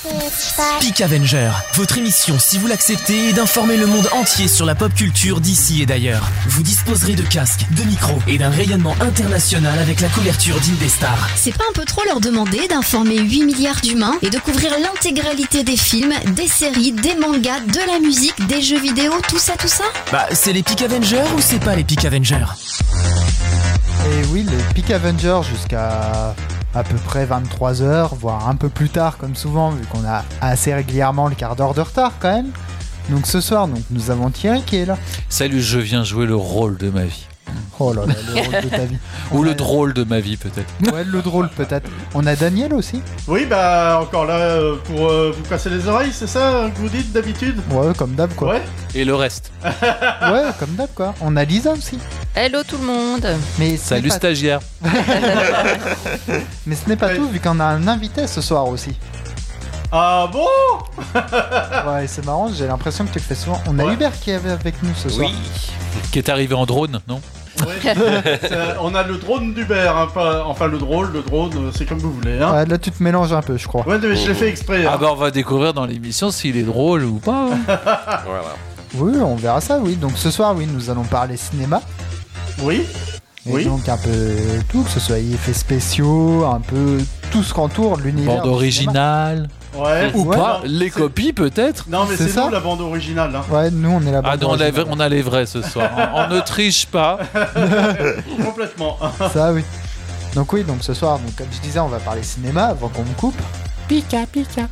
Peak Avenger, votre émission, si vous l'acceptez, est d'informer le monde entier sur la pop culture d'ici et d'ailleurs. Vous disposerez de casques, de micros et d'un rayonnement international avec la couverture d'Indestar. C'est pas un peu trop leur demander d'informer 8 milliards d'humains et de couvrir l'intégralité des films, des séries, des mangas, de la musique, des jeux vidéo, tout ça? Bah, c'est les Peak Avengers ou c'est pas les Peak Avengers? Et oui, les Peak Avengers jusqu'à à peu près 23h, voire un peu plus tard comme souvent, vu qu'on a assez régulièrement le quart d'heure de retard quand même. Donc ce soir, nous avons Thierry qui est là. Salut, je viens jouer le rôle de ma vie. Oh là là, le rôle de ta vie. Ou le drôle de ma vie peut-être. Ouais, le drôle peut-être. On a Daniel aussi. Oui, bah encore là pour vous casser les oreilles, c'est ça que vous dites d'habitude? Ouais, comme d'hab quoi. Ouais. Et le reste. Ouais, comme d'hab quoi. On a Lisa aussi. Hello tout le monde. Mais salut stagiaire. Mais ce n'est pas tout, vu qu'on a un invité ce soir aussi. Ah bon? Ouais, c'est marrant, j'ai l'impression que tu le fais souvent. On a Hubert qui est avec nous ce soir. Oui. Qui est arrivé en drone, non? Ouais, on a le drone d'Hubert, hein, enfin le drone, c'est comme vous voulez. Hein. Ouais, là tu te mélanges un peu, je crois. Ouais, mais je l'ai fait exprès. Hein. Ah bah on va découvrir dans l'émission s'il est drôle ou pas. Voilà. Oui, on verra ça, oui. Donc ce soir, oui, nous allons parler cinéma. Oui. Et oui. donc un peu tout, que ce soit effets spéciaux, un peu tout ce qu'entoure l'univers. Bande originale. Ouais. Ou ouais, pas, non, les copies peut-être. Non mais c'est ça nous la bande originale. Hein. Ouais, nous on est la bande Ah non, originale. on a les vrais ce soir. On ne triche pas. Complètement. Ça, oui. Donc oui, donc ce soir, donc, comme je disais, on va parler cinéma avant qu'on me coupe. Pika. Pika,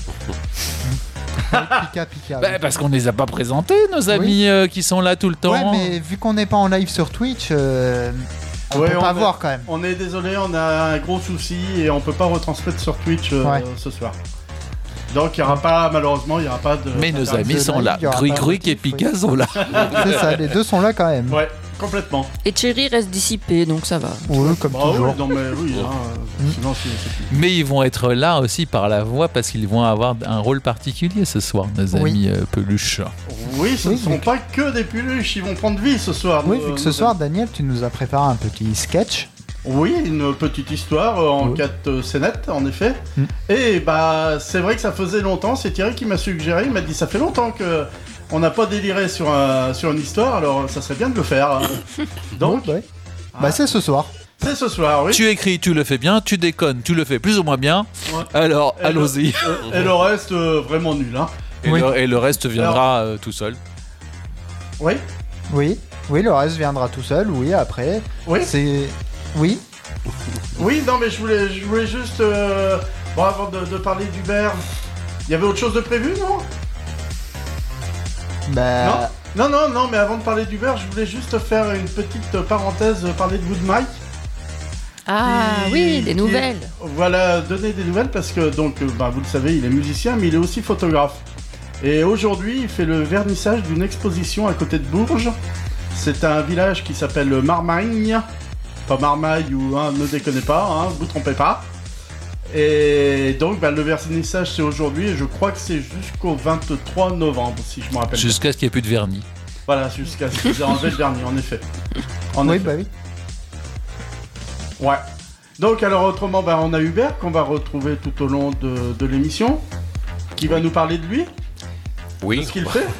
Bah, oui. parce qu'on les a pas présentés, nos amis qui sont là tout le temps. Ouais, mais vu qu'on n'est pas en live sur Twitch, on Ouais, peut pas voir quand même. On est désolé, on a un gros souci et on peut pas retransmettre sur Twitch ce soir. Donc il y aura pas, malheureusement, il y aura pas de. Mais nos amis sont là. Gruic et Pika sont là. C'est ça, les deux sont là quand même. Ouais, complètement. Et Cherry reste dissipé, donc ça va. Ouais, comme Bah toujours. oui, non mais oui, sinon c'est Mais ils vont être là aussi par la voix parce qu'ils vont avoir un rôle particulier ce soir, nos amis peluches. Oui, ce ne seront pas que des peluches, ils vont prendre vie ce soir. Oui, vu que ce soir, Daniel, tu nous as préparé un petit sketch. Oui, une petite histoire en 4 scénettes, en effet. Et bah, c'est vrai que ça faisait longtemps, c'est Thierry qui m'a suggéré, il m'a dit ça fait longtemps que on n'a pas déliré sur une histoire, alors ça serait bien de le faire. Donc, bah c'est ce soir. C'est ce soir, oui. Tu écris, tu le fais bien, tu déconnes, tu le fais plus ou moins bien. Ouais. Alors, allons-y. Et le reste, vraiment nul. Hein. Et le reste viendra tout seul. Oui. Oui, le reste viendra tout seul, oui, après. Oui. C'est... Oui. Oui, non, mais je voulais juste... Bon, avant de parler d'Hubert, il y avait autre chose de prévu, non? Bah... Non, mais avant de parler d'Hubert, je voulais juste faire une petite parenthèse, parler de Good Mike. Ah oui, des nouvelles. Voilà, donner des nouvelles parce que, donc, vous le savez, il est musicien, mais il est aussi photographe. Et aujourd'hui, il fait le vernissage d'une exposition à côté de Bourges. C'est un village qui s'appelle Marmagne. Pas Marmaille ou ne déconnez pas, vous trompez pas. Et donc le vernissage c'est aujourd'hui et je crois que c'est jusqu'au 23 novembre si je me rappelle. Jusqu'à ce qu'il n'y ait plus de vernis. Voilà, jusqu'à ce qu'ils aient enlevé le vernis en effet. Oui. Ouais. Donc alors autrement on a Hubert qu'on va retrouver tout au long de l'émission qui va nous parler de lui. Oui. De ce qu'il fait.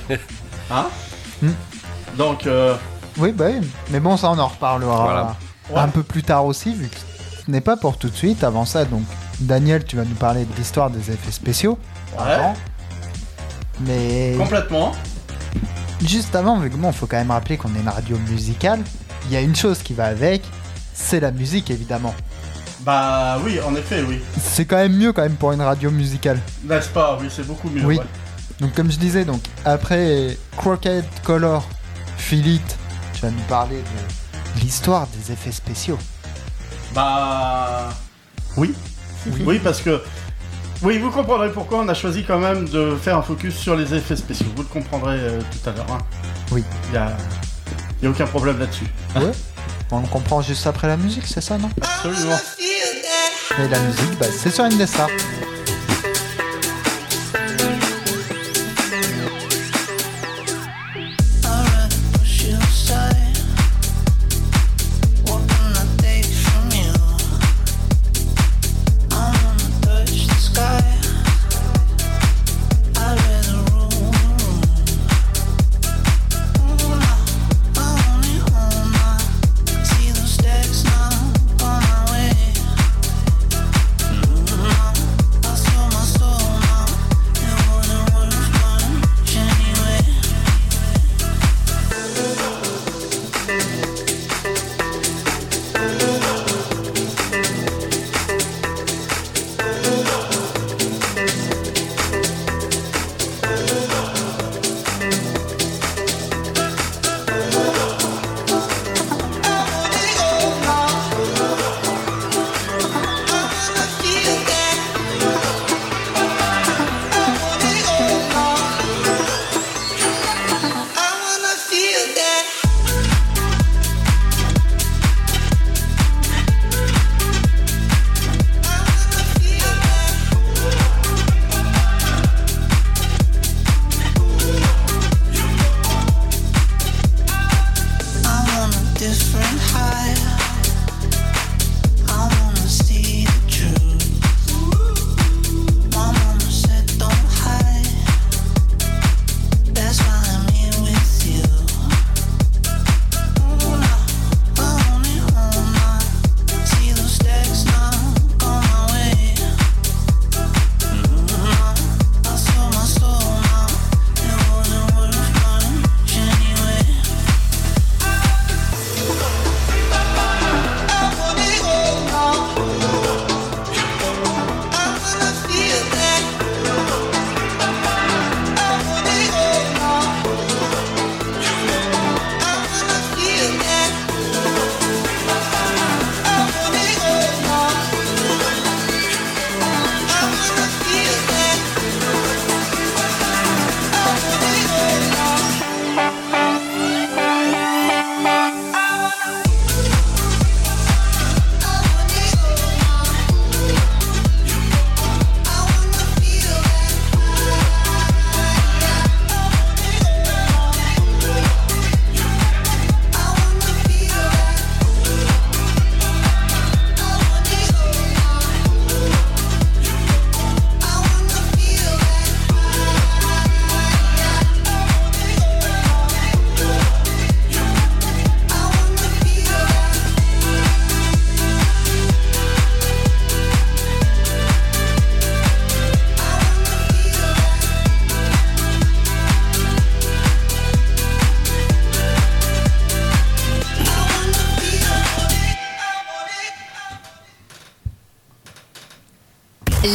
Donc oui, mais bon ça on en reparlera. Voilà. Un peu plus tard aussi, vu que ce n'est pas pour tout de suite. Avant ça, donc, Daniel, tu vas nous parler de l'histoire des effets spéciaux. Ouais. Mais... Complètement. Juste avant, vu que il faut quand même rappeler qu'on est une radio musicale, il y a une chose qui va avec, c'est la musique, évidemment. Bah oui, en effet, oui. C'est quand même mieux quand même pour une radio musicale. N'est-ce pas? Oui, c'est beaucoup mieux. Oui. Ouais. Donc comme je disais, donc après Crooked Color, Philip, tu vas nous parler de l'histoire des effets spéciaux. Oui. Oui, parce que... Oui, vous comprendrez pourquoi on a choisi quand même de faire un focus sur les effets spéciaux. Vous le comprendrez tout à l'heure. Hein. Oui. Il y a aucun problème là-dessus. Ouais. On le comprend juste après la musique, c'est ça, non? Absolument. Et la musique, c'est sur Indestar.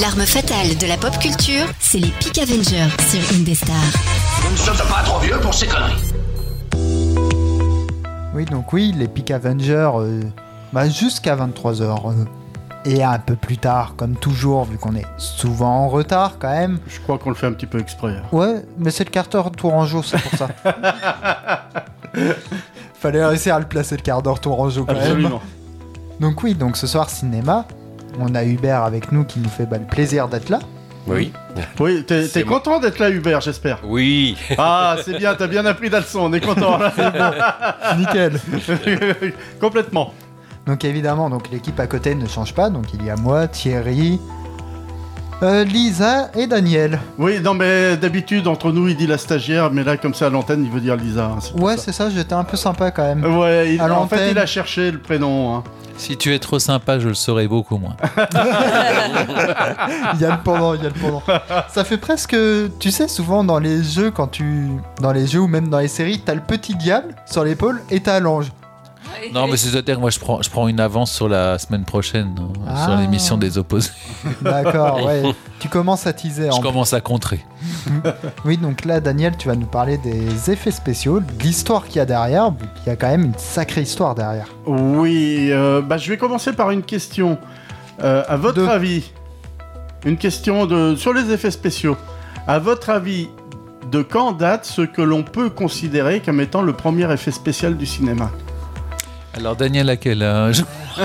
L'arme fatale de la pop culture, c'est les Peak Avengers sur Indestar. Nous ne sommes pas trop vieux pour ces conneries. Oui, les Peak Avengers, jusqu'à 23h. Et un peu plus tard, comme toujours, vu qu'on est souvent en retard quand même. Je crois qu'on le fait un petit peu exprès. Ouais, mais c'est le quart d'heure Tourangeau, c'est pour ça. Fallait réussir à le placer le quart d'heure Tourangeau quand Absolument. même. Donc ce soir, cinéma. On a Hubert avec nous qui nous fait le plaisir d'être là. Oui. Oui, t'es C'est content d'être là, Hubert, j'espère. Oui. Ah, c'est bien, t'as bien appris la leçon, on est content. Nickel. Complètement. Donc évidemment, l'équipe à côté ne change pas. Donc il y a moi, Thierry, Lisa et Daniel. Oui, non, mais d'habitude, entre nous, il dit la stagiaire, mais là, comme ça, à l'antenne, il veut dire Lisa. Hein, Ouais, c'est ça, j'étais un peu sympa quand même. Ouais, À en fait, l'antenne. il a cherché le prénom. Hein. Si tu es trop sympa, je le saurai beaucoup moins. Il y a le pendant. Ça fait presque, tu sais, souvent dans les jeux, dans les jeux ou même dans les séries, t'as le petit diable sur l'épaule et t'as l'ange. Non, mais c'est-à-dire que moi, je prends une avance sur la semaine prochaine, sur l'émission des opposés. D'accord, ouais. Tu commences à teaser. Je commence à contrer. Oui, donc là, Daniel, tu vas nous parler des effets spéciaux, de l'histoire qu'il y a derrière. Il y a quand même une sacrée histoire derrière. Oui, je vais commencer par une question. À votre avis, une question sur les effets spéciaux. À votre avis, de quand date ce que l'on peut considérer comme étant le premier effet spécial du cinéma ? Alors, Daniel, à quel âge ?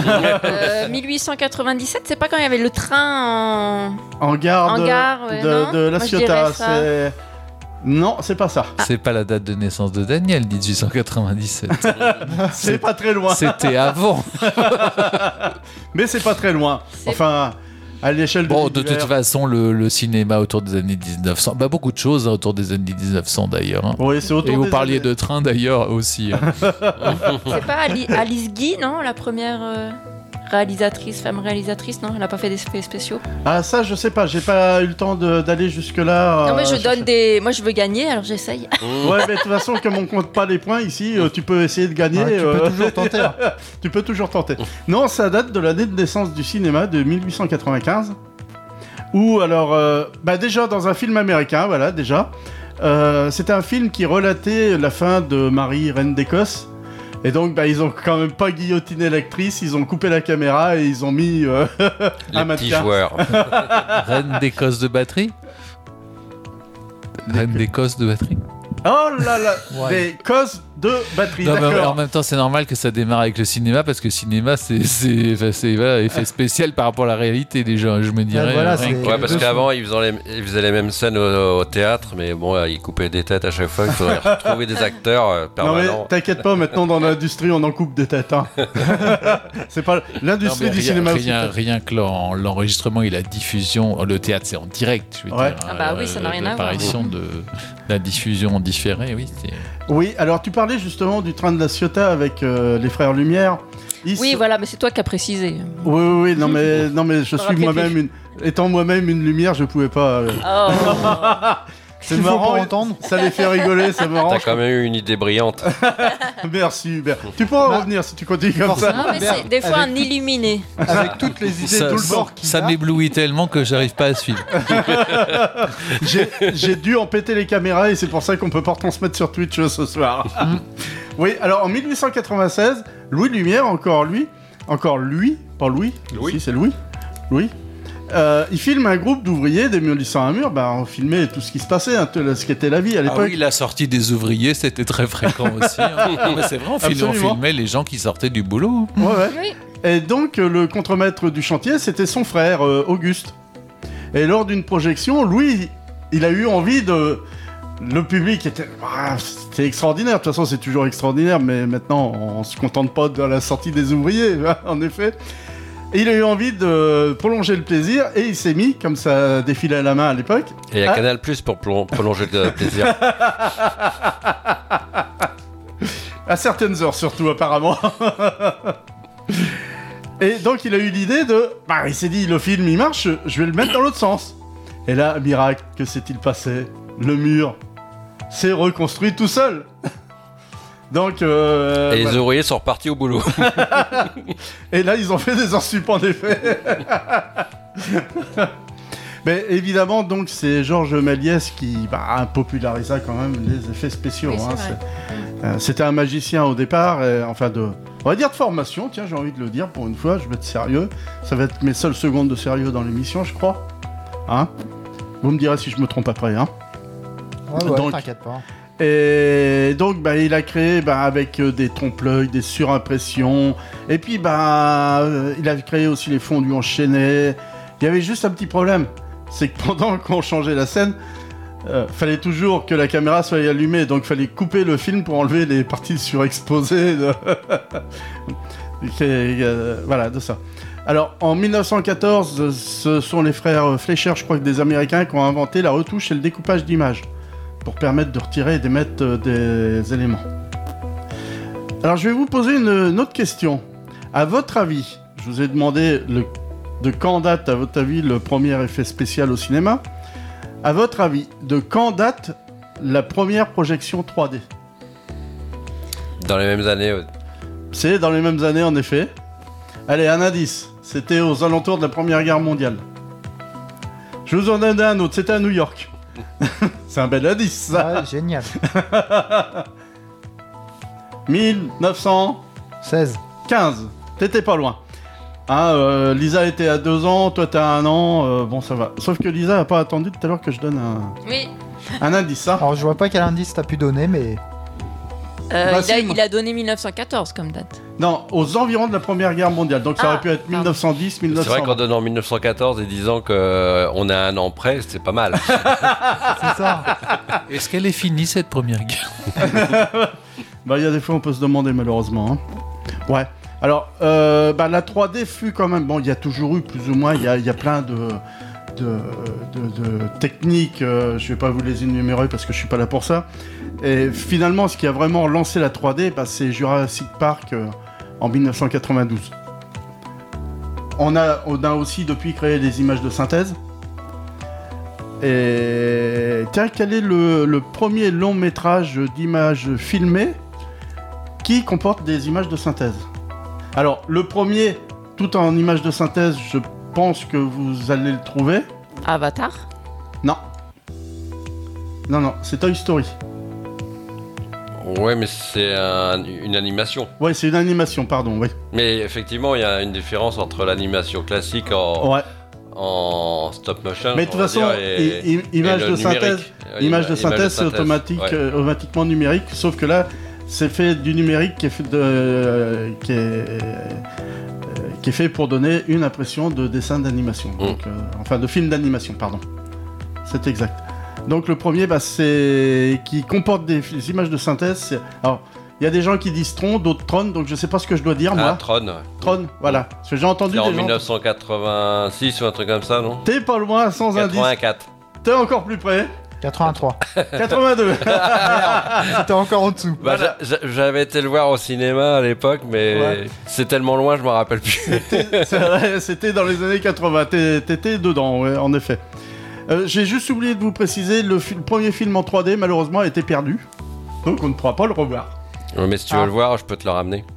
1897, c'est pas quand il y avait le train En gare, En gare, ouais, non de La Moi, je Ciotat. dirais ça. Non, c'est pas ça. C'est pas la date de naissance de Daniel, 1897. C'est pas très loin. C'était avant. Mais c'est pas très loin. Enfin, à l'échelle de Bon, de l'univers. toute façon, le cinéma autour des années 1900, beaucoup de choses autour des années 1900 d'ailleurs. Hein. Oui, c'est autour Et vous des parliez années- de train d'ailleurs aussi. Hein. C'est pas Alice Guy, non? La première femme réalisatrice, non? Elle n'a pas fait d'effets spéciaux. Ah, ça, je sais pas. J'ai pas eu le temps d'aller jusque-là. Non, mais je chercher. donne des. Moi, je veux gagner, alors j'essaye. Ouais, mais de toute façon, comme on compte pas les points ici, tu peux essayer de gagner. Ouais, tu peux toujours tenter. Hein. Tu peux toujours tenter. Non, ça date de l'année de naissance du cinéma de 1895. Ou alors, déjà dans un film américain, voilà, déjà. C'était un film qui relatait la fin de Marie, reine d'Écosse. Et donc, ils ont quand même pas guillotiné l'actrice, ils ont coupé la caméra et ils ont mis Les un petits mannequin. joueurs. Reine d'Écosse de batterie. Reine d'Écosse de batterie. Oh là là, Ouais. des causes de batterie, Non, mais en d'accord. même temps, c'est normal que ça démarre avec le cinéma parce que le cinéma, c'est voilà, effet spécial par rapport à la réalité déjà. Je me dirais. voilà, rien c'est- que- Ouais, parce Deux qu'avant, ils faisaient les mêmes scènes au théâtre, mais bon, ils coupaient des têtes à chaque fois. Il faudrait retrouver des acteurs Non mais permanents. t'inquiète pas, maintenant dans l'industrie on en coupe des têtes. Hein. C'est pas Non, l'industrie mais du cinéma aussi. rien que l'enregistrement et la diffusion, le théâtre c'est en direct, je veux Ouais. dire. Ah bah oui, ça n'a rien à voir. L'apparition de la diffusion en différé, oui. Oui, alors tu parlais justement du train de la Ciotat avec les frères Lumière. Oui, voilà, mais c'est toi qui as précisé. Oui, non mais je me suis rappelais moi-même étant moi-même une lumière, je pouvais pas. Oh. C'est Il faut marrant, pas entendre. ça les fait rigoler, c'est marrant. T'as quand même eu une idée brillante. Merci Hubert. Tu pourras en revenir si tu continues comme ça. Non, mais c'est des fois un illuminé. Avec toutes les idées Ça, tout le bord qu'il ça a. m'éblouit tellement que j'arrive pas à suivre. J'ai dû en péter les caméras et c'est pour ça qu'on peut pas retransmettre sur Twitch ce soir. Oui, alors en 1896, Louis Lumière, encore lui, pas Louis, Louis. si c'est Louis, il filme un groupe d'ouvriers démolissant un mur, on filmait tout ce qui se passait, hein, ce qu'était la vie à Ah l'époque. oui, la sortie des ouvriers, c'était très fréquent aussi. Hein. Non, mais c'est vrai, on Absolument. filmait les gens qui sortaient du boulot. Ouais. Oui. Et donc le contremaître du chantier, c'était son frère Auguste. Et lors d'une projection, Louis, il a eu envie de... Le public c'était extraordinaire. De toute façon, c'est toujours extraordinaire, mais maintenant, on se contente pas de la sortie des ouvriers, en effet. Et il a eu envie de prolonger le plaisir et il s'est mis, comme ça défilait à la main à l'époque. Et il y a Canal Plus pour prolonger le plaisir. À certaines heures surtout, apparemment. Et donc, il a eu l'idée de... il s'est dit, le film, il marche, je vais le mettre dans l'autre sens. Et là, miracle, que s'est-il passé? Le mur s'est reconstruit tout seul. Donc... Et les ouvriers sont repartis au boulot. Et là, ils ont fait des heures sup, en effet. Mais évidemment, donc, c'est Georges Méliès qui a popularisé quand même les effets spéciaux. Oui, C'était un magicien au départ, on va dire de formation, tiens, j'ai envie de le dire pour une fois, je vais être sérieux. Ça va être mes seules secondes de sérieux dans l'émission, je crois. Hein, vous me direz si je me trompe après. Hein. Ouais, donc, t'inquiète pas. Et donc, il a créé avec des trompe-l'œil, des surimpressions. Et puis, il a créé aussi les fondus enchaînés. Il y avait juste un petit problème. C'est que pendant qu'on changeait la scène, fallait toujours que la caméra soit allumée. Donc, fallait couper le film pour enlever les parties surexposées. Voilà, de ça. Alors, en 1914, ce sont les frères Fleischer, je crois que des Américains, qui ont inventé la retouche et le découpage d'images pour permettre de retirer et d'émettre des éléments. Alors, je vais vous poser une autre question. À votre avis, je vous ai demandé de quand date, à votre avis, le premier effet spécial au cinéma. À votre avis, de quand date la première projection 3D ? Dans les mêmes années. C'est dans les mêmes années, en effet. Allez, un indice. C'était aux alentours de la Première Guerre mondiale. Je vous en donne un autre. C'était à New York. C'est un bel indice, ça. Ouais, génial. 1916. 15. T'étais pas loin. Lisa était à 2 ans, toi t'as 1 an, bon ça va. Sauf que Lisa a pas attendu tout à l'heure que je donne un indice. Hein. Alors je vois pas quel indice t'as pu donner, mais... il a donné 1914 comme date. Non, aux environs de la Première Guerre mondiale. Donc ça aurait pu être 1910, 1920. C'est vrai qu'en donnant 1914 et disant qu'on a un an près, c'est pas mal. C'est ça. Est-ce qu'elle est finie cette première guerre ? Il y a des fois on peut se demander malheureusement. Hein. Ouais. Alors, la 3D fut quand même... Bon, il y a toujours eu plus ou moins, il y a plein de techniques, je vais pas vous les énumérer parce que je suis pas là pour ça. Et finalement, ce qui a vraiment lancé la 3D, c'est Jurassic Park en 1992. On a aussi depuis créé des images de synthèse. Et tiens, quel est le premier long métrage d'images filmées qui comporte des images de synthèse ? Alors, le premier, tout en images de synthèse, je pense que vous allez le trouver. Avatar ? Non. Non, c'est Toy Story. Ouais, mais c'est une animation. Ouais, c'est une animation, pardon, oui. Mais effectivement, il y a une différence entre l'animation classique en stop motion. Mais de toute façon, image de synthèse, c'est automatiquement numérique, sauf que là, c'est fait du numérique qui est fait pour donner une impression de dessin d'animation. Donc, de film d'animation, pardon. C'est exact. Donc le premier, c'est qui comporte des images de synthèse. Alors, il y a des gens qui disent Tron, d'autres Tron, donc je sais pas ce que je dois dire, moi. Tron. Tron, voilà. Parce que j'ai entendu c'est des en gens... 1986 ou un truc comme ça, non ? T'es pas loin, sans 84. indice. T'es encore plus près. 83. 82. C'était encore en dessous. J'avais été le voir au cinéma à l'époque, mais c'est tellement loin, je m'en rappelle plus. C'était dans les années 80. T'étais dedans, ouais, en effet. J'ai juste oublié de vous préciser, le premier film en 3D, malheureusement, a été perdu. Donc on ne pourra pas le revoir. Ouais, mais si tu veux le voir, je peux te le ramener.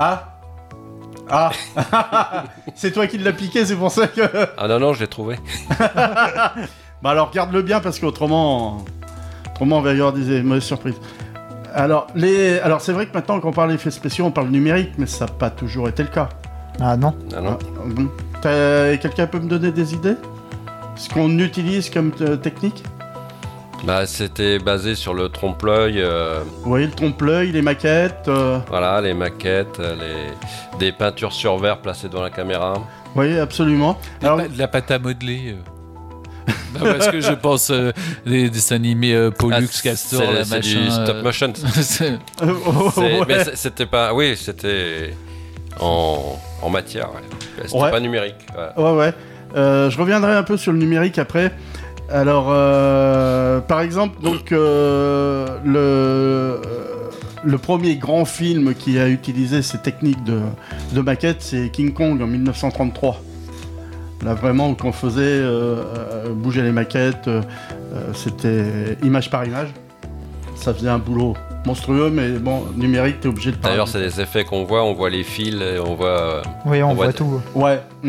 C'est toi qui l'as piqué, c'est pour ça que... Ah non, je l'ai trouvé. Alors garde-le bien parce qu'autrement on va y avoir des mauvaises surprises. Alors c'est vrai que maintenant quand on parle d'effets spéciaux, on parle numérique, mais ça n'a pas toujours été le cas. Ah non. Quelqu'un peut me donner des idées ? Ce qu'on utilise comme technique ? C'était basé sur le trompe-l'œil. Oui, le trompe-l'œil, les maquettes. Voilà, les maquettes, des peintures sur verre placées devant la caméra. Oui, absolument. De la pâte à modeler. Parce que je pense des dessins animés Pollux, Castor, c'est du stop motion. Mais c'était pas... Oui, c'était en matière. Ouais. C'était pas numérique. Ouais. Je reviendrai un peu sur le numérique après. Alors, par exemple, donc le premier grand film qui a utilisé ces techniques de maquette, c'est King Kong en 1933. Là, vraiment, où on faisait bouger les maquettes, c'était image par image. Ça faisait un boulot monstrueux, mais bon, numérique, t'es obligé de parler. D'ailleurs, c'est des effets qu'on voit, on voit les fils, et on voit... Oui, on voit tout. Ouais.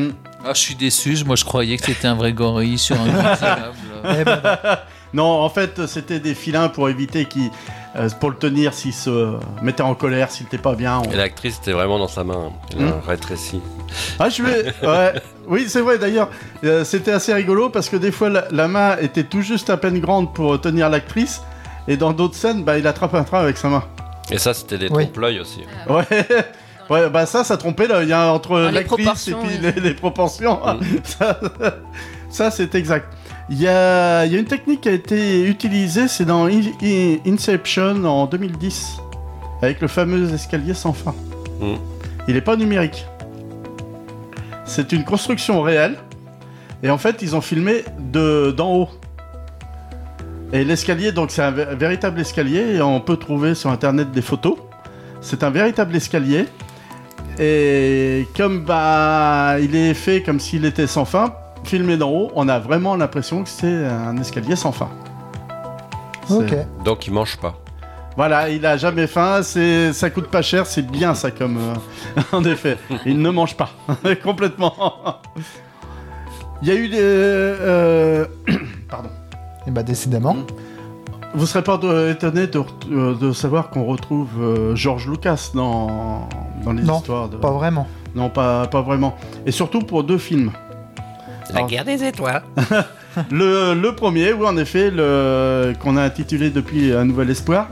Ah, je suis déçu, moi je croyais que c'était un vrai gorille sur un immeuble. Non, en fait, c'était des filins pour éviter pour le tenir s'il se mettait en colère, s'il n'était pas bien. Et l'actrice était vraiment dans sa main. Elle a rétréci. Ah, ouais. Oui, c'est vrai d'ailleurs. C'était assez rigolo parce que des fois, la main était tout juste à peine grande pour tenir l'actrice. Et dans d'autres scènes, il attrape un train avec sa main. Et ça, c'était des trompe-l'œil aussi. Ouais. Ouais, ça trompait l'œil entre l'actrice et puis les proportions. Ça, c'est exact. Il y a une technique qui a été utilisée, c'est dans Inception en 2010, avec le fameux escalier sans fin. Il n'est pas numérique. C'est une construction réelle, et en fait, ils ont filmé d'en haut. Et l'escalier, donc c'est un véritable escalier, et on peut trouver sur Internet des photos. C'est un véritable escalier, et comme il est fait comme s'il était sans fin, filmé d'en haut, on a vraiment l'impression que c'est un escalier sans fin. Ok. Donc il mange pas. Voilà, il a jamais faim, ça coûte pas cher, c'est bien ça comme... en effet, il ne mange pas, complètement. Il y a eu des... Pardon. Et décidément. Vous serez pas étonné de savoir qu'on retrouve George Lucas dans les histoires de... Non, pas vraiment. Non, pas vraiment. Et surtout pour 2 films. La guerre des étoiles. le premier, oui, en effet, qu'on a intitulé depuis Un Nouvel Espoir.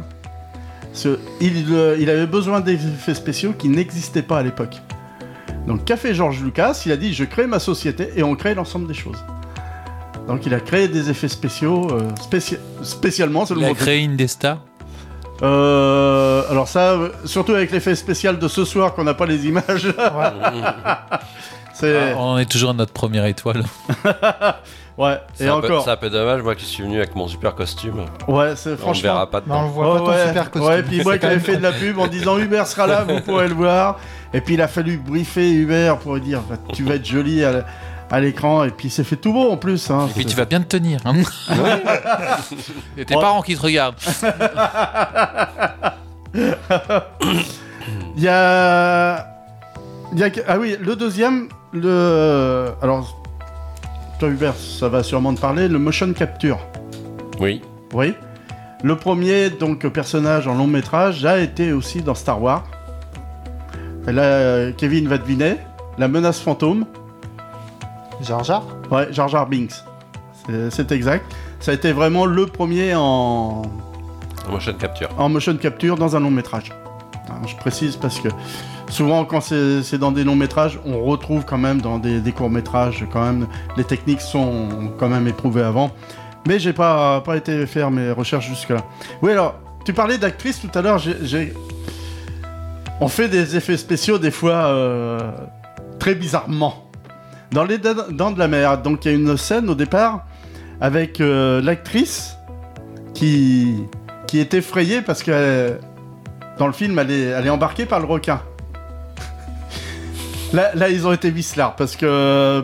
Il avait besoin d'effets spéciaux qui n'existaient pas à l'époque. Donc, qu'a fait George Lucas ? Il a dit, je crée ma société et on crée l'ensemble des choses. Donc, il a créé des effets spéciaux spécialement. Il a créé Indestar. Alors ça, surtout avec l'effet spécial de ce soir qu'on n'a pas les images. On est toujours à notre première étoile. Ouais, c'est un peu dommage, moi qui suis venu avec mon super costume. Ouais, c'est franchement. On ne verra pas dedans. On voit pas ton super costume. Ouais, puis moi qui avais fait de la pub en disant Hubert sera là, vous pourrez le voir. Et puis il a fallu briefer Hubert pour lui dire tu vas être joli à l'écran. Et puis c'est fait tout beau en plus. Hein, et puis tu vas bien te tenir. Hein. Et tes parents qui te regardent. Il y a. Ah oui, le deuxième. Alors. Toi, Hubert, ça va sûrement te parler, le motion capture. Oui. Oui. Le premier, donc, personnage en long métrage, a été aussi dans Star Wars. Et là, Kevin va deviner. La menace fantôme. Jar Jar ? Ouais, Jar Jar Binks. C'est exact. Ça a été vraiment le premier en motion capture. En motion capture dans un long métrage. Alors, je précise parce que souvent, quand c'est dans des longs métrages, on retrouve quand même dans des courts métrages, quand même, les techniques sont quand même éprouvées avant. Mais j'ai pas été faire mes recherches jusque-là. Oui, alors, tu parlais d'actrice tout à l'heure. On fait des effets spéciaux des fois très bizarrement. Dans Les Dents de la Mer, donc il y a une scène au départ avec l'actrice qui est effrayée parce que dans le film, elle est embarquée par le requin. Là, ils ont été vicelards parce que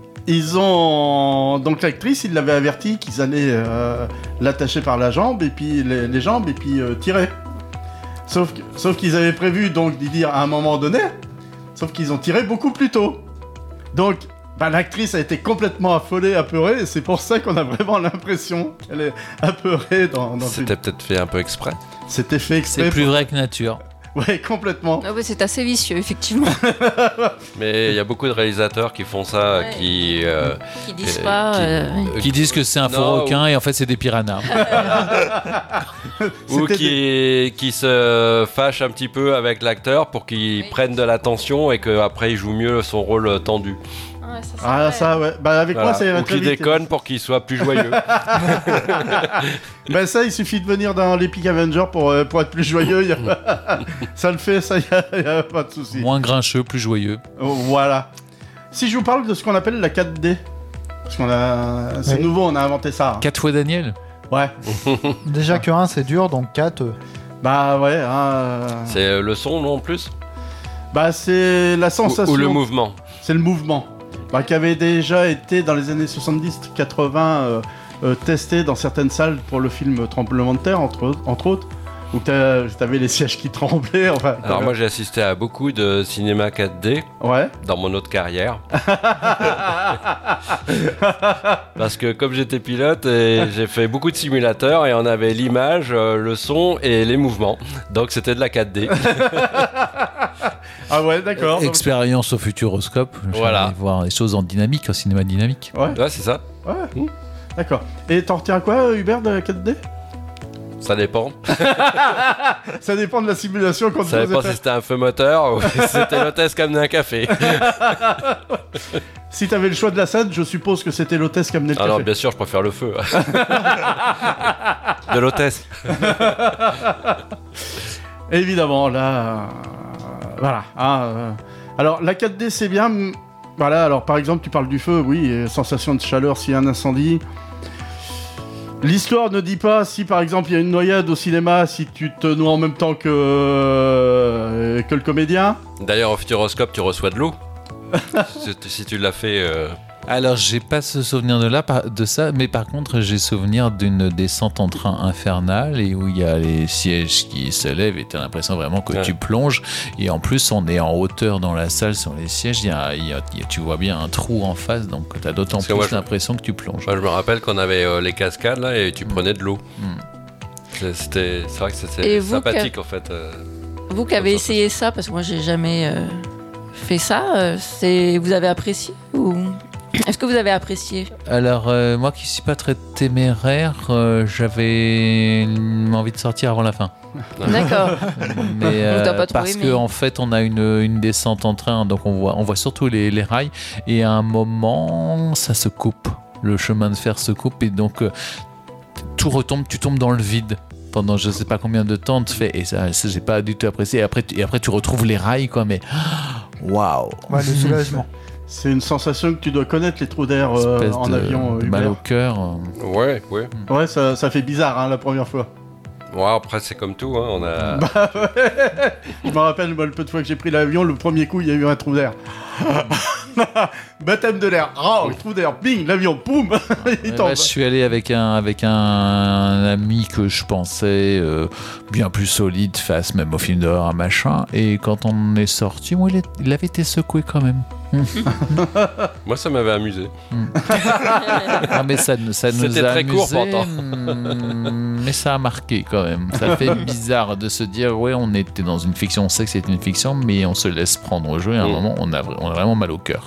donc l'actrice, ils l'avaient averti qu'ils allaient l'attacher par la jambe et puis les jambes et puis tirer. Sauf qu'ils avaient prévu donc d'y dire à un moment donné. Sauf qu'ils ont tiré beaucoup plus tôt. Donc l'actrice a été complètement affolée, apeurée, et c'est pour ça qu'on a vraiment l'impression qu'elle est apeurée dans C'était peut-être fait un peu exprès. C'était fait exprès. C'est plus vrai que nature. Ouais, complètement. Ah ouais, c'est assez vicieux, effectivement. Mais il y a beaucoup de réalisateurs qui font ça, ouais. qui disent pas... qui disent que c'est un faux requin et en fait c'est des piranhas. Ou qui se fâchent un petit peu avec l'acteur pour qu'il prenne de l'attention et qu'après il joue mieux son rôle tendu. Ça ouais. Avec moi ça irait très vite. Ou qui déconne pour qu'il soit plus joyeux. Ça il suffit de venir dans l'Epic Avenger pour être plus joyeux. Ça le fait, ça y a pas de souci. Moins grincheux, plus joyeux. Voilà. Si je vous parle de ce qu'on appelle la 4D, parce c'est nouveau, on a inventé ça. 4 fois Daniel. Ouais. Déjà que 1 c'est dur, donc 4. Ouais. C'est le son non en plus. C'est la sensation. Ou le mouvement. C'est le mouvement. Qui avait déjà été dans les années 70-80 testé dans certaines salles pour le film Tremblement de terre, entre autres. Ou t'avais les sièges qui tremblaient, enfin. Alors moi j'ai assisté à beaucoup de cinéma 4D dans mon autre carrière. Parce que comme j'étais pilote, j'ai fait beaucoup de simulateurs et on avait l'image, le son et les mouvements. Donc c'était de la 4D. Ah ouais, d'accord. Expérience au Futuroscope. Voilà. Voir les choses en dynamique, en cinéma dynamique. Ouais, c'est ça. Ouais. D'accord. Et t'en retiens quoi, Hubert, de la 4D ? Ça dépend. Ça dépend de la simulation qu'on te Ça dépend si c'était un feu moteur ou si c'était l'hôtesse qui amenait un café. Si t'avais le choix de la scène, je suppose que c'était l'hôtesse qui amenait le café. Alors bien sûr, je préfère le feu. De l'hôtesse. Évidemment, là... voilà. Alors, la 4D, c'est bien. Voilà, alors par exemple, tu parles du feu, oui, sensation de chaleur s'il y a un incendie. L'histoire ne dit pas si par exemple il y a une noyade au cinéma, si tu te noies en même temps que le comédien. D'ailleurs au Futuroscope tu reçois de l'eau. Si tu l'as fait... Alors j'ai pas ce souvenir de ça, mais par contre j'ai souvenir d'une descente en train infernale et où il y a les sièges qui se lèvent et t'as l'impression vraiment que tu plonges, et en plus on est en hauteur dans la salle sur les sièges, tu vois bien un trou en face, donc t'as d'autant plus l'impression que tu plonges. Moi je me rappelle qu'on avait les cascades là et tu prenais de l'eau. C'est vrai que c'était sympathique en fait. Vous qui avez essayé ça, parce que moi j'ai jamais fait ça, vous avez apprécié ou... Est-ce que vous avez apprécié ? Alors, moi qui suis pas très téméraire, j'avais envie de sortir avant la fin. D'accord. Mais parce qu'en fait, on a une descente en train, donc on voit surtout les rails, et à un moment, ça se coupe. Le chemin de fer se coupe, et donc tout retombe, tu tombes dans le vide. Pendant je sais pas combien de temps, tu fais, et ça j'ai pas du tout apprécié. Et après tu retrouves les rails, quoi, mais waouh. Ouais, le soulagement. C'est une sensation que tu dois connaître, les trous d'air en avion. Mal au cœur. Ouais. Ouais, ça fait bizarre la première fois. Ouais, après c'est comme tout, on a... Bah ouais. Je me rappelle, moi, le peu de fois que j'ai pris l'avion, le premier coup, il y a eu un trou d'air. Baptême de l'air, le trou d'air, bing, l'avion, boum, il tombe. Je suis allé avec un ami que je pensais bien plus solide face même au film d'horreur, un machin, et quand on est sorti, moi, il avait été secoué quand même. Moi ça m'avait amusé. Ah, mais ça nous C'était a très amusé, court pourtant. Mais ça a marqué quand même. Ça fait bizarre de se dire on était dans une fiction, on sait que c'est une fiction, mais on se laisse prendre au jeu et à un moment on a vraiment mal au cœur.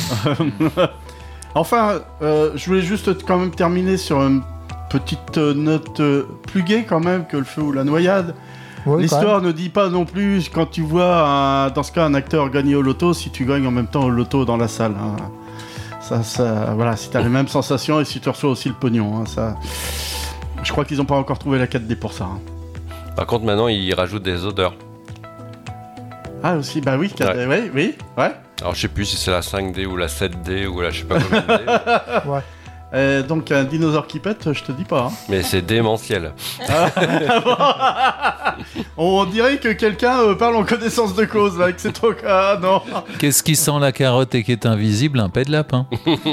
Enfin, je voulais juste quand même terminer sur une petite note plus gaie quand même que le feu ou la noyade. Ouais, l'histoire ne dit pas non plus, quand tu vois dans ce cas un acteur gagner au loto, si tu gagnes en même temps au loto dans la salle. Voilà, si tu as les mêmes sensations et si tu reçois aussi le pognon. Je crois qu'ils n'ont pas encore trouvé la 4D pour ça. Par contre, maintenant, ils rajoutent des odeurs. Ah aussi, bah oui, 4D, oui. Alors je sais plus si c'est la 5D ou la 7D ou la je sais pas combien de D. Ouais. Donc un dinosaure qui pète, je te dis pas. Mais c'est démentiel. On dirait que quelqu'un parle en connaissance de cause avec ces trucs. Ah non. Qu'est-ce qui sent la carotte et qui est invisible ? Un pet de lapin.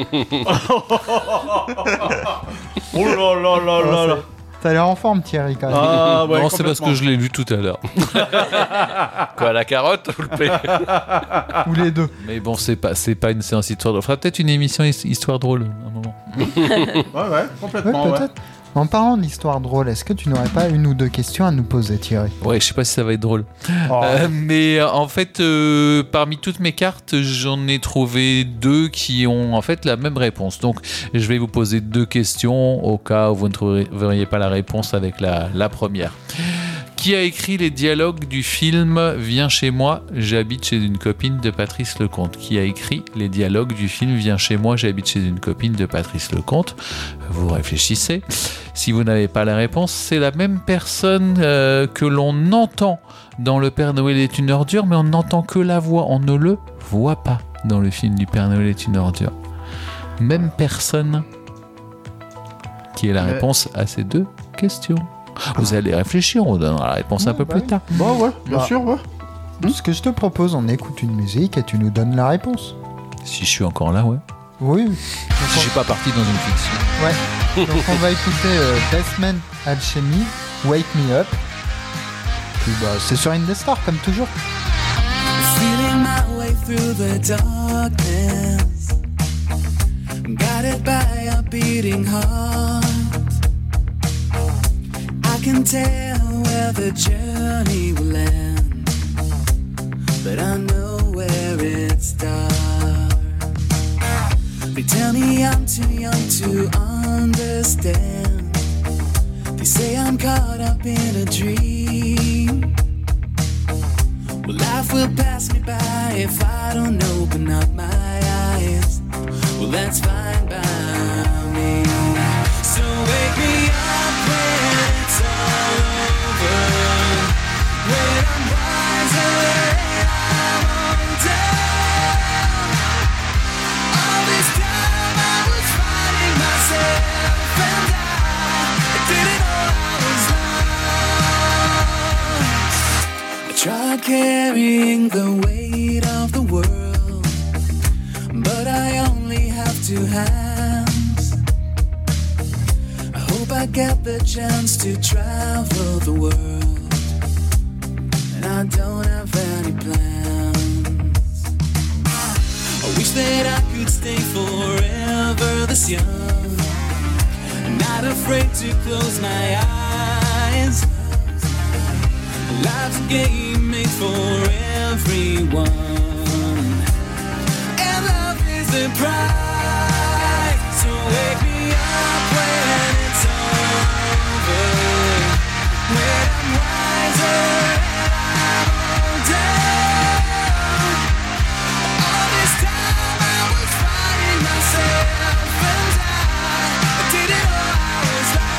Oh là là. T'as l'air en forme, Thierry, quand même. Ah, ouais, non, c'est parce que je l'ai lu tout à l'heure. Quoi, la carotte ou le P ? Ou les deux. Mais bon, c'est pas une séance histoire drôle. On fera peut-être une émission histoire drôle à un moment. Ouais, complètement. Ouais, peut-être. En parlant d'histoire drôle, est-ce que tu n'aurais pas une ou deux questions à nous poser, Thierry ? Ouais, je sais pas si ça va être drôle. Oh. Mais en fait, parmi toutes mes cartes, j'en ai trouvé deux qui ont en fait la même réponse. Donc, je vais vous poser deux questions au cas où vous ne trouveriez pas la réponse avec la première. Qui a écrit les dialogues du film « Viens chez moi, j'habite chez une copine » de Patrice Lecomte ? Qui a écrit les dialogues du film « Viens chez moi, j'habite chez une copine » de Patrice Lecomte ? Vous réfléchissez. Si vous n'avez pas la réponse, c'est la même personne que l'on entend dans Le Père Noël est une ordure, mais on n'entend que la voix, on ne le voit pas dans le film du Père Noël est une ordure. Même personne. Qui est la réponse à ces deux questions ? Vous allez réfléchir, on donnera la réponse un peu plus tard. Bah ouais, bien sûr, ouais. Ce que je te propose, on écoute une musique et tu nous donnes la réponse. Si je suis encore là, ouais. Oui. Si je suis pas parti dans une fiction. Ouais. Donc on va écouter Basement Alchemy, Wake Me Up. puis c'est sur Indestar comme toujours. Feeling my way through the darkness, guided by a beating heart. I can tell where the journey will end, but I know where it starts. They tell me I'm too young to understand. They say I'm caught up in a dream. Well, life will pass me by if I don't open up my eyes. Well, that's fine by me. So wake me up when it's all over, when I'm wiser and I'm older. All this time I was fighting myself, and I didn't know I was lost. I tried carrying the weight of the world, but I only have 2 hands. I hope I get the chance to travel the world, and I don't have any plans. I wish that I could stay forever this young, not afraid to close my eyes. Life's a game made for everyone, and love is the prize. So wake me up when it's over, when I'm wiser and I'm older. All this time I was fighting myself, and I didn't know I was lost.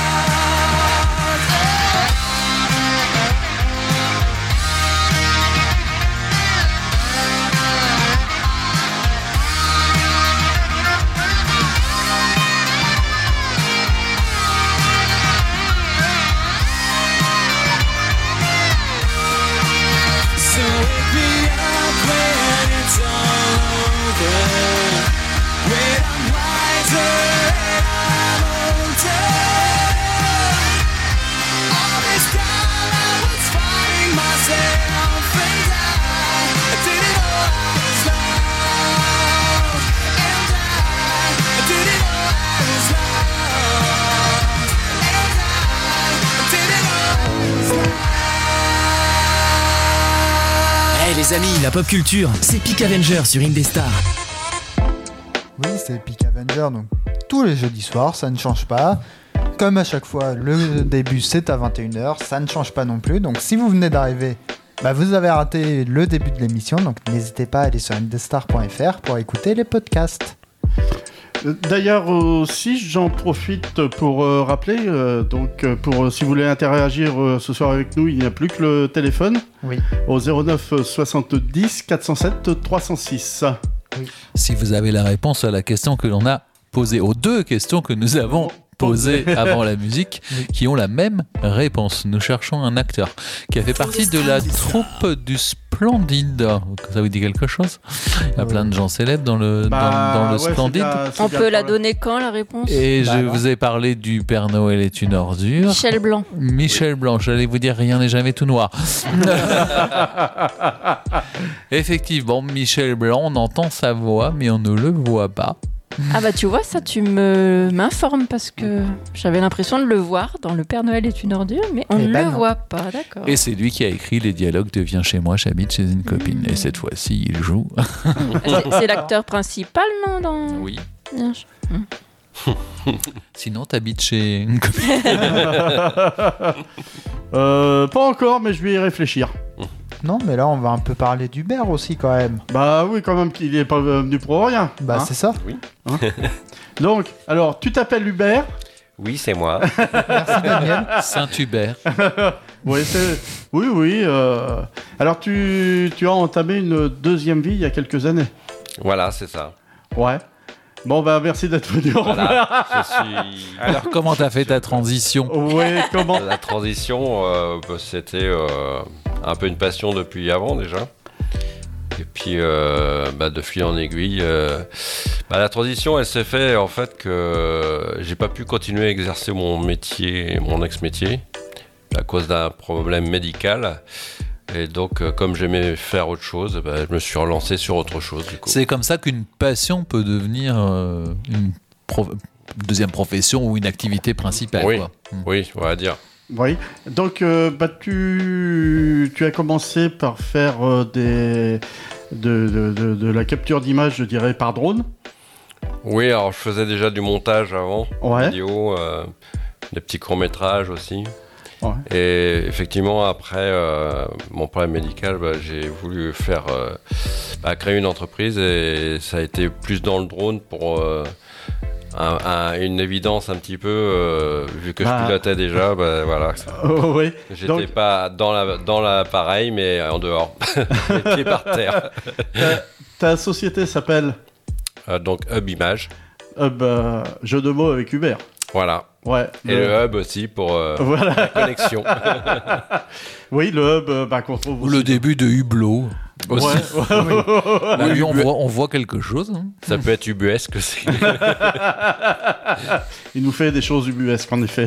So wake me up when it's all over, when I'm wiser and I'm older. All this time I was fighting myself, and I didn't know I was lost, and I didn't know I was lost, and I didn't know I was lost. Hey les amis, la pop culture, c'est Peak Avenger sur Indestar. Oui, c'est Peak Avenger, donc tous les jeudis soirs, ça ne change pas. Comme à chaque fois, le début c'est à 21h, ça ne change pas non plus. Donc si vous venez d'arriver, vous avez raté le début de l'émission, donc n'hésitez pas à aller sur indestar.fr pour écouter les podcasts. D'ailleurs aussi, j'en profite pour rappeler, si vous voulez interagir ce soir avec nous, il n'y a plus que le téléphone. Oui. Au 09 70 407 306. Oui. Si vous avez la réponse à la question que l'on a posée, aux 2 questions que nous avons posées avant la musique, qui ont la même réponse. Nous cherchons un acteur qui a fait partie de la troupe du Splendide. Ça vous dit quelque chose? Il y a plein de gens célèbres dans le Splendide. On peut la donner quand, la réponse? Et je vous ai parlé du Père Noël est une ordure. Michel Blanc. Michel Blanc, j'allais vous dire rien n'est jamais tout noir. Effectivement, Michel Blanc, on entend sa voix, mais on ne le voit pas. Ah bah tu vois, ça tu m'informes parce que j'avais l'impression de le voir dans Le Père Noël est une ordure, mais on ne le voit pas, d'accord. Et c'est lui qui a écrit les dialogues de Viens chez moi, j'habite chez une copine. Et cette fois-ci, il joue. C'est l'acteur principal, non dans... Oui. Bien. Sinon, t'habites chez une copine. Pas encore, mais je vais y réfléchir. Non, mais là, on va un peu parler d'Hubert aussi, quand même. Bah oui, quand même, qu'il est pas venu pour rien. Bah, c'est ça. Oui. Hein. Donc, alors, tu t'appelles Hubert? Oui, c'est moi. Merci, Daniel. Saint-Hubert. Oui. Alors, tu as entamé une deuxième vie il y a quelques années. Voilà, c'est ça. Ouais. Bon, bah, merci d'être venu. Voilà, Alors, comment t'as fait ta transition? Oui, comment? La transition, c'était un peu une passion depuis avant déjà. Et puis, de fil en aiguille, la transition, elle s'est faite en fait que j'ai pas pu continuer à exercer mon métier, mon ex-métier. à cause d'un problème médical. Et donc, comme j'aimais faire autre chose, je me suis relancé sur autre chose. Du coup. C'est comme ça qu'une passion peut devenir une deuxième profession ou une activité principale. Oui, quoi. oui, on va dire. Oui, donc tu as commencé par faire de la capture d'image, je dirais, par drone. Oui, alors je faisais déjà du montage avant, Ouais. vidéo, des petits courts-métrages aussi. Ouais. Et effectivement, après mon problème médical, j'ai voulu créer une entreprise et ça a été plus dans le drone pour une évidence un petit peu, vu que je pilotais déjà, voilà. Oui. J'étais pas dans l'appareil, mais en dehors, les pieds par terre. Ta société s'appelle donc Hub Image. Hub, jeu de mots avec Uber. Voilà. Ouais. Et le hub aussi pour la connexion. Oui, le hub qu'on trouve Ou le début de Hublot. Aussi. Ouais. Oui, on voit quelque chose. Hein. Ça peut être ubuesque aussi. Il nous fait des choses ubuesques, en effet.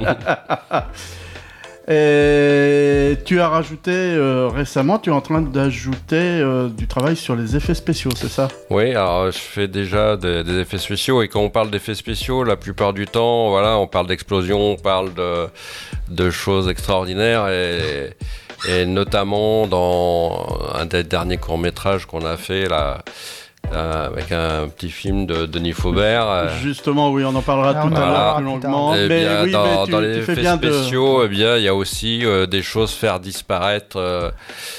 Et tu as rajouté récemment, tu es en train d'ajouter du travail sur les effets spéciaux, c'est ça? Oui, alors je fais déjà des effets spéciaux et quand on parle d'effets spéciaux, la plupart du temps, voilà, on parle d'explosions, on parle de choses extraordinaires et notamment dans un des derniers courts-métrages qu'on a fait là. Avec un petit film de Denis Faubert. Justement, oui, on en parlera tout à l'heure plus longuement. Mais oui, dans les effets spéciaux, il y a aussi des choses faire disparaître,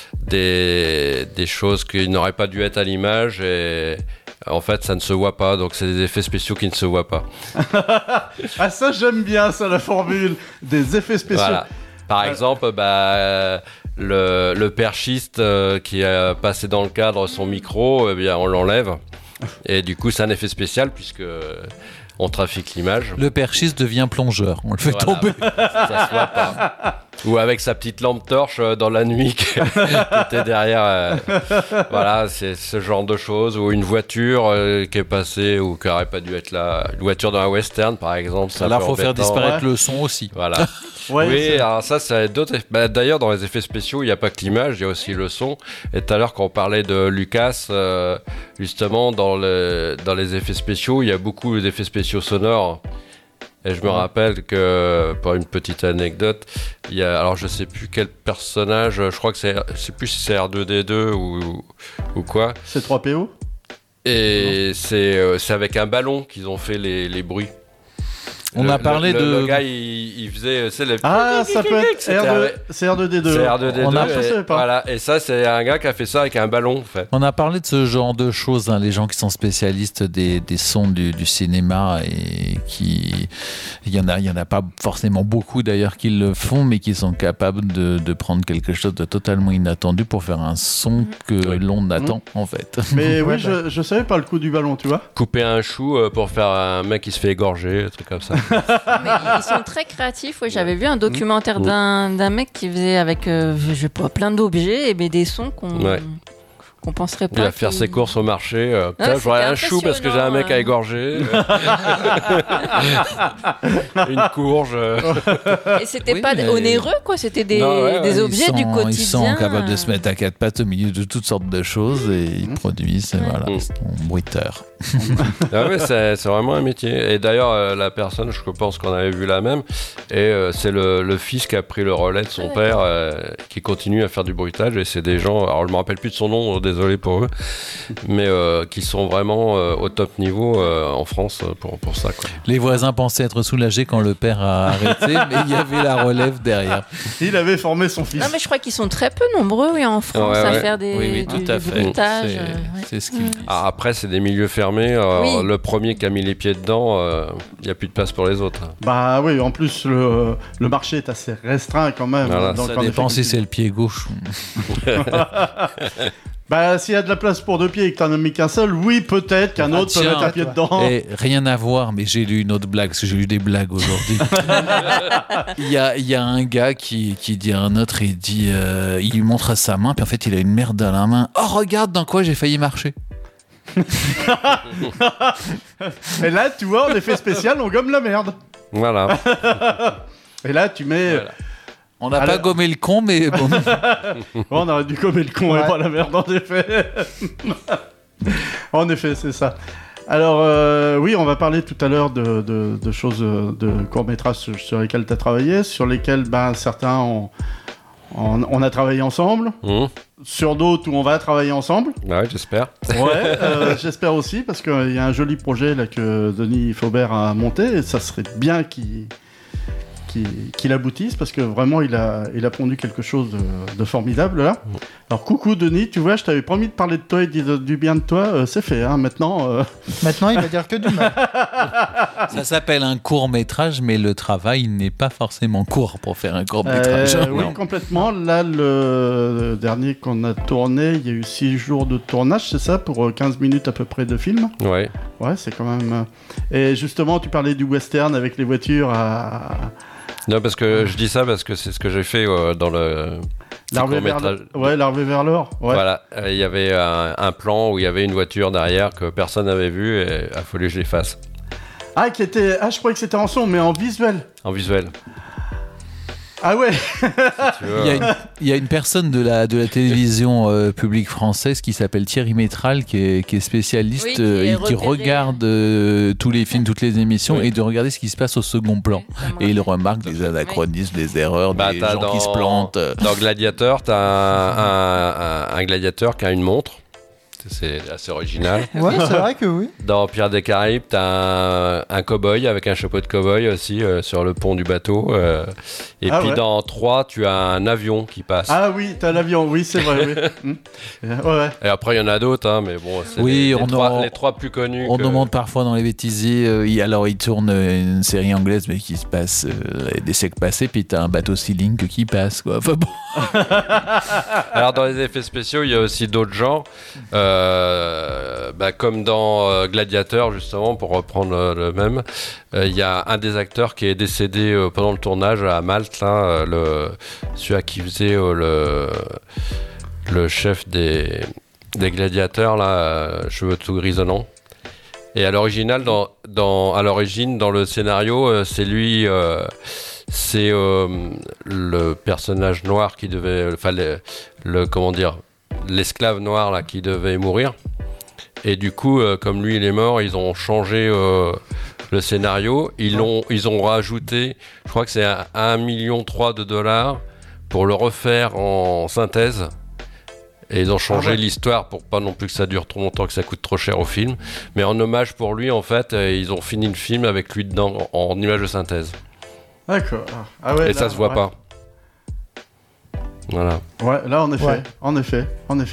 des choses qui n'auraient pas dû être à l'image et en fait, ça ne se voit pas. Donc, c'est des effets spéciaux qui ne se voient pas. Ah, ça, j'aime bien, ça, la formule des effets spéciaux. Voilà. Par exemple, le perchiste qui a passé dans le cadre son micro, on l'enlève. Et du coup, c'est un effet spécial puisque on trafique l'image. Le perchiste devient plongeur. On le fait tomber. Ça se voit pas. Ou avec sa petite lampe torche dans la nuit qui était derrière. Voilà, c'est ce genre de choses. Ou une voiture qui est passée ou qui n'aurait pas dû être là. Une voiture dans un western, par exemple. Là, il faut faire disparaître le son aussi. Voilà. Ouais, oui, alors ça, c'est d'autres. D'ailleurs, dans les effets spéciaux, il n'y a pas que l'image, il y a aussi le son. Et tout à l'heure, quand on parlait de Lucas, justement, dans les effets spéciaux, il y a beaucoup d'effets spéciaux sonores. Et je me rappelle que, pour une petite anecdote, il y a, alors je sais plus quel personnage, je crois que je sais plus si c'est R2D2 ou quoi. C'est 3PO. Et c'est avec un ballon qu'ils ont fait les bruits. On a parlé le gars, il faisait. Ah, ça peut être c'est R2D2. C'est R2D2. Je savais pas. Voilà. Et ça, c'est un gars qui a fait ça avec un ballon, en fait. On a parlé de ce genre de choses, hein, les gens qui sont spécialistes des sons du cinéma et qui. Il y en a pas forcément beaucoup d'ailleurs qui le font, mais qui sont capables de prendre quelque chose de totalement inattendu pour faire un son que l'on attend, en fait. Mais oui, je savais pas le coup du ballon, tu vois. Couper un chou pour faire un mec qui se fait égorger, un truc comme ça. Mais ils sont très créatifs. Ouais, j'avais vu un documentaire d'un mec qui faisait avec plein d'objets et des sons qu'on penserait pas. Il va faire ses courses au marché. J'aurais un chou parce que j'ai un mec à égorger. Une courge. Et c'était pas onéreux, quoi. C'était des objets du quotidien. Ils sont capables de se mettre à quatre pattes au milieu de toutes sortes de choses et ils produisent. Voilà, c'est un bruiteur. Ah ouais, c'est vraiment un métier. Et d'ailleurs, la personne, je pense qu'on avait vu la même, et c'est le fils qui a pris le relais de son père, qui continue à faire du bruitage. Et c'est des gens, alors je me rappelle plus de son nom, désolé pour eux, mais qui sont vraiment au top niveau en France pour ça, quoi. Les voisins pensaient être soulagés quand le père a arrêté, mais il y avait la relève derrière. Il avait formé son fils. Non, mais je crois qu'ils sont très peu nombreux en France à faire du bruitage. C'est ce qu'il dit. Après, c'est des milieux fermés. Le premier qui a mis les pieds dedans, il n'y a plus de place pour les autres. Bah oui, en plus, le marché est assez restreint quand même. Voilà. Ça dépend si c'est le pied gauche. Bah, s'il y a de la place pour deux pieds et que t'en as mis qu'un seul, oui, peut-être qu'un autre peut mettre un pied dedans. Et rien à voir, mais j'ai lu une autre blague, parce que j'ai lu des blagues aujourd'hui. Il y a un gars qui dit à un autre, il lui montre sa main, puis en fait, il a une merde dans la main. Oh, regarde dans quoi j'ai failli marcher. Et là, tu vois, en effet spécial, on gomme la merde. Voilà. Et là, tu mets On n'a pas gommé le con, mais bon. On aurait dû gommer le con et pas la merde, en effet. En effet, c'est ça. Alors, oui, on va parler tout à l'heure de choses, de courts-métrages sur lesquels tu as travaillé, sur lesquels certains on a travaillé ensemble, sur d'autres où on va travailler ensemble. Ouais, j'espère. Ouais, j'espère aussi, parce qu'il y a un joli projet là, que Denis Faubert a monté, et ça serait bien qu'il aboutisse, parce que vraiment il a pondu quelque chose de formidable là. Alors coucou Denis, tu vois, je t'avais promis de parler de toi et de dire du bien de toi, c'est fait, hein, maintenant. Maintenant il va dire que du mal. Ça s'appelle un court-métrage, mais le travail n'est pas forcément court pour faire un court-métrage. Oui, complètement. Là, le dernier qu'on a tourné, il y a eu 6 jours de tournage, c'est ça, pour 15 minutes à peu près de film. Ouais. Ouais, c'est quand même... Et justement, tu parlais du western avec les voitures à... Non, parce que je dis ça parce que c'est ce que j'ai fait dans le court-métrage. L'arrivée vers l'or. Ouais. Voilà, il y avait un plan où il y avait une voiture derrière que personne n'avait vue et il a fallu que je l'efface. Ah, je croyais que c'était en son, mais en visuel. En visuel. Ah ouais. Il y a une personne de la télévision publique française qui s'appelle Thierry Métral, qui est spécialiste et qui regarde tous les films, toutes les émissions, et de regarder ce qui se passe au second plan. Et il remarque les anachronismes, les erreurs, des gens qui se plantent. Dans Gladiator, t'as un gladiateur qui a une montre. C'est assez original. Ouais, c'est vrai que oui. Dans Pirates des Caraïbes, t'as un cow-boy avec un chapeau de cow-boy aussi sur le pont du bateau. Et puis dans 3, tu as un avion qui passe. Ah oui, t'as l'avion, oui, c'est vrai. Oui. Ouais. Et après, il y en a d'autres, hein, mais bon, c'est les 3 plus connus. On nous montre parfois dans les bêtisiers. Alors, ils tournent une série anglaise, mais qui se passe des siècles passés, puis t'as un bateau Sea-Link qui passe, quoi. Enfin, bon. Alors, dans les effets spéciaux, il y a aussi d'autres genres. Comme dans Gladiator, justement, pour reprendre le même, il y a un des acteurs qui est décédé pendant le tournage à Malte, là, celui qui faisait le chef des gladiateurs, là, cheveux tout grisonnants. Et à l'original, à l'origine, dans le scénario, c'est lui, c'est le personnage noir qui devait, comment dire, l'esclave noir là qui devait mourir, et du coup comme lui il est mort, ils ont changé le scénario, ils ont rajouté, je crois que c'est 1,3 million de dollars pour le refaire en synthèse, et ils ont changé l'histoire pour pas non plus que ça dure trop longtemps, que ça coûte trop cher au film, mais en hommage pour lui, en fait, ils ont fini le film avec lui dedans en image de synthèse. D'accord. Ah ouais, et là, ça se voit pas. Voilà. Ouais, là en effet.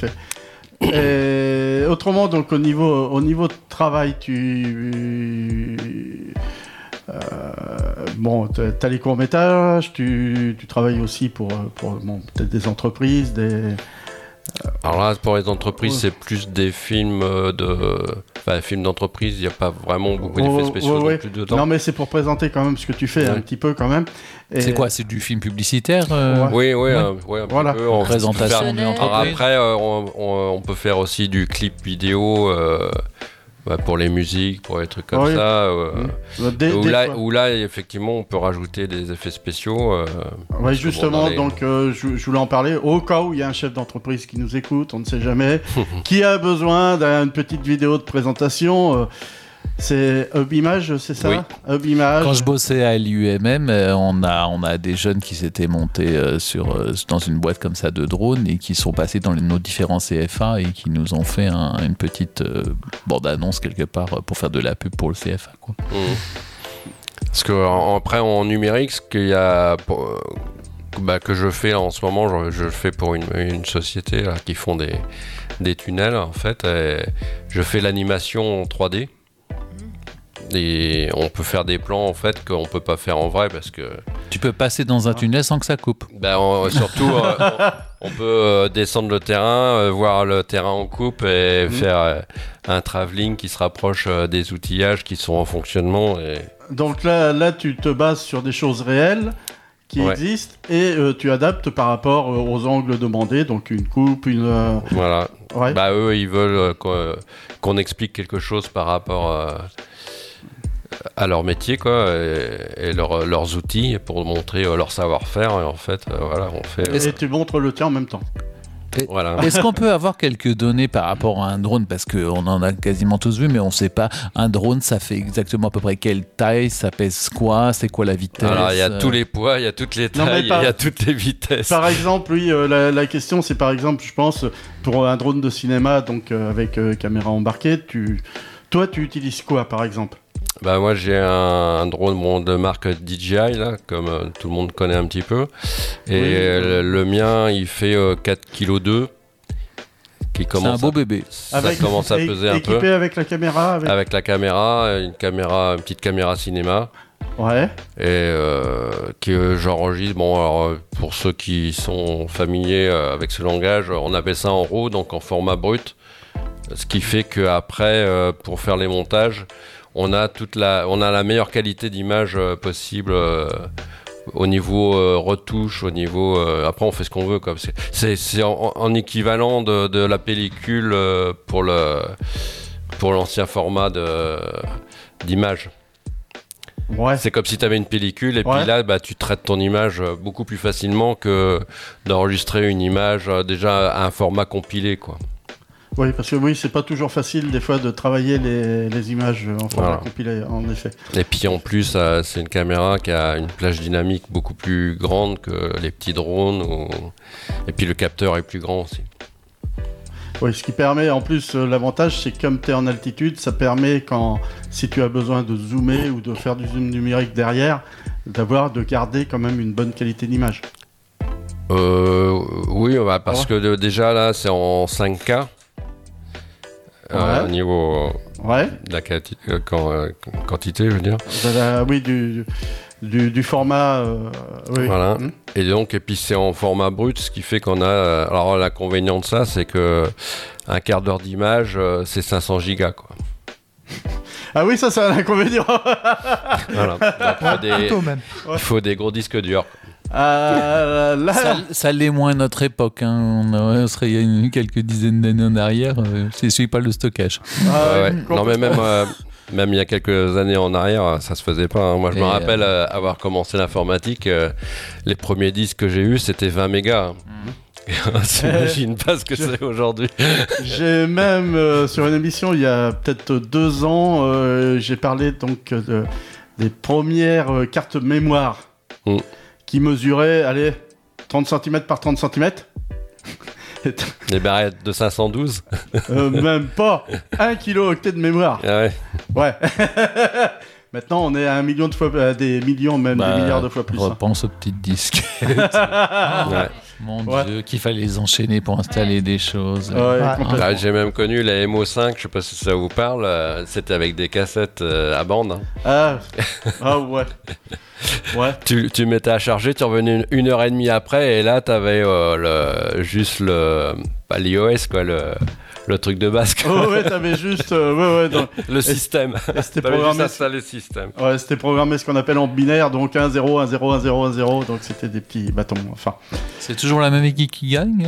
Et autrement, donc au niveau de travail, t'as les courts-métrages, tu travailles aussi pour peut-être des entreprises, Alors là, pour les entreprises, c'est plus des films films d'entreprise, il n'y a pas vraiment beaucoup d'effets spéciaux non plus dedans. Non, mais c'est pour présenter quand même ce que tu fais un petit peu quand même. Et... C'est quoi, c'est du film publicitaire Oui, un petit peu. En présentation d'une entreprise. Après, on peut faire aussi du clip vidéo pour les musiques, pour les trucs comme ça. Où là, effectivement, on peut rajouter des effets spéciaux. Oui, justement, donc je voulais en parler. Au cas où il y a un chef d'entreprise qui nous écoute, on ne sait jamais, qui a besoin d'une petite vidéo de présentation. C'est HubImage, c'est ça? Oui. HubImage. Quand je bossais à l'IUMM, on a des jeunes qui s'étaient montés dans une boîte comme ça de drones et qui sont passés dans nos différents CFA et qui nous ont fait une petite bande-annonce quelque part pour faire de la pub pour le CFA, quoi. Parce que après en numérique, ce qu'il y a que je fais en ce moment, je le fais pour une société là, qui font des tunnels en fait. Et je fais l'animation en 3D. Et on peut faire des plans en fait qu'on peut pas faire en vrai parce que tu peux passer dans un tunnel sans que ça coupe. Surtout on peut descendre le terrain, voir le terrain en coupe et faire un travelling qui se rapproche des outillages qui sont en fonctionnement. Donc là tu te bases sur des choses réelles qui existent et tu adaptes par rapport aux angles demandés, donc une coupe, Voilà. Ouais. Eux ils veulent qu'on explique quelque chose par rapport à leur métier, quoi, et leurs outils pour montrer leur savoir-faire. Et en fait, voilà, on fait. Et tu montres le tien en même temps. Voilà. Est-ce qu'on peut avoir quelques données par rapport à un drone? Parce qu'on en a quasiment tous vu, mais on ne sait pas. Un drone, ça fait exactement à peu près quelle taille? Ça pèse quoi? C'est quoi la vitesse? Alors, il y a tous les poids, il y a toutes les tailles, il y a toutes les vitesses. Par exemple, oui, la question, c'est par exemple, je pense, pour un drone de cinéma, donc avec caméra embarquée, toi, tu utilises quoi, par exemple? Bah moi j'ai un drone de marque DJI là, comme tout le monde connaît un petit peu, et le mien il fait 4,2 kg. C'est un beau bébé. Ça commence à peser un peu. Équipé avec la caméra avec la caméra, une petite caméra cinéma. Ouais. Et que j'enregistre. Bon, alors pour ceux qui sont familiers avec ce langage, on appelle ça en RAW, donc en format brut. Ce qui fait qu'après, pour faire les montages, on a la meilleure qualité d'image possible au niveau retouche, au niveau. Après, on fait ce qu'on veut, quoi. C'est en équivalent de la pellicule pour l'ancien format d'image. Ouais. C'est comme si tu avais une pellicule et puis là, tu traites ton image beaucoup plus facilement que d'enregistrer une image déjà à un format compilé, quoi. Oui, parce que oui, c'est pas toujours facile des fois de travailler les images en format compilé, en effet. Et puis en plus, c'est une caméra qui a une plage dynamique beaucoup plus grande que les petits drones. Et puis le capteur est plus grand aussi. Oui, ce qui permet, en plus, l'avantage, c'est que comme tu es en altitude, ça permet, si tu as besoin de zoomer ou de faire du zoom numérique derrière, de garder quand même une bonne qualité d'image. Oui, parce que déjà là, c'est en 5K. Au niveau de la quantité, je veux dire. Oui, du format. Oui. Voilà. Et puis c'est en format brut, ce qui fait qu'on a. Alors l'inconvénient de ça, c'est que un quart d'heure d'image, c'est 500 gigas, quoi. Ah oui, ça c'est un inconvénient. Voilà. Il faut des gros disques durs. Ça l'est moins à notre époque, hein. On serait il y a quelques dizaines d'années en arrière, c'est pas le stockage. Non mais même il y a quelques années en arrière, ça se faisait pas, hein. Moi je me rappelle avoir commencé l'informatique, les premiers disques que j'ai eus c'était 20 mégas. T'imagines pas ce que c'est aujourd'hui. J'ai même sur une émission il y a peut-être 2 ans, j'ai parlé donc des premières cartes mémoire. Qui mesurait, 30 cm par 30 cm. Des barrettes de 512. Même pas. 1 kilo-octet de mémoire. Ah ouais. Ouais. Maintenant, on est à 1 million de fois, des millions, même des milliards de fois plus. Repense aux petites disques. Mon Dieu, qu'il fallait les enchaîner pour installer des choses. J'ai même connu la MO5, je sais pas si ça vous parle, c'était avec des cassettes à bande. Hein. Ouais. Ouais. Tu mettais à charger, tu revenais 1h30 après, et là, t'avais juste l'iOS, quoi, le truc de base. Ouais, t'avais juste le système. C'était programmé le système. Ouais, c'était programmé ce qu'on appelle en binaire, donc 1 0 1 0 1 0 1 0, donc c'était des petits bâtons. Enfin. C'est toujours la même équipe qui gagne.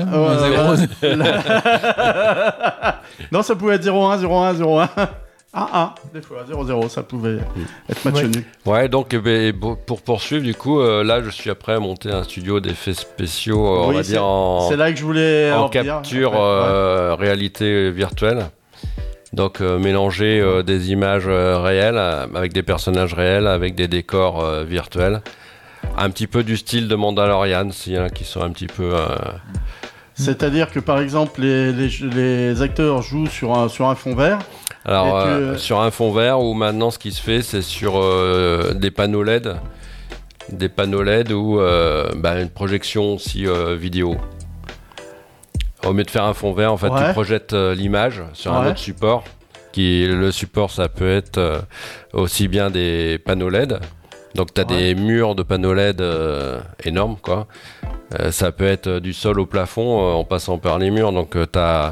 Non, ça pouvait être 0 1 0 1 0 1. 1-1, des fois 0-0, ça pouvait être match nul. Ouais, donc pour poursuivre, du coup, là je suis après à monter un studio d'effets spéciaux, on va dire c'est là que je voulais en capture réalité virtuelle. Donc mélanger des images réelles avec des personnages réels, avec des décors virtuels. Un petit peu du style de Mandalorian, s'il y en a qui sont un petit peu... C'est-à-dire que par exemple, les acteurs jouent sur un fond vert. Alors, sur un fond vert, où maintenant ce qui se fait, c'est sur des panneaux LED. Des panneaux LED ou une projection aussi vidéo. Au lieu de faire un fond vert, en fait, tu projettes l'image sur un autre support. Le support, ça peut être aussi bien des panneaux LED. Donc, tu as des murs de panneaux LED énormes, quoi. Ça peut être du sol au plafond en passant par les murs. Donc, tu as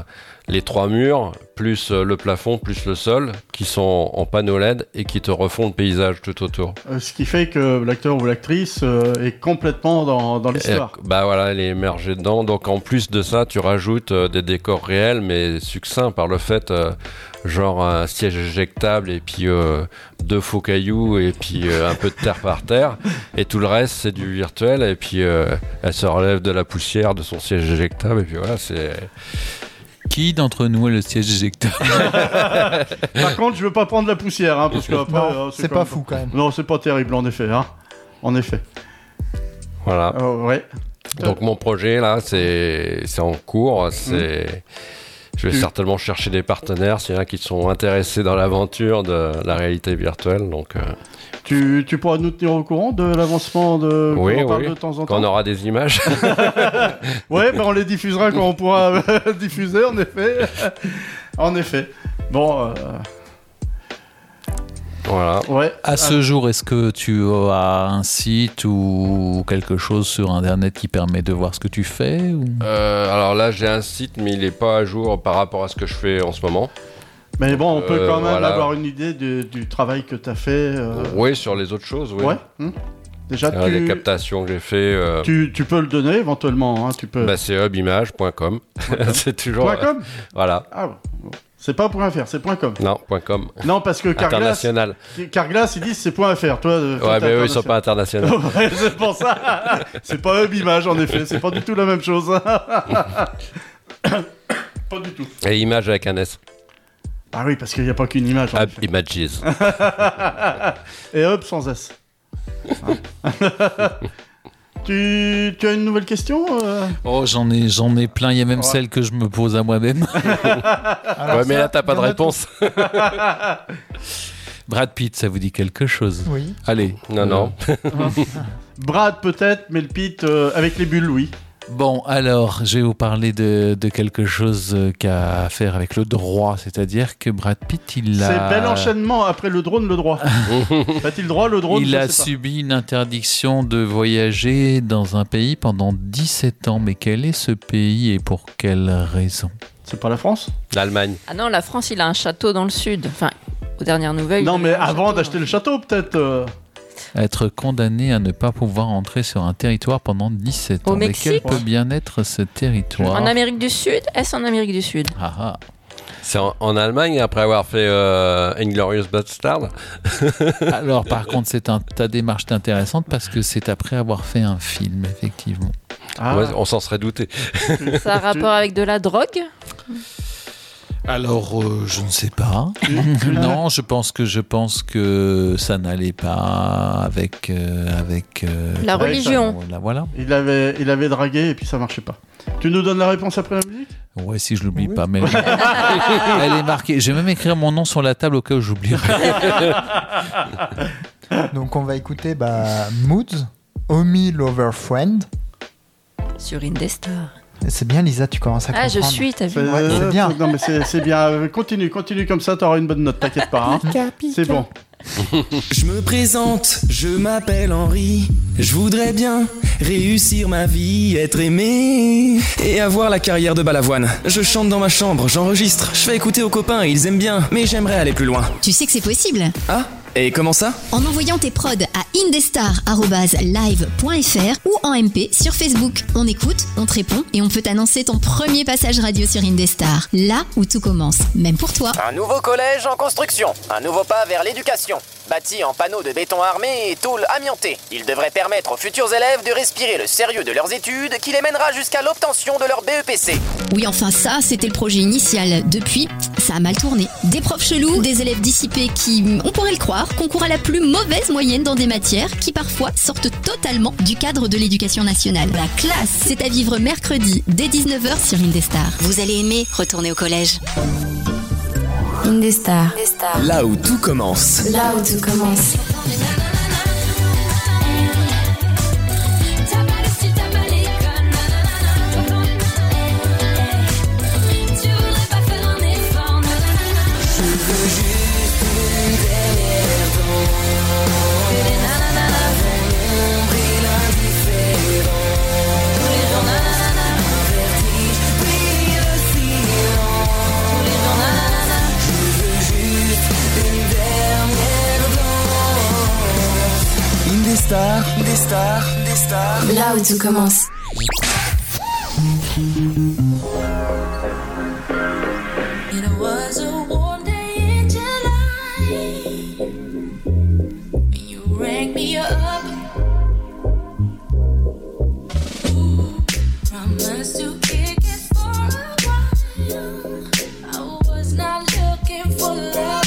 les 3 murs, plus le plafond, plus le sol, qui sont en panneaux LED et qui te refont le paysage tout autour. Ce qui fait que l'acteur ou l'actrice est complètement dans l'histoire. Bah voilà, elle est immergée dedans. Donc en plus de ça, tu rajoutes des décors réels, mais succincts par le fait, genre un siège éjectable et puis 2 faux cailloux et puis un peu de terre par terre. Et tout le reste, c'est du virtuel. Et puis elle se relève de la poussière de son siège éjectable. Et puis voilà, c'est... Qui d'entre nous est le siège éjectable? Par contre, je veux pas prendre la poussière, hein, parce que après, Non, c'est pas fou quand même. Non, c'est pas terrible en effet, hein. En effet. Voilà. Ouais. Donc mon projet là, c'est en cours. Je vais certainement chercher des partenaires s'il y en a qui sont intéressés dans l'aventure de la réalité virtuelle. Donc, tu pourras nous tenir au courant de l'avancement de oui, on parle de temps en temps. Quand on aura des images. Ouais, on les diffusera quand on pourra diffuser, en effet. En effet. Bon. Voilà. Ouais. À ce jour, est-ce que tu as un site ou quelque chose sur Internet qui permet de voir ce que tu fais ou... Alors là, j'ai un site, mais il n'est pas à jour par rapport à ce que je fais en ce moment. Mais bon, on peut quand même avoir une idée du travail que tu as fait. Oui, sur les autres choses, oui. Ouais. Déjà, les captations que j'ai fait. Tu peux le donner éventuellement. Hein, tu peux. Bah, c'est hubimage.com. C'est toujours. .com. Voilà. Ah bon. C'est pas .fr, c'est .com. Non, .com. Non, parce que Carglass, ils disent c'est .fr. Toi, ouais, mais eux, ils sont pas internationaux. Ouais, c'est pour ça. C'est pas Hubimage, en effet. C'est pas du tout la même chose. Pas du tout. Et image avec un S. Ah oui, parce qu'il n'y a pas qu'une image. Images. Et Hub sans S. Tu as une nouvelle question Oh, j'en ai plein. Il y a même celle que je me pose à moi-même. Ouais, mais là, t'as pas de réponse. Brad Pitt, ça vous dit quelque chose? Oui. Allez. Non. Brad, peut-être, mais le Pitt avec les bulles, oui. Bon, alors, je vais vous parler de quelque chose qui a à faire avec le droit, c'est-à-dire que Brad Pitt, il a... C'est bel enchaînement après le drone, le droit. A-t-il droit, le drone? Il a subi une interdiction de voyager dans un pays pendant 17 ans. Mais quel est ce pays et pour quelle raison? C'est pas la France? L'Allemagne. Ah non, la France, il a un château dans le sud. Enfin, aux dernières nouvelles... Non, mais avant d'acheter le château, peut-être... Être condamné à ne pas pouvoir entrer sur un territoire pendant 17 ans. Au Mexique. Mais quel peut bien être ce territoire? En Amérique du Sud? Est-ce en Amérique du Sud? C'est en Allemagne, après avoir fait Inglourious Basterds. Alors, par contre, ta démarche est intéressante parce que c'est après avoir fait un film, effectivement. Ouais, on s'en serait douté. Ça a rapport avec de la drogue? Alors, je ne sais pas. Non, je pense que ça n'allait pas avec la religion. Voilà. Il avait dragué et puis ça marchait pas. Tu nous donnes la réponse après la musique? Ouais, si je l'oublie pas, mais elle est marquée. Je vais même écrire mon nom sur la table au cas où j'oublierai. Donc on va écouter Moods, Homie Lover Friend. Sur Indestar. C'est bien, Lisa, tu commences à comprendre. Ah, je suis, t'as vu? Ouais, c'est bien. Non, mais c'est bien. Continue comme ça, t'auras une bonne note, t'inquiète pas. Hein. C'est bon. Je me présente, je m'appelle Henri. Je voudrais bien réussir ma vie, être aimé et avoir la carrière de Balavoine. Je chante dans ma chambre, j'enregistre, je fais écouter aux copains, ils aiment bien, mais j'aimerais aller plus loin. Tu sais que c'est possible? Ah, et comment ça? En envoyant tes prods à indestar@live.fr ou en MP sur Facebook. On écoute, on te répond et on peut t'annoncer ton premier passage radio sur Indestar. Là où tout commence, même pour toi. Un nouveau collège en construction, un nouveau pas vers l'éducation. Bâti en panneaux de béton armé et tôle amiantée, il devrait permettre aux futurs élèves de respirer le sérieux de leurs études qui les mènera jusqu'à l'obtention de leur BEPC. Oui, enfin ça, c'était le projet initial. Depuis, ça a mal tourné. Des profs chelous, des élèves dissipés qui, on pourrait le croire, concourent à la plus mauvaise moyenne dans des matières qui parfois sortent totalement du cadre de l'éducation nationale. La classe, c'est à vivre mercredi dès 19h sur Indestar. Vous allez aimer retourner au collège. Indestar. Là où tout commence. Là où tout commence. Indestar. Là où tout commence. It was a warm day in July when you rang me up. Promised to kick it for a while. I was not looking for love.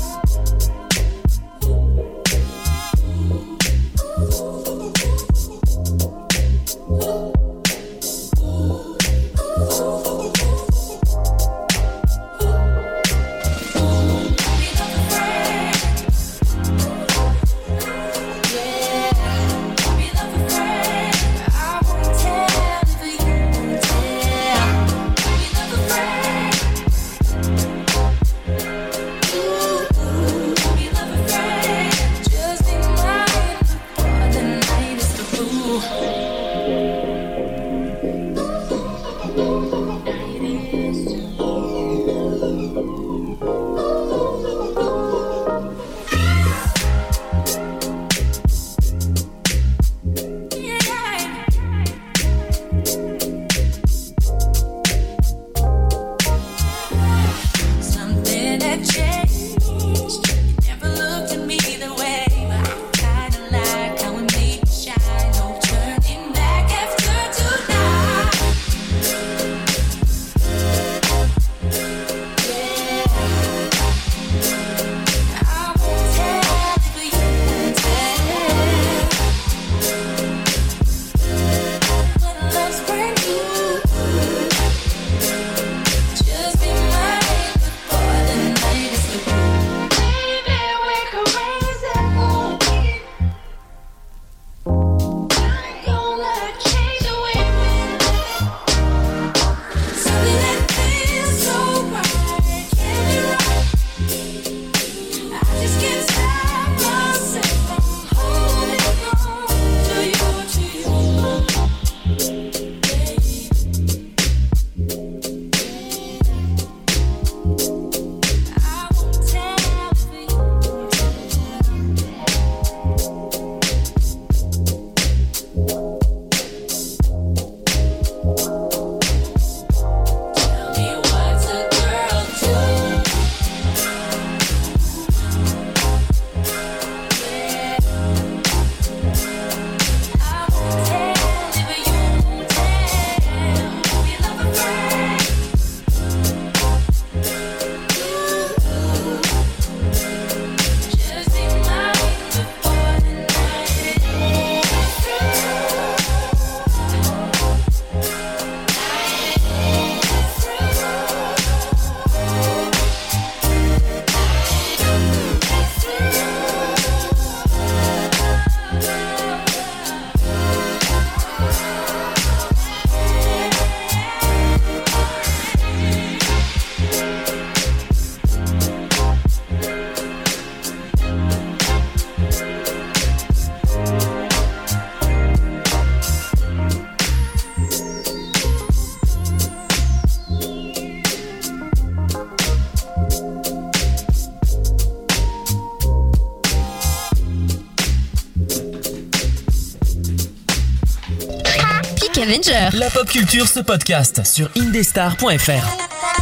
Avenger. La pop culture se podcast sur indestar.fr.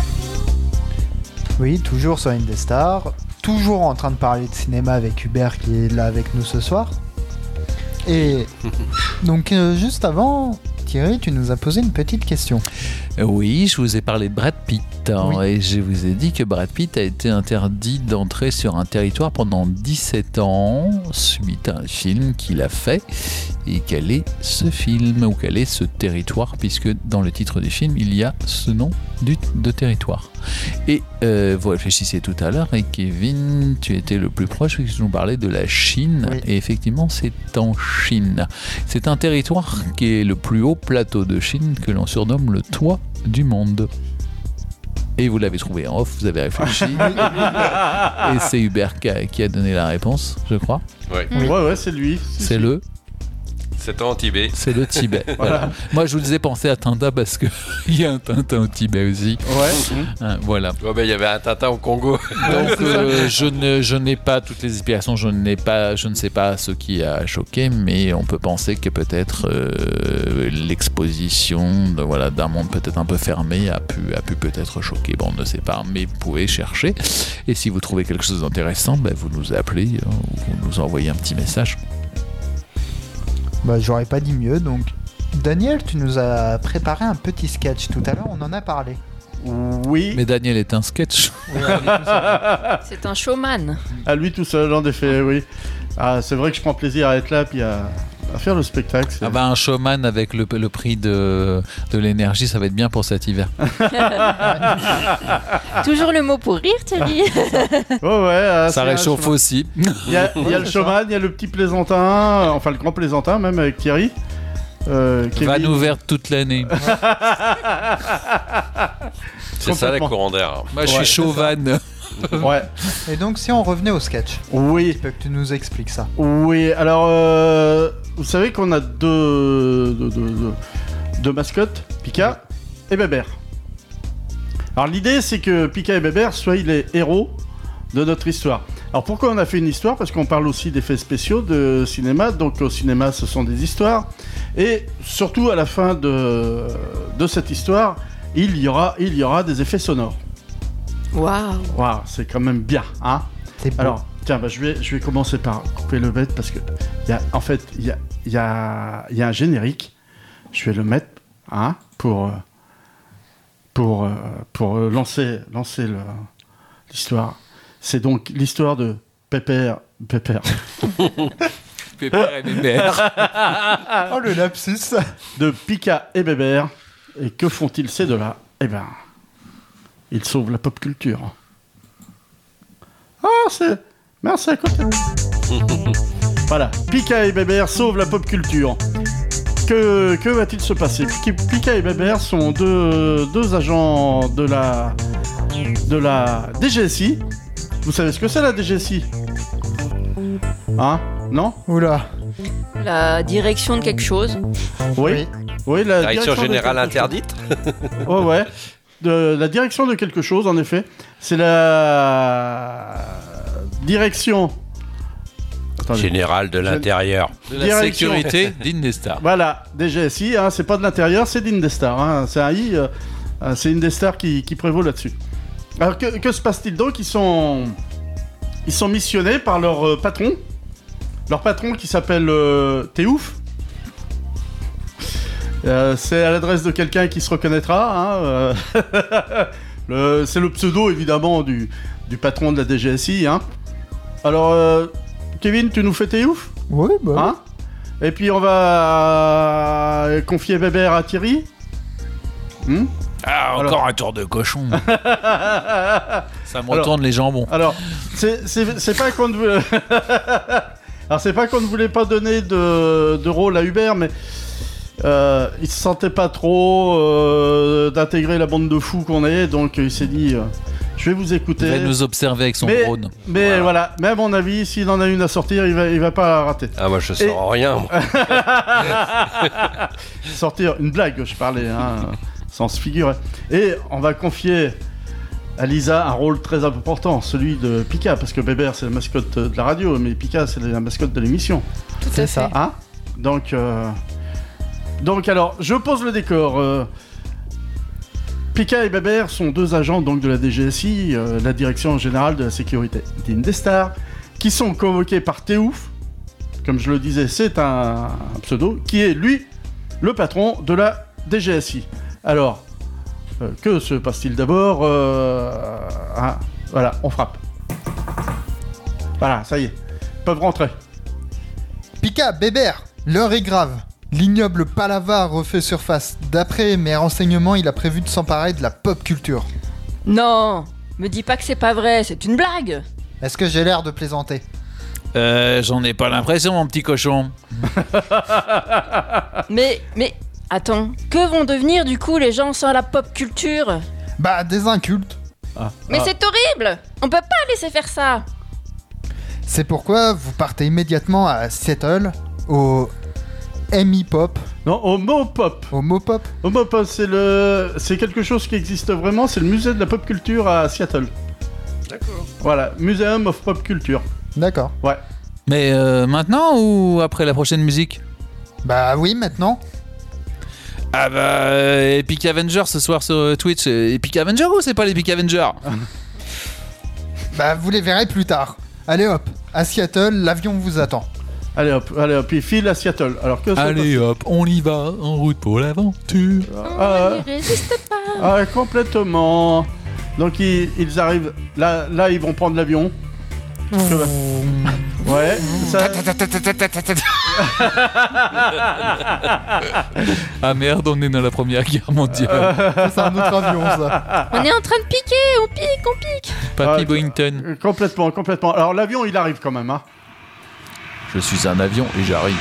Oui, toujours sur Indestar, toujours en train de parler de cinéma avec Hubert qui est là avec nous ce soir. Et donc juste avant, Thierry, tu nous as posé une petite question. Oui, je vous ai parlé de Brad Pitt et je vous ai dit que Brad Pitt a été interdit d'entrer sur un territoire pendant 17 ans suite à un film qu'il a fait. Et quel est ce film ou quel est ce territoire, puisque dans le titre du film il y a ce nom de territoire. Et vous réfléchissiez tout à l'heure et Kevin, tu étais le plus proche puisque tu nous parlais de la Chine. Oui. Et effectivement c'est en Chine. C'est un territoire qui est le plus haut plateau de Chine que l'on surnomme le toit du monde. Et vous l'avez trouvé en off, vous avez réfléchi. Et c'est Hubert qui a donné la réponse, je crois. Ouais, c'est lui. C'est le... C'est en Tibet. C'est le Tibet. Voilà. Moi, je vous disais penser à Tintin parce que il y a un Tintin au Tibet aussi. Ouais. Voilà. Oh, ben, il y avait un Tintin au Congo. Donc, je n'ai pas toutes les explications. Je ne sais pas ce qui a choqué, mais on peut penser que peut-être l'exposition d'un monde peut-être un peu fermé a pu peut-être choquer. Bon, on ne sait pas, mais vous pouvez chercher. Et si vous trouvez quelque chose d'intéressant, vous nous appelez ou vous nous envoyez un petit message. J'aurais pas dit mieux. Donc, Daniel, tu nous as préparé un petit sketch. Tout à l'heure, on en a parlé. Oui. Mais Daniel est un sketch. C'est un showman. À lui tout seul, en effet, oui. Ah, c'est vrai que je prends plaisir à être là, puis à faire le spectacle. Un showman avec le prix de l'énergie, ça va être bien pour cet hiver. Toujours le mot pour rire, Thierry. Ça réchauffe aussi. Il y a le showman, il y a le petit plaisantin, enfin le grand plaisantin même avec Thierry. Vanne ouverte toute l'année. C'est ça les courants d'air. Moi je suis chauvane. Ouais. Et donc si on revenait au sketch. Oui. Je peux que tu nous expliques ça. Oui, alors vous savez qu'on a deux mascottes, Pika et Bébert. Alors l'idée c'est que Pika et Bébert soient les héros de notre histoire. Alors pourquoi on a fait une histoire ? Parce qu'on parle aussi d'effets spéciaux de cinéma, donc au cinéma ce sont des histoires. Et surtout à la fin de cette histoire, il y aura des effets sonores. Waouh, c'est quand même bien, hein ? C'est beau. Alors, tiens, je vais commencer par couper le bête parce que il y a un générique. Je vais le mettre, hein, pour lancer l'histoire. C'est donc l'histoire de Pépère. Pépère et Bébert. Oh, le lapsus. De Pika et Bébert. Et que font-ils ces deux-là ? Eh ben, ils sauvent la pop culture. Merci à côté. Voilà, Pika et Bébert sauvent la pop culture. Que va-t-il se passer ? Pika et Bébert sont deux agents de la DGSI. Vous savez ce que c'est la DGSI ? Hein ? Non ? Oula. La direction de quelque chose. Oui, la direction générale interdite. Ouais. La direction de quelque chose, en effet. C'est la direction générale de l'intérieur. De la sécurité d'Indestar. Voilà, DGSI, hein, c'est pas de l'intérieur, c'est d'Indestar. Hein. C'est un I, c'est Indestar qui prévaut là-dessus. Alors que se passe-t-il donc ? Ils sont missionnés par leur patron. Leur patron qui s'appelle T'es ouf. C'est à l'adresse de quelqu'un qui se reconnaîtra. Hein, c'est le pseudo évidemment du patron de la DGSI. Hein. Alors, Kevin, tu nous fais T'es ouf ? Oui, bah. Hein ? Et puis on va confier Bébert à Thierry. Encore un tour de cochon. Ça me retourne les jambons. Alors, c'est pas qu'on ne voulait... Alors, c'est pas qu'on ne voulait pas donner de rôle à Hubert, mais il se sentait pas trop d'intégrer la bande de fous qu'on est, donc il s'est dit... je vais vous écouter. Il va nous observer avec son drone. Mais voilà, mais à mon avis, s'il en a une à sortir, il va pas la rater. Ah, moi je sors rien. Moi. Sortir une blague, je parlais, hein, sans se figurer. Et on va confier à Lisa un rôle très important, celui de Pika, parce que Bébert c'est la mascotte de la radio, mais Pika c'est la mascotte de l'émission. Tout à fait. Hein ? Donc alors, je pose le décor. Pika et Bébert sont deux agents donc de la DGSI, la Direction Générale de la Sécurité d'Indestar, qui sont convoqués par Théouf, comme je le disais, c'est un pseudo, qui est lui le patron de la DGSI. Alors, que se passe-t-il d'abord voilà, on frappe. Voilà, ça y est, ils peuvent rentrer. Pika, Bébert, l'heure est grave. L'ignoble Palava refait surface. D'après mes renseignements, il a prévu de s'emparer de la pop culture. Non, me dis pas que c'est pas vrai, c'est une blague. Est-ce que j'ai l'air de plaisanter ? J'en ai pas l'impression, mon petit cochon. Mais, attends, que vont devenir du coup les gens sans la pop culture ? Bah, des incultes. Mais c'est horrible ! On peut pas laisser faire ça. C'est pourquoi vous partez immédiatement à Seattle, au M-hip-hop. Non, Homopop. Homopop. Homopop, c'est quelque chose qui existe vraiment. C'est le musée de la pop culture à Seattle. D'accord. Voilà, Museum of Pop Culture. D'accord. Ouais. Mais maintenant ou après la prochaine musique? Bah oui, maintenant. Ah bah, Epic Avenger ce soir sur Twitch. Epic Avenger ou c'est pas l'Epic Avenger? Bah vous les verrez plus tard. Allez hop, à Seattle, l'avion vous attend. Allez hop, il file à Seattle. Alors que allez hop, on y va, en route pour l'aventure. Résiste pas. Complètement. Donc ils arrivent, là ils vont prendre l'avion. Ouais. Ah merde, on est dans la Première Guerre mondiale. C'est un autre avion ça. On est en train de piquer, on pique. Papy Boington. Complètement. Alors l'avion il arrive quand même. Hein. Je suis un avion et j'arrive.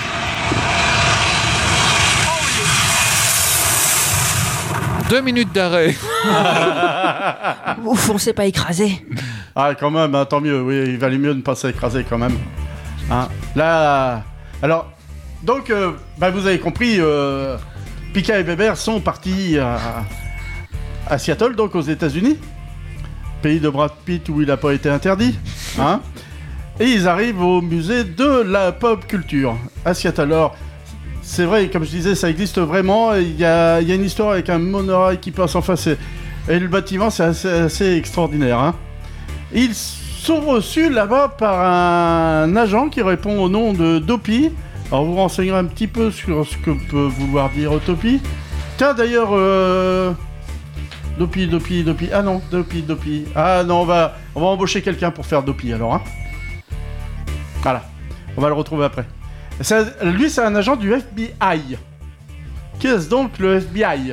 Deux minutes d'arrêt. Ouf, on s'est pas écrasé. Ah quand même, hein, tant mieux. Oui, il valait mieux ne pas s'écraser quand même. Hein. Là, alors, donc, vous avez compris, Pika et Bébert sont partis à Seattle, donc aux États-Unis, pays de Brad Pitt où il n'a pas été interdit. Hein. Et ils arrivent au musée de la pop culture à Seattle. Alors, c'est vrai, comme je disais, ça existe vraiment. Il y a une histoire avec un monorail qui passe en face. Et le bâtiment, c'est assez extraordinaire. Hein. Ils sont reçus là-bas par un agent qui répond au nom de Dopey. Alors, vous renseignerez un petit peu sur ce que peut vouloir dire Dopey. Tiens, d'ailleurs, Dopey. Ah non, Dopey. Ah non, on va embaucher quelqu'un pour faire Dopey alors. Hein. Voilà, on va le retrouver après. Lui, c'est un agent du FBI. Qu'est-ce donc le FBI?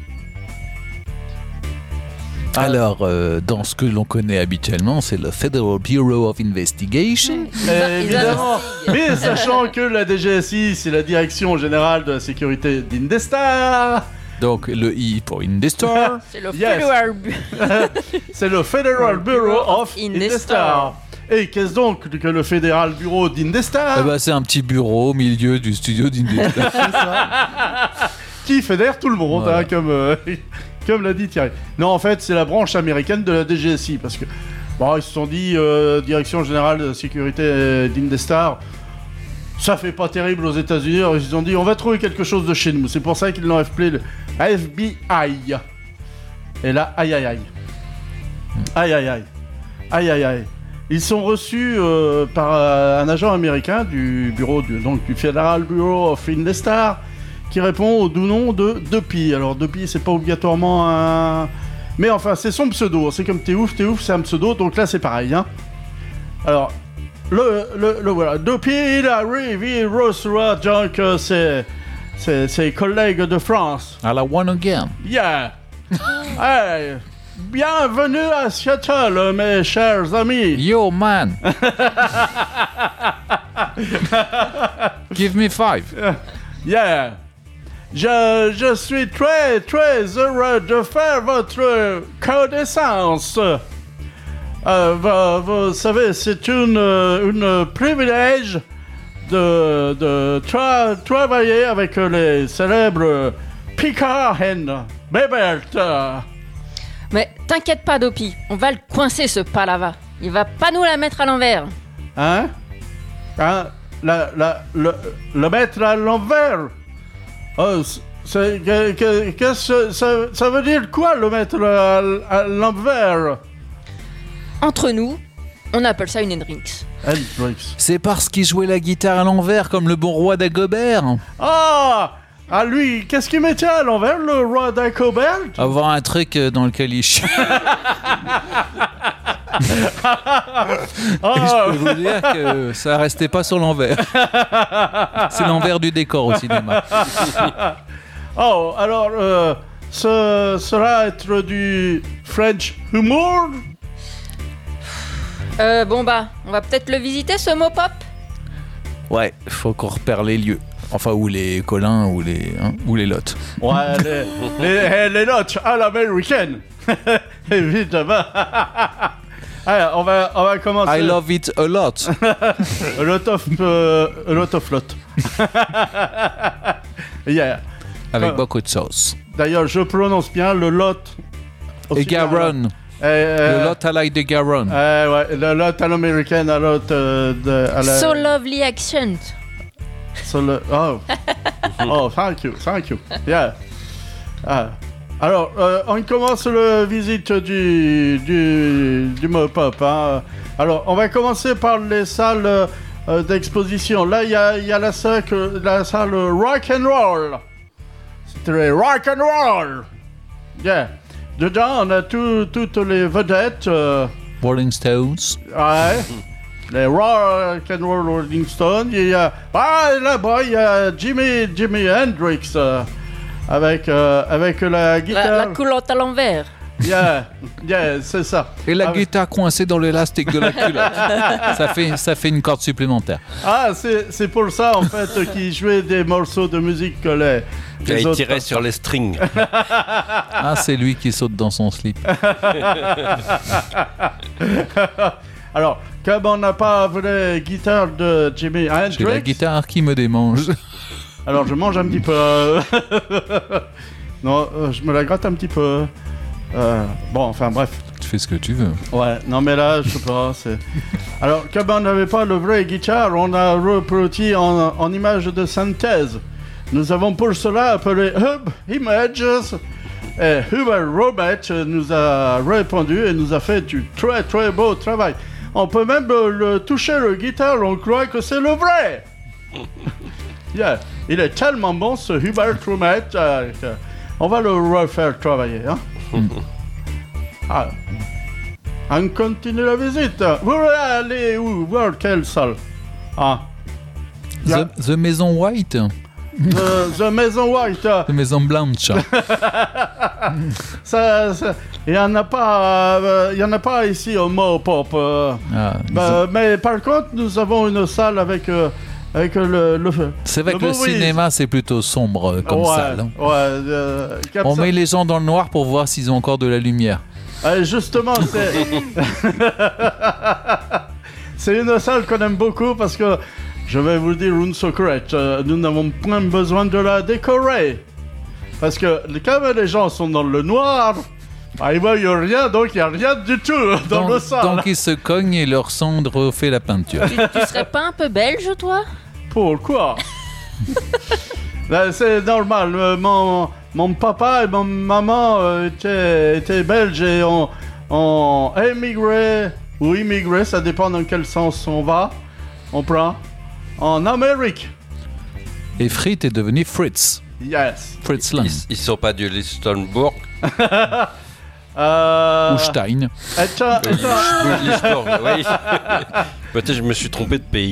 Alors, dans ce que l'on connaît habituellement, c'est le Federal Bureau of Investigation. Évidemment. Mais sachant que la DGSI, c'est la Direction Générale de la Sécurité d'Indestar. Donc, le I pour Indestar. C'est le Federal c'est le Federal Bureau of Indestar. Et qu'est-ce donc que le Fédéral Bureau d'Indestar? C'est un petit bureau au milieu du studio d'Indestar. C'est ça. Qui fédère tout le monde, voilà. Hein, comme l'a dit Thierry. Non, en fait, c'est la branche américaine de la DGSI, parce que ils se sont dit, Direction Générale de Sécurité d'Indestar, ça fait pas terrible aux États-Unis. Alors, ils se sont dit, on va trouver quelque chose de chez nous. C'est pour ça qu'ils l'ont appelé le FBI. Et là, aïe. Ils sont reçus par un agent américain du bureau du Federal Bureau of Indestar qui répond au doux nom de Dopey. Alors Dopey, c'est pas obligatoirement un... Mais enfin, c'est son pseudo. C'est comme T'es ouf, c'est un pseudo. Donc là, c'est pareil. Hein. Alors, le voilà. Dopey, il arrive, il reçoit donc ses collègues de France. À la one again. Yeah. Hey. Bienvenue à Seattle, mes chers amis. Yo, man. Give me 5. Yeah. Je suis très, très heureux de faire votre connaissance. Vous savez, c'est une privilège de travailler avec les célèbres Pika et Bébert. Mais t'inquiète pas, Dopey, on va le coincer ce palava. Il va pas nous la mettre à l'envers. Hein? Le mettre à l'envers? Oh, qu'est-ce que ça veut dire quoi, le mettre à l'envers? Entre nous, on appelle ça une Hendrix. C'est parce qu'il jouait la guitare à l'envers comme le bon roi d'Agobert. Ah lui, qu'est-ce qu'il mettait à l'envers, le roi d'Agobert? Avoir un truc dans le caliche. Et je peux vous dire que ça restait pas sur l'envers. C'est l'envers du décor au cinéma. Alors, cela être du French humour? On va peut-être le visiter, ce mot pop. Ouais, faut qu'on repère les lieux. Enfin, ou les Colins, ou les Lots. Ouais, les Lots à l'américaine. Évidemment. Allez, on va commencer. I love it a lot. a lot of lot. Yeah. Avec beaucoup de sauce. D'ailleurs, je prononce bien le lot. Et Garonne. Le lot à l'ail de Garonne. Ouais, le lot à l'américaine, à lot à la... So lovely accent. Oh, thank you. Yeah. Alors, on commence la visite du Mopop. Hein. Alors, on va commencer par les salles d'exposition. Là, il y a la salle rock and roll. C'est très rock and roll. Yeah. Dedans, on a toutes les vedettes. Rolling Stones. Ouais. Les rock and roll Rolling Stones. Il y a, là-bas, il y a Jimi Hendrix avec la guitare. La culotte à l'envers. Yeah, c'est ça. Et la guitare coincée dans l'élastique de la culotte. ça fait une corde supplémentaire. Ah, c'est pour ça, en fait, qu'il jouait des morceaux de musique que les il tirait sur les strings. Ah, c'est lui qui saute dans son slip. Alors, comme on n'a pas la vraie guitare de Jimi Hendrix... J'ai la guitare qui me démange. Alors, je mange un petit peu. Non, je me la gratte un petit peu. Bon, enfin, bref. Tu fais ce que tu veux. Ouais, non, mais là, je sais pas. Alors, comme on n'avait pas le vrai guitare, on a reproduit en image de synthèse. Nous avons pour cela appelé Hub Images. Et Hubert Robert nous a répondu et nous a fait du très très beau travail. On peut même toucher le guitare, on croit que c'est le vrai. Yeah. Il est tellement bon ce Hubert Robert. On va le refaire travailler. Hein? On continue la visite. Vous voulez aller où? Voir quelle salle? The Maison White. The Maison White. The Maison Blanche. Il n'y en a pas ici au Mopop. Mais par contre, nous avons une salle avec le c'est vrai que le cinéma, c'est plutôt sombre comme salle. Hein. On met les gens dans le noir pour voir s'ils ont encore de la lumière. Justement, c'est une salle qu'on aime beaucoup parce que, je vais vous dire une secret, nous n'avons pas besoin de la décorer. Parce que quand les gens sont dans le noir, ils voient rien, donc il n'y a rien du tout dans le salle. Donc ils se cognent et leur cendre refait la peinture. Tu serais pas un peu belge, toi? Pourquoi? C'est normal. Mon papa et ma maman étaient belges et ont émigré ou immigré, ça dépend dans quel sens on va. On prend en Amérique. Et Fritz est devenu Fritz. Yes. Fritz Lang. Ils sont pas du Lichtenbourg. Ou Stein. Oui. Peut-être je me suis trompé de pays.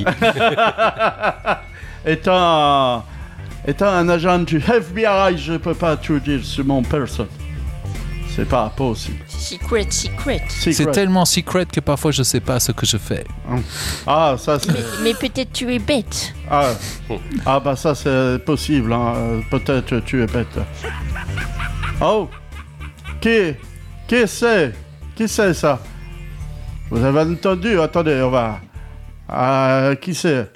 Étant un agent du FBI, je peux pas tout dire sur mon personne. C'est pas possible. Secret. C'est tellement secret que parfois je sais pas ce que je fais. Ah, ça c'est... Mais peut-être tu es bête. Bah ça c'est possible. Hein. Peut-être tu es bête. Oh, qui c'est? Qui c'est ça? Vous avez entendu? Attendez, on va... qui c'est?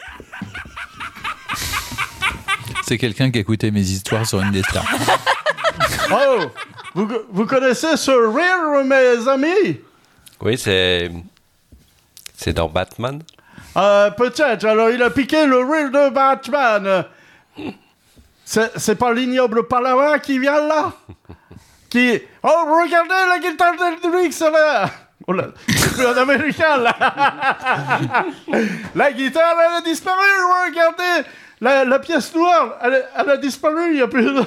C'est quelqu'un qui a écouté mes histoires sur Indestar. Oh, vous connaissez ce rire, mes amis? Oui, c'est dans Batman. Peut-être. Alors, il a piqué le rire de Batman. C'est pas l'ignoble Palawan qui vient là? Oh, regardez la guitare d'Hendrix là! Oh là, c'est plus un américain là! La guitare, elle a disparu, regardez! La pièce noire, elle a disparu, il n'y a plus de...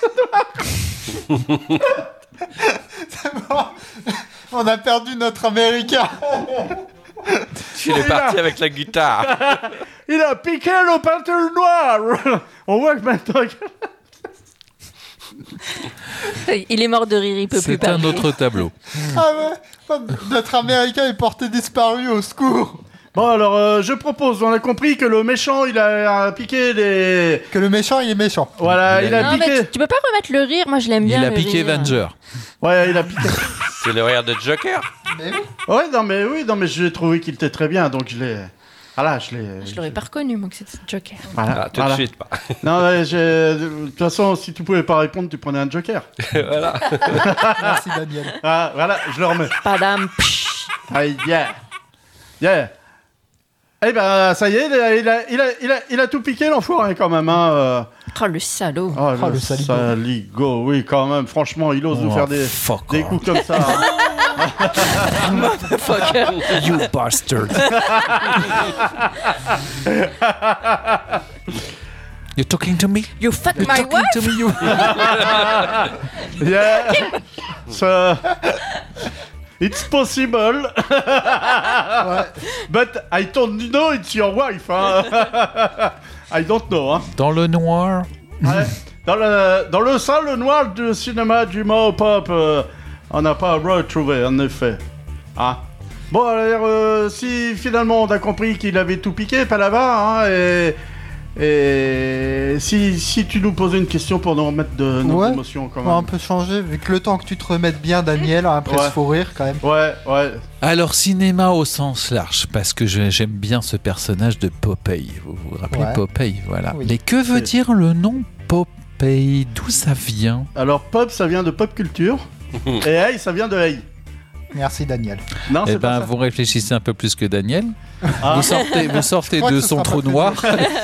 C'est bon. On a perdu notre américain. Il est parti avec la guitare. Il a piqué le peinture noire. On voit que maintenant... Il est mort de rire, il peut plus parler. C'est un autre tableau. Notre américain est porté disparu, au secours. Bon, alors, je propose, on a compris que le méchant, il a piqué des... Que le méchant, il est méchant. Voilà, il a piqué... Mais tu peux pas remettre le rire, moi je l'aime bien. Il a piqué Avenger. Ouais, il a piqué... C'est le rire de Joker. Ouais, non mais j'ai trouvé qu'il était très bien, donc je l'ai Voilà, je l'aurais pas reconnu, moi, que c'était Joker. Voilà, tout de suite. Non, de toute façon, si tu pouvais pas répondre, tu prenais un Joker. Voilà. Merci Daniel. Voilà, je le remets. Padam. Allez, yeah. Eh ben, ça y est, il a tout piqué, l'enfoiré, quand même. Hein. Oh, le salaud. Oh, le saligo, oui, quand même. Franchement, il ose nous faire des coups comme ça. Motherfucker. You bastard. You're talking to me? You fuck You're my talking wife? to me, you... Yeah. So, it's possible. But I don't know it's your wife. Hein. I don't know. Hein. Dans le noir. Ouais. Dans le salle noir du cinéma du mot pop, on n'a pas retrouvé, en effet. Ah. Bon, alors, si finalement on a compris qu'il avait tout piqué, pas là-bas, hein, et si tu nous posais une question pour nous remettre de nos émotions, quand même. On va un peu changer, vu que le temps que tu te remettes bien, Daniel, après ce faux rire, quand même. Ouais. Alors, cinéma au sens large, parce que j'aime bien ce personnage de Popeye. Vous vous rappelez Popeye, voilà. Oui. Mais que veut dire le nom Popeye? D'où ça vient? Alors, pop, ça vient de pop culture, et hey, ça vient de hey. Merci Daniel. Non, eh ben, vous réfléchissez un peu plus que Daniel. Ah. Vous sortez de son trou noir.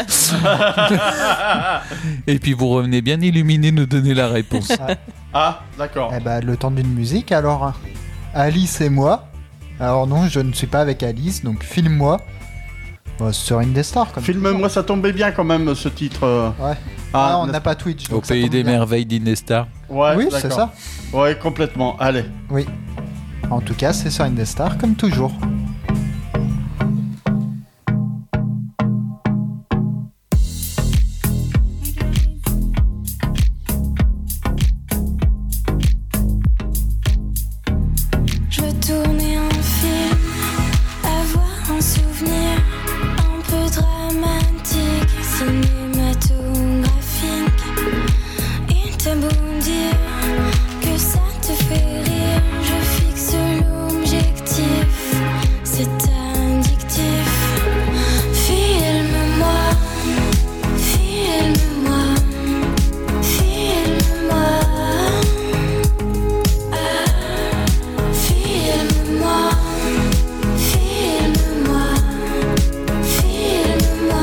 Et puis vous revenez bien illuminé nous donner la réponse. Ah, d'accord. Eh ben, le temps d'une musique, alors. Hein. Alice et moi. Alors non, je ne suis pas avec Alice, donc filme-moi. Bon, sur Indestar. Filme-moi, ça tombait bien quand même, ce titre. Ouais. Ah, on n'a pas Twitch. Au pays des merveilles d'Indestar. Ouais, oui, c'est ça. Ouais, complètement. Allez. Oui. En tout cas, c'est sur Indestar, comme toujours. Je veux tourner un film, avoir un souvenir un peu dramatique, cinématographique. Il t'a beau dire que ça te fait rire, je fixe l'objectif, c'est addictif. Filme-moi, filme-moi, filme-moi. Filme-moi, filme-moi, filme-moi.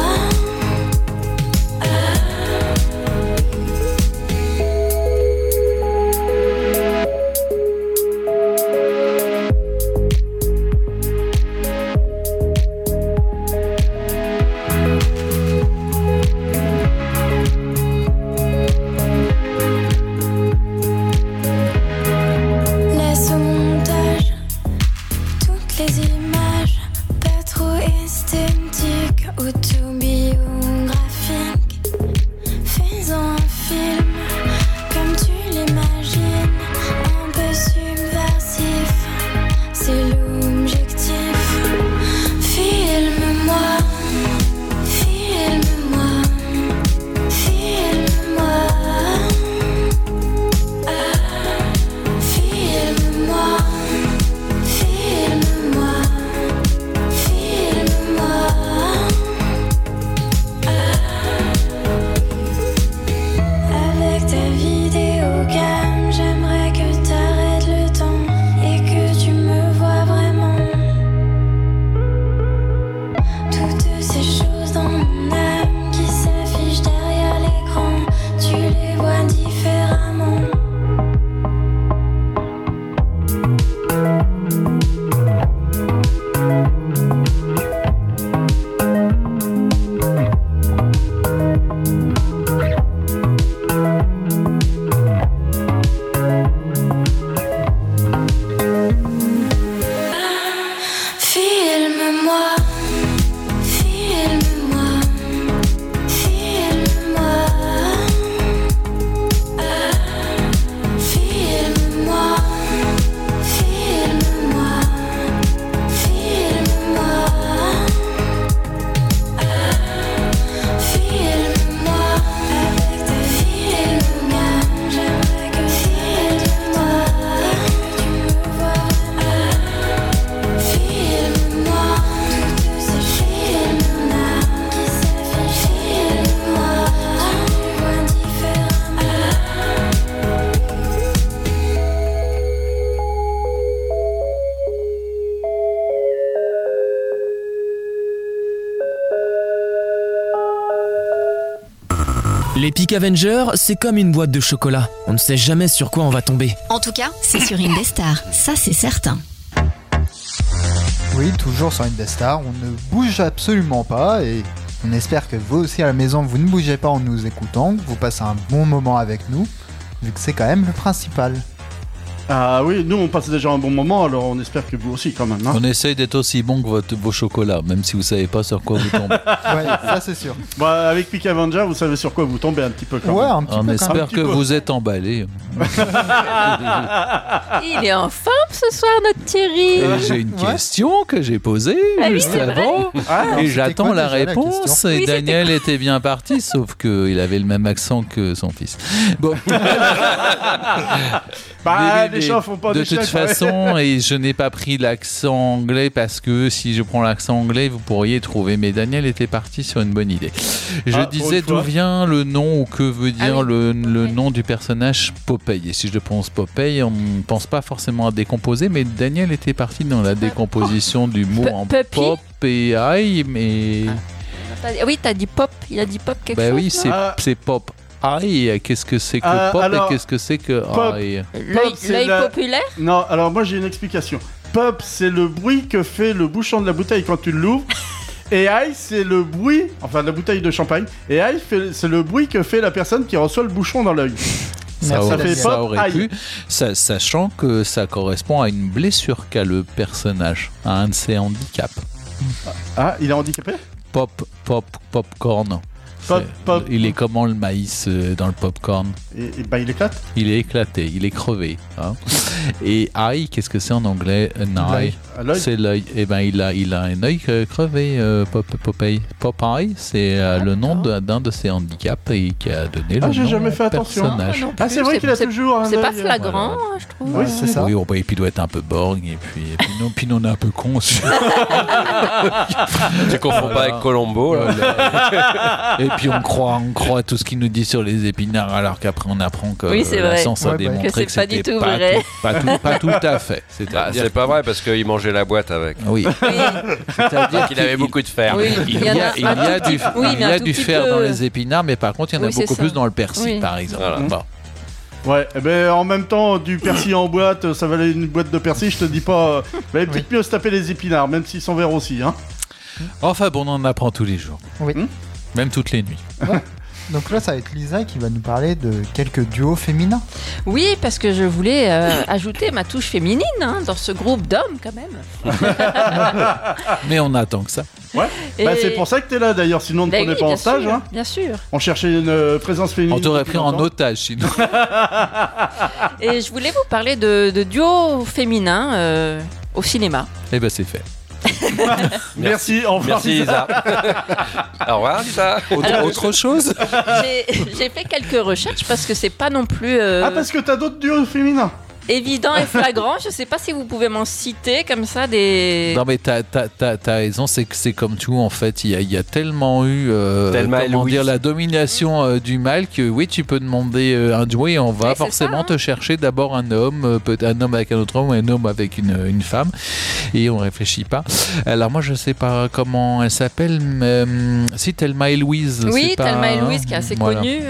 Laisse au montage toutes les images, pas trop esthétiques, autobiographiques. Fais-en un film comme tu l'imagines, un peu subversif, c'est l'objectif. Filme-moi, filme-moi, filme-moi. Filme-moi, filme-moi, filme-moi. Avec Les Peak Avengers, c'est comme une boîte de chocolat. On ne sait jamais sur quoi on va tomber. En tout cas, c'est sur Indestar, ça c'est certain. Oui, toujours sur Indestar, on ne bouge absolument pas et on espère que vous aussi à la maison, vous ne bougez pas en nous écoutant, que vous passez un bon moment avec nous, vu que c'est quand même le principal. Ah oui, nous on passe déjà un bon moment, alors on espère que vous aussi quand même. Hein. On essaye d'être aussi bon que vos chocolats, même si vous savez pas sur quoi vous tombez. Ouais, ça c'est sûr. Bah, avec Peak Avenger, vous savez sur quoi vous tombez un petit peu quand même. Un petit On peu, espère que vous êtes emballés. Il est en forme ce soir, notre Thierry. Et j'ai une question que j'ai posée juste c'est vrai. avant. Alors, Et c'était j'attends quoi la déjà, la réponse. question Et Oui, Daniel était bien parti, sauf qu'il avait le même accent que son fils. Bon. Bah, les chats font pas de des toute chats, quoi. façon, et je n'ai pas pris l'accent anglais parce que si je prends l'accent anglais, vous pourriez trouver. Mais Daniel était parti sur une bonne idée. Je Ah, disais pour une d'où fois. vient le nom ou que veut dire Ah oui. le nom du personnage Popeye. Et si je prononce Popeye, on ne pense pas forcément à décomposer, mais Daniel était parti dans la décomposition du mot en Puppy. pop et aïe, mais. Oui, t'as dit pop. Il a dit pop quelque Bah chose. oui, c'est Ah. c'est pop. Aïe, qu'est-ce que c'est que pop alors, et qu'est-ce que c'est que pop. aïe? L'œil c'est l'œil la- populaire. Non, alors moi j'ai une explication. Pop, c'est le bruit que fait le bouchon de la bouteille quand tu l'ouvres. Et aïe, c'est le bruit, enfin de la bouteille de champagne. Et aïe, c'est le bruit que fait la personne qui reçoit le bouchon dans l'œil. Ça, Merci, aurait, Daniel. fait ça pop, aurait aïe. pu, sachant que ça correspond à une blessure qu'a le personnage, à un de ses handicaps. Ah, il est handicapé? Popcorn. Pop, pop. Il est comment le maïs dans le popcorn? Et bah il éclate. Il est éclaté, il est crevé. Hein. Et eye, qu'est-ce que c'est en anglais? An eye. À l'œil. C'est l'œil. Eh ben, il a un œil crevé, Popeye. Popeye, c'est le nom d'un de ses handicaps et qui a donné Ah, le j'ai nom jamais au fait attention. personnage. Non Ah, plus, c'est vrai qu'il a toujours un C'est pas œil, flagrant, voilà. hein, je trouve. Oui, c'est ça. Oui, et puis il doit être un peu borgne et puis nous on est un peu cons aussi. Tu confonds pas avec Colombo, là. Voilà. Et puis on croit tout ce qu'il nous dit sur les épinards alors qu'après on apprend que Oui, c'est la vrai. science a Ouais, démontré que c'est pas du c'était tout vrai. pas tout à fait. Bah, C'est-à-dire c'est pas vrai parce qu'il mangeait la boîte avec. oui. C'est-à-dire Il avait beaucoup de fer. Oui, Il y a du, oui, il mais y un a tout du petit fer peu. dans les épinards, mais par contre, il y en a Oui, c'est beaucoup ça. plus dans le persil, Oui. par exemple. Voilà. Bon. Ouais, et ben en même temps, du persil en boîte, ça valait une boîte de persil, je te dis pas. Mais peut-être mieux se taper les épinards, même s'ils sont verts aussi, hein. Enfin bon, on en apprend tous les jours. Oui. Même toutes les nuits. Donc là, ça va être Lisa qui va nous parler de quelques duos féminins. Oui, parce que je voulais ajouter ma touche féminine dans ce groupe d'hommes quand même. Mais on attend que ça. Ouais. Et- Bah, c'est pour ça que t'es là d'ailleurs, sinon on ne Ben prenait oui, pas en bien stage, sûr, hein. Bien sûr. On cherchait une présence féminine. On t'aurait depuis pris en longtemps. otage sinon. Et je voulais vous parler de duos féminins au cinéma. Eh ben c'est fait. Merci, au revoir. Merci Lisa. Au revoir Lisa. Autre chose? J'ai fait quelques recherches parce que c'est pas non plus Ah, parce que t'as d'autres duos féminins. évident et flagrant. Je sais pas si vous pouvez m'en citer comme ça des. Non mais t'as raison, c'est que c'est comme tout en fait. Il y a tellement eu Thelma et comment Louise. dire, la domination du mal que oui tu peux demander un duo et on va Oui, c'est forcément ça, hein. te chercher d'abord un homme, peut-être un homme avec un autre homme ou un homme avec une femme et on réfléchit pas. Alors moi je sais pas comment elle s'appelle, mais si Thelma et Louise. Oui, c'est pas, Thelma et hein, Louise qui est assez voilà. connue.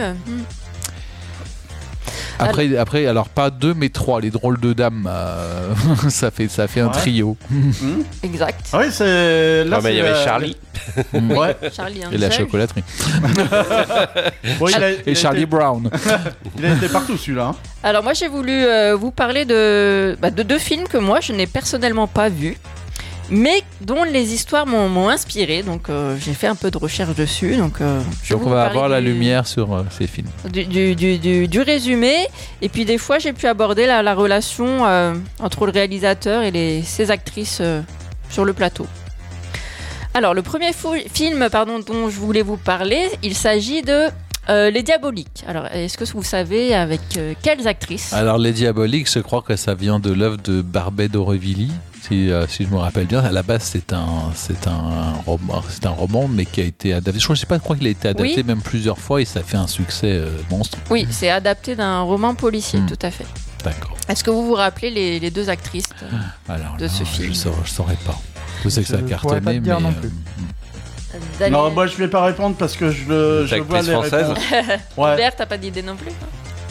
Après, alors pas deux mais trois, les drôles de dames, ça fait un Ouais. trio. Exact. Ah oui, c'est. Là, Non, mais il y c'est, avait Charlie. Ouais. Charlie Et la Angel. chocolaterie. Bon, il a Et Charlie été, Brown. il a été partout celui-là. Hein. Alors moi j'ai voulu vous parler de deux films que moi je n'ai personnellement pas vus, mais dont les histoires m'ont inspiré. Donc j'ai fait un peu de recherche dessus. Donc je vais Donc vous on va parler avoir la du- lumière sur ces films. du résumé. Et puis des fois j'ai pu aborder la relation entre le réalisateur et ses actrices sur le plateau. Alors le premier film dont je voulais vous parler, il s'agit de Les Diaboliques. Alors est-ce que vous savez avec quelles actrices? Alors Les Diaboliques, je crois que ça vient de l'œuvre de Barbet d'Aurevilly. Si je me rappelle bien, à la base c'est un roman, mais qui a été adapté. Je crois qu'il a été adapté Oui. même plusieurs fois et ça fait un succès monstre. Oui, c'est adapté d'un roman policier, tout à fait. D'accord. Est-ce que vous vous rappelez les deux actrices Alors de là, ce film? je saurais pas. Je sais que ça a Je pourrais pas cartonné, te dire mais non plus. Daniel. Non, moi je vais pas répondre parce que je vois actrice les française. réponses. Ouais. Hubert, t'as pas d'idée non plus?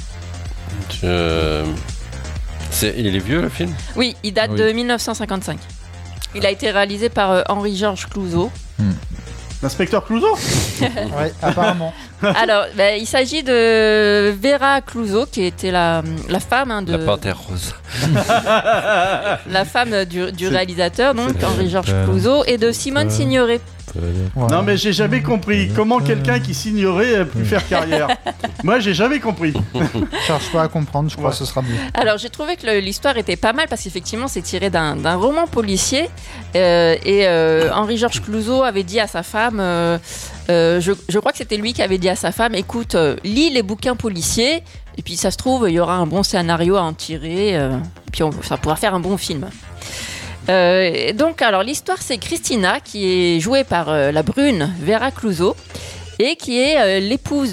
Il est vieux le film? Oui, il date de 1955. Il a été réalisé par Henri-Georges Clouzot. L'inspecteur Clouseau. Ouais, apparemment. Alors, il s'agit de Vera Clouzot, qui était la femme de... La Panthère Rose. la femme du réalisateur, donc Henri-Georges Clouzot, et de Simone Signoret. Ouais. Non, mais j'ai jamais compris comment quelqu'un qui signerait a pu faire carrière. Moi, j'ai jamais compris. Cherche pas à comprendre, je crois que ce sera mieux. Alors, j'ai trouvé que l'histoire était pas mal parce qu'effectivement, c'est tiré d'un roman policier. Henri-Georges Clouzot avait dit à sa femme, je crois que c'était lui qui avait dit à sa femme, écoute, lis les bouquins policiers, et puis ça se trouve, il y aura un bon scénario à en tirer, et puis ça pourra faire un bon film. Donc, alors, l'histoire, c'est Christina, qui est jouée par la brune Vera Clouzot, et qui est l'épouse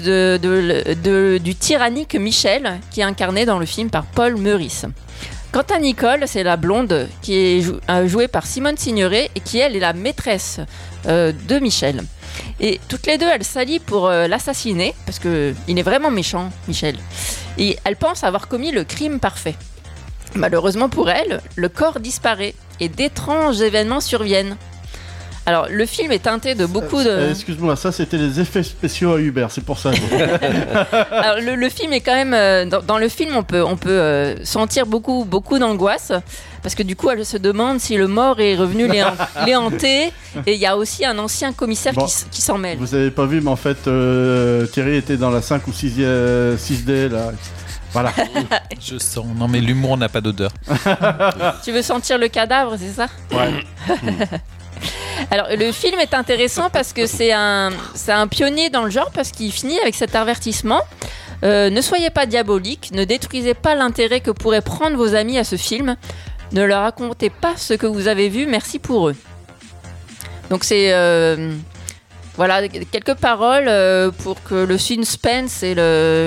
du tyrannique Michel, qui est incarné dans le film par Paul Meurice. Quant à Nicole, c'est la blonde, qui est jouée par Simone Signoret, et qui, elle, est la maîtresse de Michel. Et toutes les deux, elles s'allient pour l'assassiner, parce qu'il est vraiment méchant, Michel. Et elles pensent avoir commis le crime parfait. Malheureusement pour elle, le corps disparaît et d'étranges événements surviennent. Alors, le film est teinté de beaucoup de... Excuse-moi, ça c'était les effets spéciaux à Hubert, c'est pour ça. Alors, le film est quand même... dans le film, on peut sentir beaucoup d'angoisse, parce que du coup, elle se demande si le mort est revenu les hanter, et il y a aussi un ancien commissaire qui s'en mêle. Vous avez pas vu, mais en fait, Thierry était dans la 5 ou 6D, là. Voilà. Je sens. Non, mais l'humour n'a pas d'odeur. Tu veux sentir le cadavre, c'est ça? Ouais. Alors, le film est intéressant parce que c'est un pionnier dans le genre, parce qu'il finit avec cet avertissement. Ne soyez pas diaboliques, ne détruisez pas l'intérêt que pourraient prendre vos amis à ce film. Ne leur racontez pas ce que vous avez vu, merci pour eux. Donc c'est... voilà, quelques paroles pour que le suspense et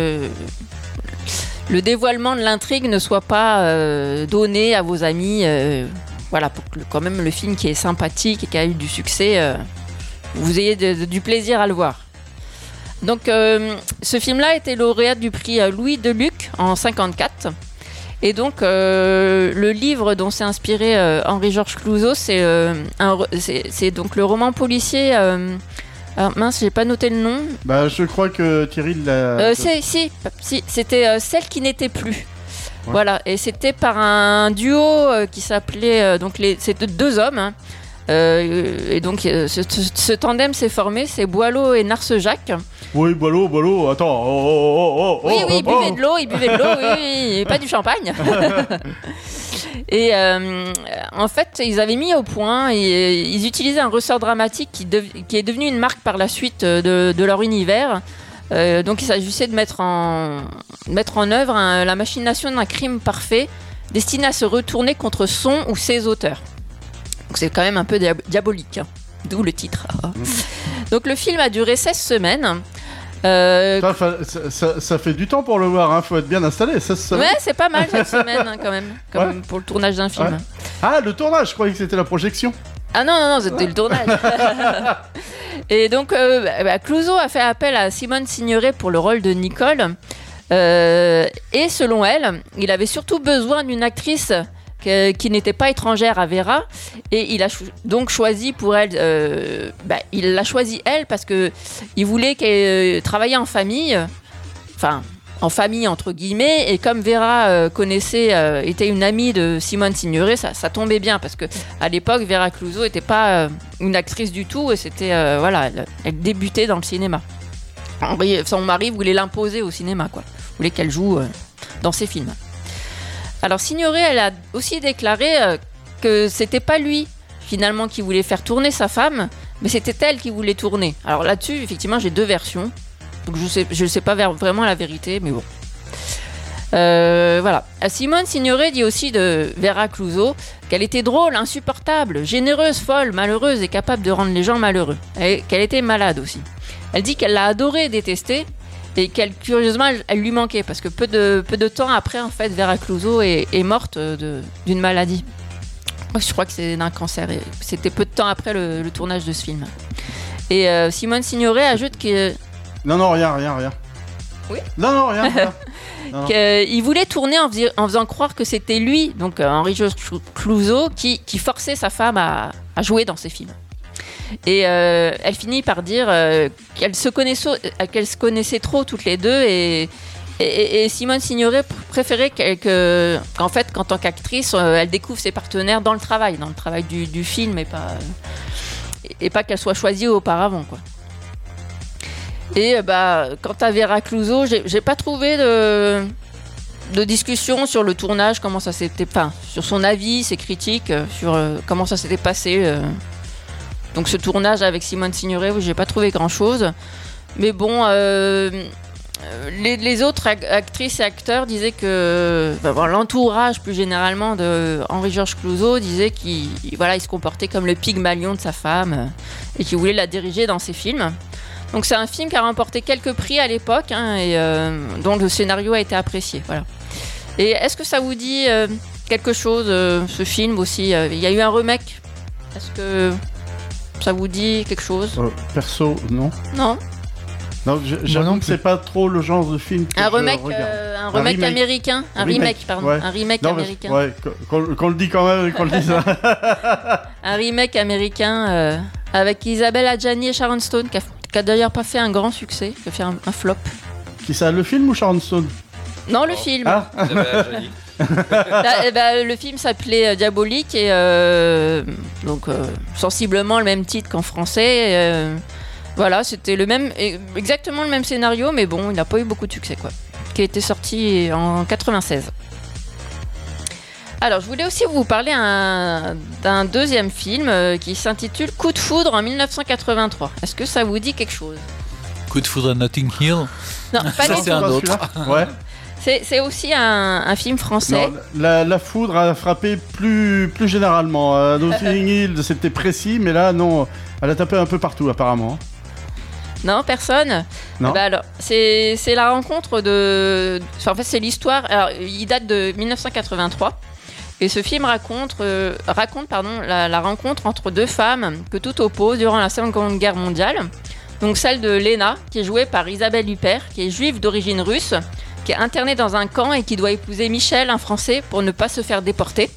le dévoilement de l'intrigue ne soit pas donné à vos amis. Voilà, pour que quand même le film qui est sympathique et qui a eu du succès, vous ayez du plaisir à le voir. Donc ce film-là a été lauréat du prix Louis Deluc en 1954. Et donc le livre dont s'est inspiré Henri-Georges Clouzot, c'est donc le roman policier... alors mince, j'ai pas noté le nom. Bah, je crois que Thierry l'a... Si, c'était Celle qui n'était plus. Ouais. Voilà, et c'était par un duo qui s'appelait... c'était deux hommes. Hein. Et donc, ce tandem s'est formé, c'est Boileau et Narcejac. Oui, Boileau, attends. Oui, il buvait de l'eau, oui, pas du champagne. Et en fait, ils avaient mis au point, et ils utilisaient un ressort dramatique qui est devenu une marque par la suite de leur univers. Donc il s'agissait de mettre en œuvre la machination d'un crime parfait destiné à se retourner contre son ou ses auteurs. Donc c'est quand même un peu diabolique, hein. D'où le titre. Donc le film a duré 16 semaines. Ça fait du temps pour le voir, hein. Faut être bien installé. Ouais, c'est pas mal cette semaine, hein, quand même, pour le tournage d'un film. Ouais. Ah, le tournage, je croyais que c'était la projection. Ah non, c'était le tournage. Et donc, Clouzot a fait appel à Simone Signoret pour le rôle de Nicole. Et selon elle, il avait surtout besoin d'une actrice qui n'était pas étrangère à Vera, et il a donc choisi pour elle, il l'a choisi elle parce que il voulait qu'elle travaille en famille, enfin en famille entre guillemets, et comme Vera était une amie de Simone Signoret, ça tombait bien parce que à l'époque Vera Clouzot n'était pas une actrice du tout, et c'était elle débutait dans le cinéma. Son mari voulait l'imposer au cinéma, quoi. Voulait qu'elle joue dans ses films. Alors Signoret, elle a aussi déclaré que c'était pas lui finalement qui voulait faire tourner sa femme, mais c'était elle qui voulait tourner. Alors là-dessus, effectivement, j'ai deux versions, donc je sais pas vraiment la vérité, mais bon. Voilà. Simone Signoret dit aussi de Vera Clouzot qu'elle était drôle, insupportable, généreuse, folle, malheureuse et capable de rendre les gens malheureux. Et qu'elle était malade aussi. Elle dit qu'elle l'a adorée et détestée, et qu'elle, curieusement, elle lui manquait, parce que peu de temps après, en fait, Vera Clouzot est morte d'une maladie. Je crois que c'est d'un cancer. Et c'était peu de temps après le tournage de ce film. Et Simone Signoret ajoute que... Non, rien. Oui. Non, rien. Non. qu'il voulait tourner en faisant croire que c'était lui, donc Henri-Georges Clouzot, qui forçait sa femme à jouer dans ses films. Et elle finit par dire qu'elles se connaissaient trop toutes les deux et Simone Signoret préférait qu'en fait, qu'en tant qu'actrice, elle découvre ses partenaires dans le travail du film et pas qu'elle soit choisie auparavant, quoi. Et quant à Vera Clouzot, j'ai pas trouvé de discussion sur le tournage, comment ça s'était, sur son avis, ses critiques, sur comment ça s'était passé. Donc ce tournage avec Simone Signoret, j'ai pas trouvé grand chose. Mais bon, les autres actrices et acteurs disaient que l'entourage plus généralement de Henri-Georges Clouzot disait qu'il il se comportait comme le Pygmalion de sa femme et qu'il voulait la diriger dans ses films. Donc c'est un film qui a remporté quelques prix à l'époque et dont le scénario a été apprécié. Voilà. Et est-ce que ça vous dit quelque chose, ce film aussi il y a eu un remake. Est-ce que ça vous dit quelque chose Perso, non. Non, j'avoue que c'est pas trop le genre de film que un je remake regarde. américain. Un remake, pardon. Ouais. Un remake Non, américain. Ouais, qu'on le dit quand même, qu'on le dise. Un remake américain avec Isabelle Adjani et Sharon Stone qui a d'ailleurs pas fait un grand succès, qui a fait un flop. Qui ça, le film ou Sharon Stone? Non, le film. Ah. Le film s'appelait Diabolique et donc sensiblement le même titre qu'en français. Voilà, c'était exactement le même scénario, mais bon, il n'a pas eu beaucoup de succès, quoi. Qui a été sorti en 96. Alors, je voulais aussi vous parler d'un deuxième film qui s'intitule Coup de foudre en 1983. Est-ce que ça vous dit quelque chose? Coup de foudre à Notting Hill? Non, pas ça, du c'est tout. un autre. Ouais. C'est aussi un film français. Non, la foudre a frappé plus généralement. Notting Hill, c'était précis, mais là, non, elle a tapé un peu partout, apparemment. Non, personne. Non. Alors, c'est la rencontre de... en fait, c'est l'histoire... Alors, il date de 1983. Et ce film raconte la rencontre entre deux femmes que tout oppose durant la Seconde Guerre mondiale. Donc celle de Léna, qui est jouée par Isabelle Huppert, qui est juive d'origine russe, qui est internée dans un camp et qui doit épouser Michel, un Français, pour ne pas se faire déporter.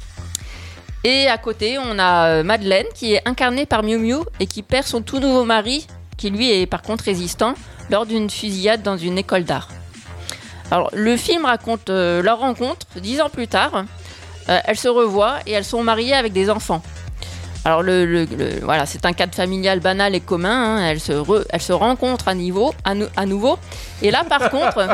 Et à côté, on a Madeleine, qui est incarnée par Miu Miu et qui perd son tout nouveau mari, qui lui est par contre résistant, lors d'une fusillade dans une école d'art. Alors, le film raconte leur rencontre 10 ans plus tard. Elles se revoient et elles sont mariées avec des enfants. Alors voilà, c'est un cadre familial banal et commun. Elles se rencontrent à nouveau. Et là, par contre,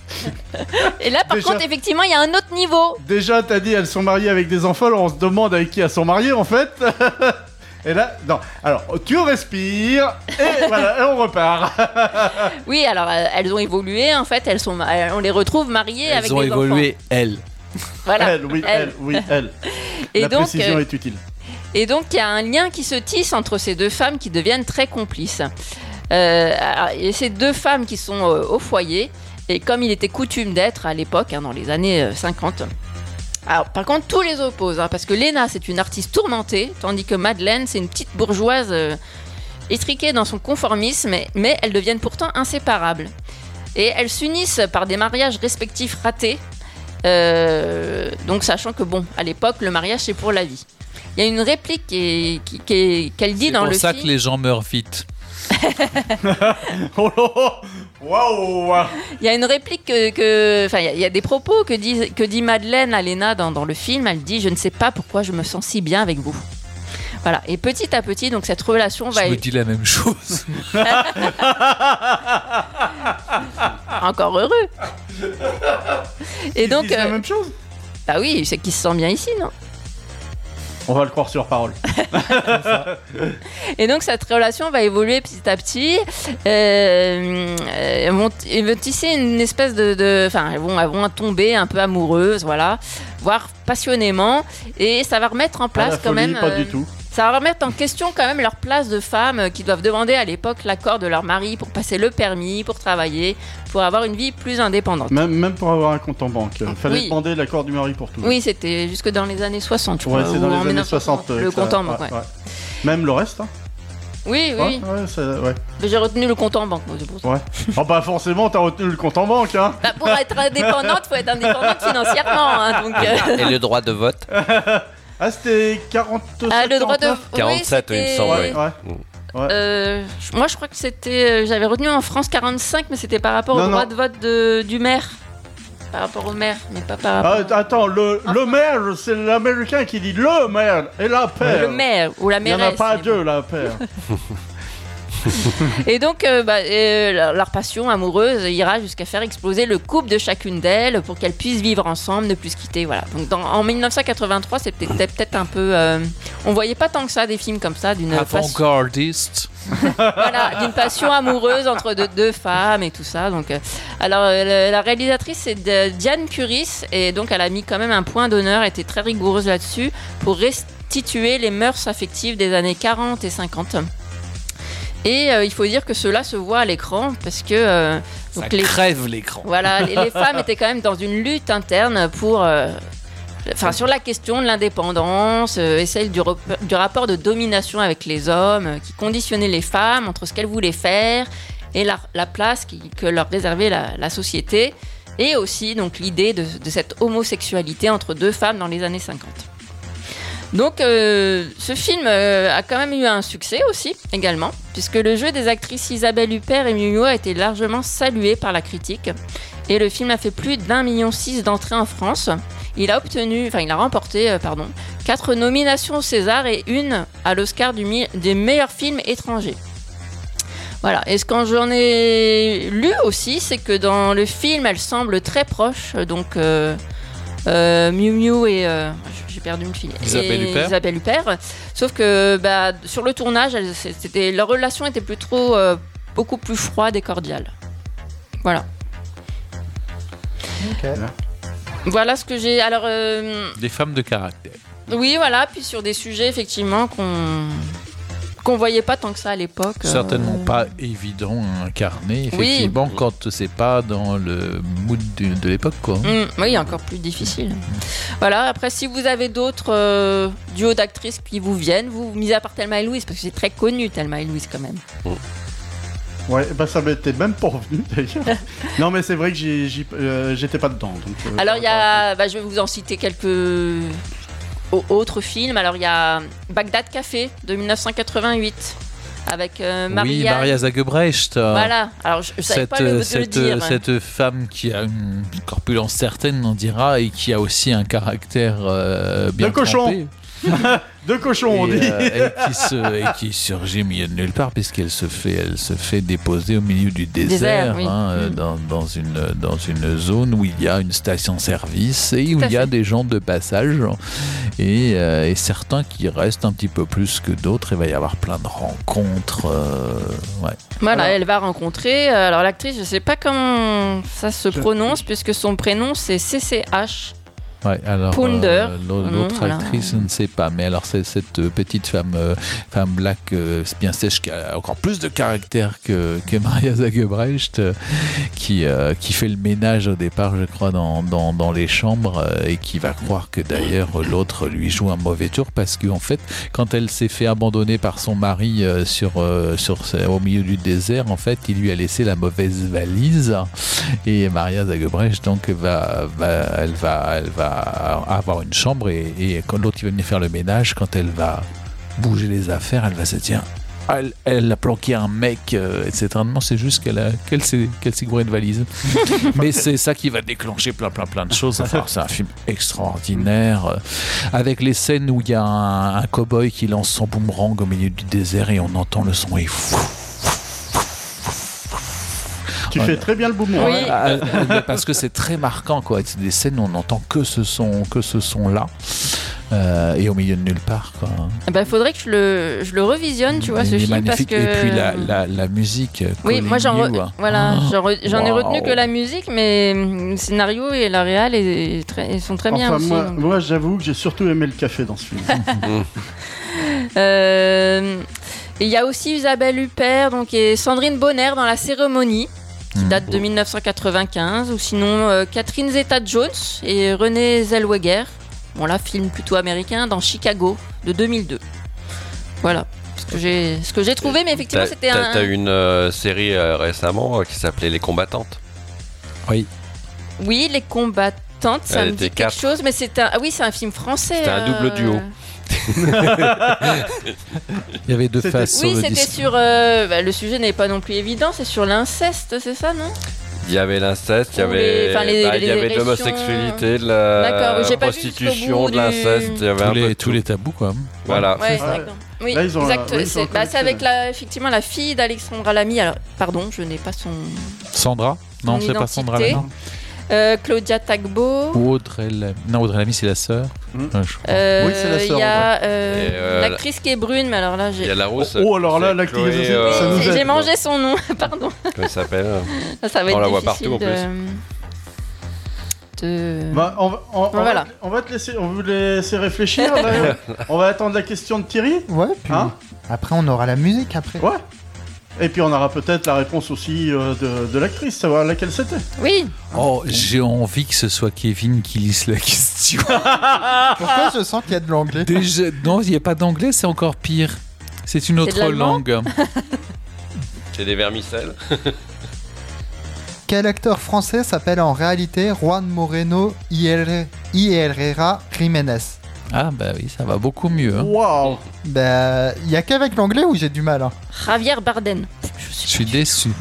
effectivement, il y a un autre niveau. Déjà, t'as dit elles sont mariées avec des enfants. Alors on se demande avec qui elles sont mariées en fait. Et là, non. Alors, tu respires et voilà, et on repart. Oui, alors elles ont évolué en fait. On les retrouve mariées avec des enfants. Elles ont évolué, elles. Voilà. Elle. Et la donc, précision est utile. Et donc, il y a un lien qui se tisse entre ces deux femmes qui deviennent très complices. Et ces deux femmes qui sont au foyer, et comme il était coutume d'être à l'époque, dans les années 50. Alors, par contre, tous les opposent, parce que Léna, c'est une artiste tourmentée, tandis que Madeleine, c'est une petite bourgeoise étriquée dans son conformisme, mais elles deviennent pourtant inséparables. Et elles s'unissent par des mariages respectifs ratés, donc sachant que, à l'époque, le mariage, c'est pour la vie. Il y a une réplique qu'elle dit dans le film. C'est pour ça que les gens meurent vite. Waouh! Il y a une réplique il y a des propos que dit Madeleine à Léna dans le film. Elle dit: je ne sais pas pourquoi je me sens si bien avec vous. Voilà. Et petit à petit, donc cette relation va. Je me dis la même chose. Encore heureux. Et donc. C'est la même chose. Bah oui, c'est qu'il se sent bien ici, non? On va le croire sur parole. Et donc cette relation va évoluer petit à petit. Elles vont tisser une espèce elles vont tomber un peu amoureuses, voilà, voire passionnément. Et ça va remettre en place quand même. Pas du tout. Ça va remettre en question quand même leur place de femmes qui doivent demander à l'époque l'accord de leur mari pour passer le permis, pour travailler, pour avoir une vie plus indépendante. Même pour avoir un compte en banque. Fallait demander l'accord du mari pour tout. Oui, c'était jusque dans les années 60, je crois. Ouais, c'est dans les années 60. Le compte en banque, ouais. Même le reste, Oui, oui. Ouais. Mais j'ai retenu le compte en banque, moi, c'est pour ça. Ouais. Oh bah forcément, t'as retenu le compte en banque, hein. Bah, pour être indépendante, faut être indépendante financièrement, hein, donc. Et le droit de vote Ah, c'était 47. Ah, le droit de. 47, oui, il me semble. Ouais. Moi, je crois que c'était. J'avais retenu en France 45, mais c'était par rapport au droit de vote du maire. Par rapport au maire, mais pas par rapport. Attends, le maire, c'est l'américain qui dit le maire et la paire. Le maire ou la Il n'y mairesse. en a pas deux, la paire. Et donc, leur passion amoureuse ira jusqu'à faire exploser le couple de chacune d'elles pour qu'elles puissent vivre ensemble, ne plus se quitter. Voilà. Donc, en 1983, c'était peut-être un peu. On voyait pas tant que ça des films comme ça d'une Avant-gardiste. voilà, d'une passion amoureuse entre deux femmes et tout ça. Donc, alors, la réalisatrice c'est Diane Curis et donc elle a mis quand même un point d'honneur, était très rigoureuse là-dessus pour restituer les mœurs affectives des années 40 et 50. Et il faut dire que cela se voit à l'écran parce que ça crève l'écran. Voilà, les femmes étaient quand même dans une lutte interne pour, sur la question de l'indépendance et celle du rapport de domination avec les hommes qui conditionnait les femmes entre ce qu'elles voulaient faire et la place que leur réservait la société, et aussi donc l'idée de cette homosexualité entre deux femmes dans les années 50. Donc ce film a quand même eu un succès aussi également, puisque le jeu des actrices Isabelle Huppert et Miu Miu a été largement salué par la critique, et le film a fait plus d'1,6 million d'entrées en France. Il a remporté 4 nominations au César et une à l'Oscar des meilleurs films étrangers. Voilà, et ce que j'en ai lu aussi, c'est que dans le film, elle semble très proche, donc Miu Miu et j'ai perdu une fille. Isabelle Huppert. Sauf que sur le tournage, leur relation était beaucoup plus froide et cordiale. Voilà. Ok. Voilà ce que j'ai. Alors. Des femmes de caractère. Oui, voilà. Puis sur des sujets effectivement qu'on voyait pas tant que ça à l'époque. Certainement pas évident à incarner, effectivement, oui. quand c'est pas dans le mood de l'époque, quoi. Oui, encore plus difficile. Voilà, après, si vous avez d'autres duos d'actrices qui vous viennent, mis à part Thelma et Louise, parce que c'est très connu, Thelma et Louise, quand même. Ouais, ça m'était même pas revenu, d'ailleurs. Non, mais c'est vrai que j'étais pas dedans. Donc, alors, il y a... je vais vous en citer quelques... autres films. Alors il y a Bagdad Café de 1988 avec Maria Zagebrecht. Voilà. Alors je savais pas le dire. Cette femme qui a une corpulence certaine, on dira, et qui a aussi un caractère bien de cochon. trempé. De cochon, on dit. Et qui surgit au milieu de nulle part, puisqu'elle se fait déposer au milieu du désert, oui. dans une zone où il y a une station-service et où il y a des gens de passage, et certains qui restent un petit peu plus que d'autres. Il va y avoir plein de rencontres. Voilà, elle va rencontrer. Alors l'actrice, je sais pas comment ça se prononce, puisque son prénom c'est CCH. Ouais, alors l'autre voilà. actrice, je ne sais pas, mais alors c'est cette petite femme black bien sèche qui a encore plus de caractère que Maria Zagebrecht, qui fait le ménage au départ, je crois, dans les chambres, et qui va croire que d'ailleurs l'autre lui joue un mauvais tour, parce qu'en fait, quand elle s'est fait abandonner par son mari au milieu du désert, en fait, il lui a laissé la mauvaise valise, et Maria Zagebrecht donc elle va avoir une chambre, et quand l'autre il va venir faire le ménage, quand elle va bouger les affaires, elle va se dire elle a planqué un mec, etc. Non, c'est juste qu'elle s'est gourée de valise. Mais c'est ça qui va déclencher plein de choses. Enfin, c'est un film extraordinaire, avec les scènes où il y a un cow-boy qui lance son boomerang au milieu du désert et on entend le son et Tu fais très bien le boomerang. Oui. Parce que c'est très marquant, quoi. C'est des scènes où on n'entend que ce son-là. Et au milieu de nulle part, quoi. Faudrait que je le revisionne, tu vois, ce film, parce que... Et puis la musique. Oui, moi j'en ai retenu que la musique, mais le scénario et la réal ils sont très bien aussi. Moi j'avoue que j'ai surtout aimé le café dans ce film. Il y a aussi Isabelle Huppert et Sandrine Bonner dans La Cérémonie, qui date de 1995, ou sinon Catherine Zeta-Jones et Renée Zellweger. Bon là, film plutôt américain, dans Chicago de 2002. Voilà. Parce ce que j'ai trouvé, mais effectivement, c'était un. T'as une série récemment qui s'appelait Les Combattantes. Oui. Oui, Les Combattantes, ça me dit quelque chose, mais c'est un. Ah oui, c'est un film français. C'était un double duo. Il y avait deux faces. Oui, sur le c'était disque. sur. Le sujet n'est pas non plus évident, c'est sur l'inceste, c'est ça, non? Il y avait l'inceste, il y avait, il y avait de l'homosexualité, de la prostitution, de l'inceste. Il y avait tous les tabous, quoi. Voilà. Ouais, d'accord. Oui, Là, ils ont exact. oui, C'est avec effectivement la fille d'Alexandra Lamy. Alors, pardon, je n'ai pas son. Sandra? Non, son c'est pas Sandra Lamy. Claudia Tagbo. Ou Audrey Lamy. Non, Audrey Lamy, c'est la sœur. Oui, c'est la sœur. Il y a l'actrice qui est brune, mais alors là, j'ai. Il y a la rousse. Oh, alors là, l'actrice. J'ai mangé son nom, pardon. Comment ça s'appelle? Ça va être on la voit difficile partout en plus. Voilà. On va te laisser, on vous laisser réfléchir. Là. On va attendre la question de Thierry. Ouais, puis après on aura la musique après. Ouais. Et puis on aura peut-être la réponse aussi de l'actrice, savoir laquelle c'était. Oui. Oh, j'ai envie que ce soit Kevin qui lise la question. Pourquoi je sens qu'il y a de l'anglais? Déjà, non, il n'y a pas d'anglais, c'est encore pire. C'est une autre langue. C'est des vermicelles. Quel acteur français s'appelle en réalité Juan Moreno y Herrera Jiménez? Ah bah oui, ça va beaucoup mieux. Hein. Waouh. Bah, y a qu'avec l'anglais où j'ai du mal. Hein. Javier Bardem. Je suis déçu.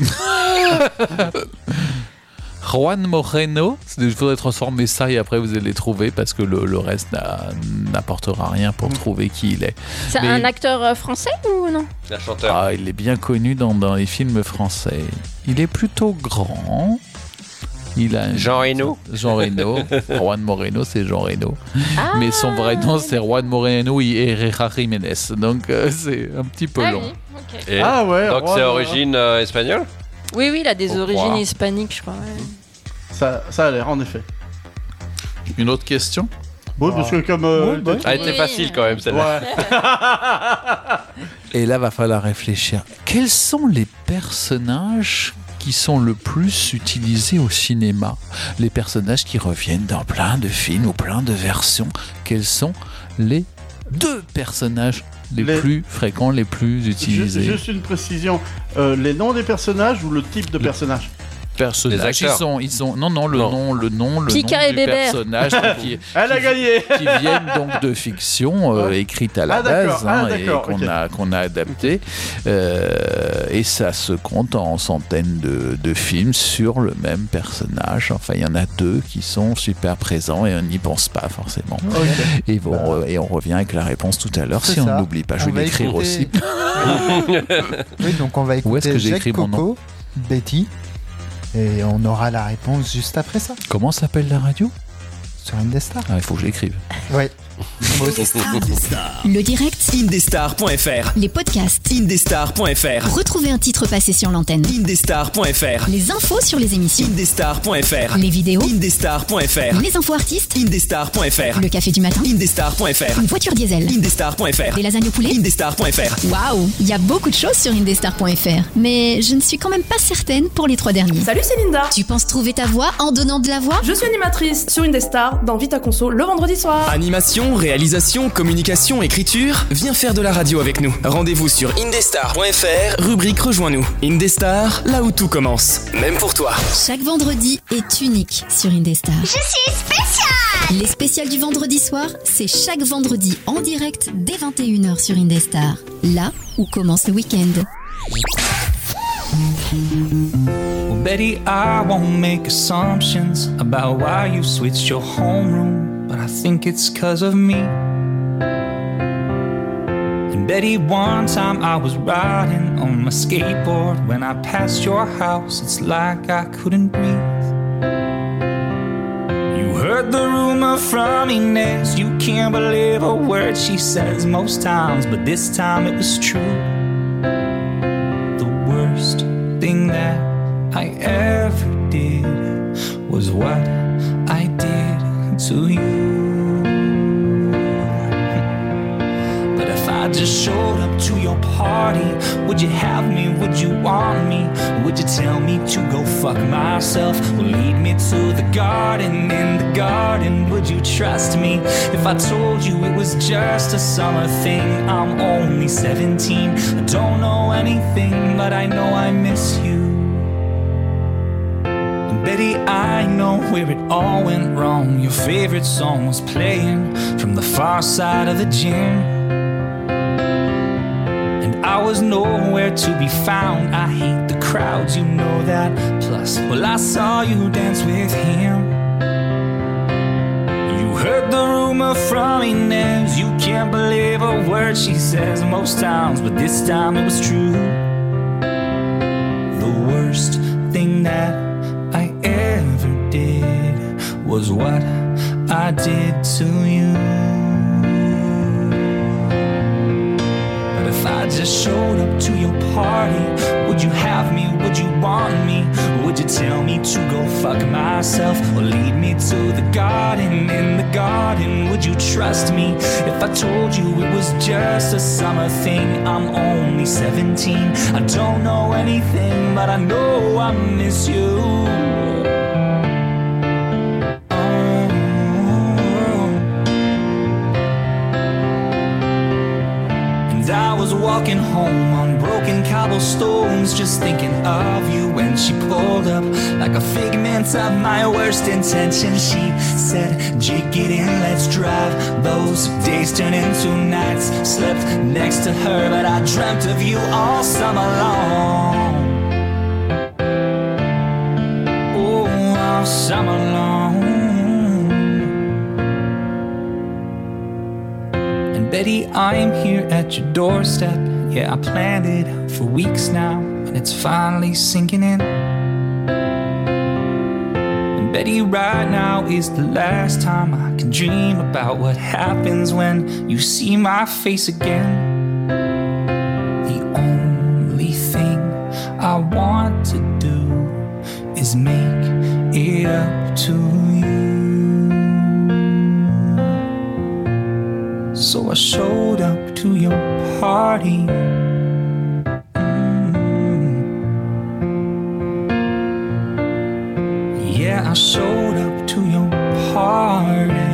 Juan Moreno, il faudrait transformer ça et après vous allez trouver parce que le reste n'apportera rien pour trouver qui il est. C'est un acteur français ou non? Un chanteur. Ah, il est bien connu dans les films français. Il est plutôt grand. Il a Jean Reno. Jean Reno. Juan Moreno, c'est Jean Reno. Ah. Mais son vrai nom, c'est Juan Moreno y Herrera Jiménez. Donc, c'est un petit peu long. Oui. Okay. Et ah ouais. Donc, c'est origine espagnole? Oui, il a des origines hispaniques, je crois. Ouais. Ça a l'air, en effet. Une autre question? Oui, parce que comme... elle était facile quand même, celle-là. Ouais. Et là, va falloir réfléchir. Quels sont les personnages qui sont le plus utilisés au cinéma? Les personnages qui reviennent dans plein de films ou plein de versions. Quels sont les 2 personnages les plus fréquents, les plus utilisés? Juste une précision. Les noms des personnages ou le type de personnage? Personnages. Ils ont non le nom Pika du personnage qui elle a gagné. qui viennent donc de fiction écrite à la base et qu'on a adapté et ça se compte en centaines de films sur le même personnage. Enfin, il y en a 2 qui sont super présents et on n'y pense pas forcément. Et on revient avec la réponse tout à l'heure si on ne l'oublie pas. Je vais l'écrire aussi. Oui, donc on va écouter. Où est-ce que j'écris mon nom? Betty. Et on aura la réponse juste après ça. Comment s'appelle la radio? Sur Indestar. Ah, il faut que je l'écrive. Oui. Le direct. Indestar.fr. Les podcasts. Indestar.fr. Retrouvez un titre passé sur l'antenne. Indestar.fr. Les infos sur les émissions. Indestar.fr. Les vidéos. Indestar.fr. Les infos artistes. Indestar.fr. Le café du matin. Indestar.fr. Une voiture diesel. Indestar.fr. Des lasagnes au poulet. Indestar.fr. Waouh, il y a beaucoup de choses sur Indestar.fr. Mais je ne suis quand même pas certaine pour les 3 derniers. Salut, c'est Linda. Tu penses trouver ta voix en donnant de la voix? Je suis animatrice sur Indestar dans Vita Conso le vendredi soir. Animation, réalisation, communication, écriture, viens faire de la radio avec nous. Rendez-vous sur indestar.fr, rubrique Rejoins-nous. Indestar, là où tout commence. Même pour toi. Chaque vendredi est unique sur Indestar. Je suis spéciale. Les spéciales du vendredi soir, c'est chaque vendredi en direct dès 21h sur Indestar. Là où commence le week-end. Well, Betty, I won't make assumptions about why you switched your homeroom, but I think it's 'cause of me. And Betty, one time I was riding on my skateboard. When I passed your house, it's like I couldn't breathe. You heard the rumor from Inez. You can't believe a word she says most times, but this time it was true. The worst thing that I ever did was what I did to you. But if I just showed up to your party party? Would you have me? Would you want me? Would you tell me to go fuck myself? Or lead me to the garden? In the garden, would you trust me if I told you it was just a summer thing? I'm only 17, I don't know anything, but I know I miss you. And Betty, I know where it all went wrong. Your favorite song was playing from the far side of the gym, and I was nowhere to be found. I hate the crowds, you know that. Plus, well, I saw you dance with him. You heard the rumor from Inez. You can't believe a word she says most times, but this time it was true. The worst thing that I ever did was what I did to you. But if I just showed up to your party, would you have me? Would you want me? Would you tell me to go fuck myself? Or lead me to the garden? In the garden, would you trust me if I told you it was just a summer thing? I'm only 17, I don't know anything, but I know I miss you. I was walking home on broken cobblestones, just thinking of you when she pulled up like a figment of my worst intentions. She said, Jake, get in, let's drive. Those days turned into nights. Slept next to her, but I dreamt of you all summer long. Oh, all summer long. Betty, I'm here at your doorstep. Yeah, I planned it for weeks now, and it's finally sinking in. And Betty, right now is the last time I can dream about what happens when you see my face again. The only thing I want to do is make it up to you. So I showed up to your party. Yeah, I showed up to your party.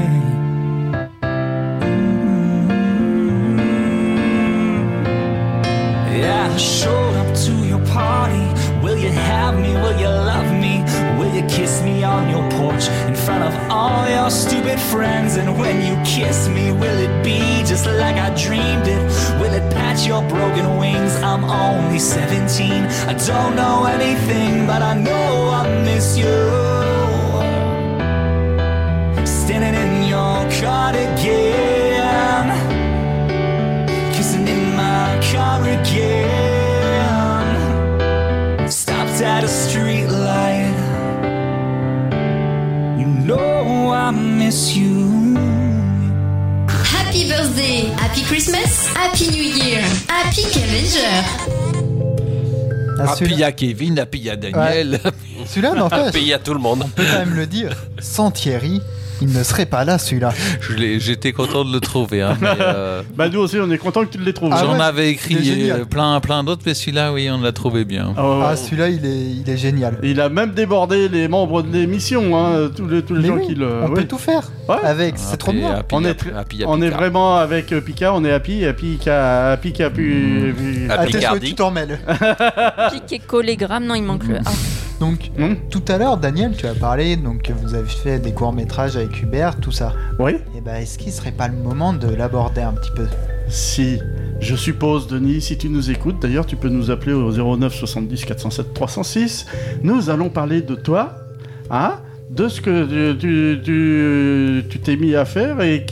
Yeah, I showed up to your party. Will you have me? Will you love me? Will you kiss me on your porch in front of all your stupid friends? And when you kiss me, will it be just like I dreamed it? Will it patch your broken wings? I'm only 17, I don't know anything, but I know I miss you. Standing in your cardigan, kissing in my car again. Stopped at a street light. You know I miss you. Happy birthday, happy Christmas, happy New Year, happy Avenger. Happy à Kevin, happy à Daniel. Ouais. Celui-là, n'empêche. Happy à tout le monde. On peut quand même le dire. Sans Thierry, il ne serait pas là, celui-là. J'étais content de le trouver. Hein, mais Bah nous aussi, on est content que tu l'aies trouvé. J'en avais écrit plein d'autres, mais celui-là, oui, on l'a trouvé bien. Celui-là, il est génial. Il a même débordé les membres de l'émission, hein, tous les gens qui le... On peut tout faire avec, c'est trop bien. On est vraiment avec Pika, on est happy qui a pu... Tu t'en mêles. Piqué collégramme, non, il manque le A. Donc, tout à l'heure, Daniel, tu as parlé, donc vous avez fait des courts-métrages avec Hubert, tout ça. Oui. Et ben, est-ce qu'il serait pas le moment de l'aborder un petit peu? Si, je suppose, Denis, si tu nous écoutes, d'ailleurs, tu peux nous appeler au 09 70 407 306. Nous allons parler de toi, hein, de ce que tu t'es mis à faire et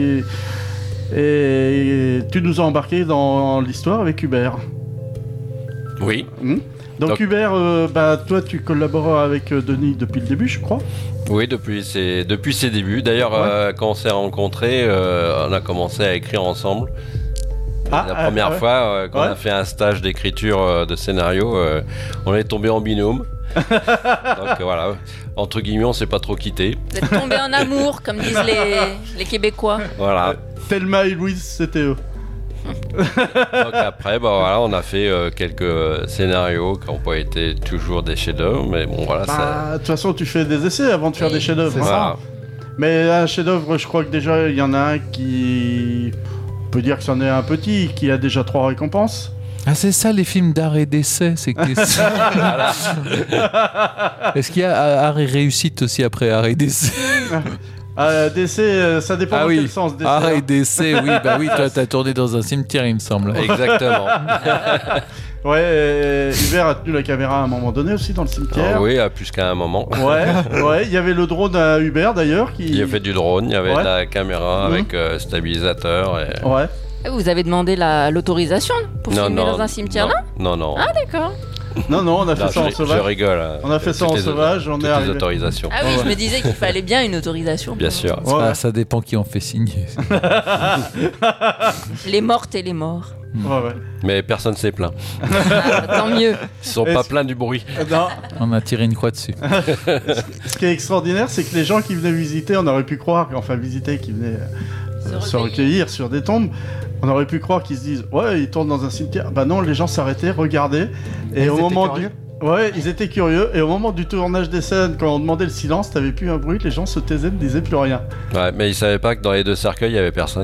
tu nous as embarqué dans l'histoire avec Hubert. Oui. Donc Hubert, toi tu collabores avec Denis depuis le début, je crois. Oui, depuis ses débuts. D'ailleurs, quand on s'est rencontrés, on a commencé à écrire ensemble. La première fois qu'on a fait un stage d'écriture de scénario, on est tombé en binôme. Donc voilà, entre guillemets, on s'est pas trop quitté. Vous êtes tombés en amour, comme disent les Québécois. Voilà. Thelma et Louise, c'était eux. Donc après, voilà, on a fait quelques scénarios qui n'ont pas été toujours des chefs-d'œuvre, mais bon, voilà. De toute façon, tu fais des essais avant de faire des chefs-d'œuvre. C'est ça. Mais un chef-d'œuvre, je crois que déjà, il y en a un qui... On peut dire que c'en est un petit, qui a déjà 3 récompenses. Ah, c'est ça les films d'art et d'essai, c'est que Est-ce qu'il y a art et réussite aussi après art et d'essai? D'essai, ça dépend dans quel sens. Art et d'essai, oui, bah oui, toi t'as tourné dans un cimetière, il me semble. Exactement. Ouais, Hubert a tenu la caméra à un moment donné aussi dans le cimetière. Oui, à plus qu'à un moment. Ouais, il y avait le drone à Hubert d'ailleurs qui... Il a fait du drone, il y avait de la caméra avec stabilisateur. Et... Ouais. Vous avez demandé l'autorisation pour filmer dans un cimetière, non. Ah d'accord. Non, on a fait ça en sauvage. Je rigole. On a fait ça en sauvage, on est arrivé. Les autorisations. Ah oui, je me disais qu'il fallait bien une autorisation. Bien sûr. Ça dépend qui en fait signer. Les mortes et les morts. Ouais. Mais personne s'est plaint. Tant mieux. Ils sont pas pleins du bruit. Non. On a tiré une croix dessus. Ce qui est extraordinaire, c'est que les gens qui venaient visiter, on aurait pu croire, qui venaient se recueillir sur des tombes, on aurait pu croire qu'ils se disent ouais, ils tournent dans un cimetière. Bah non, les gens s'arrêtaient, regardaient, et au moment du... Ouais, ils étaient curieux, et au moment du tournage des scènes, quand on demandait le silence, t'avais plus un bruit, les gens se taisaient, ne disaient plus rien. Ouais, mais ils savaient pas que dans les 2 cercueils, il y avait personne.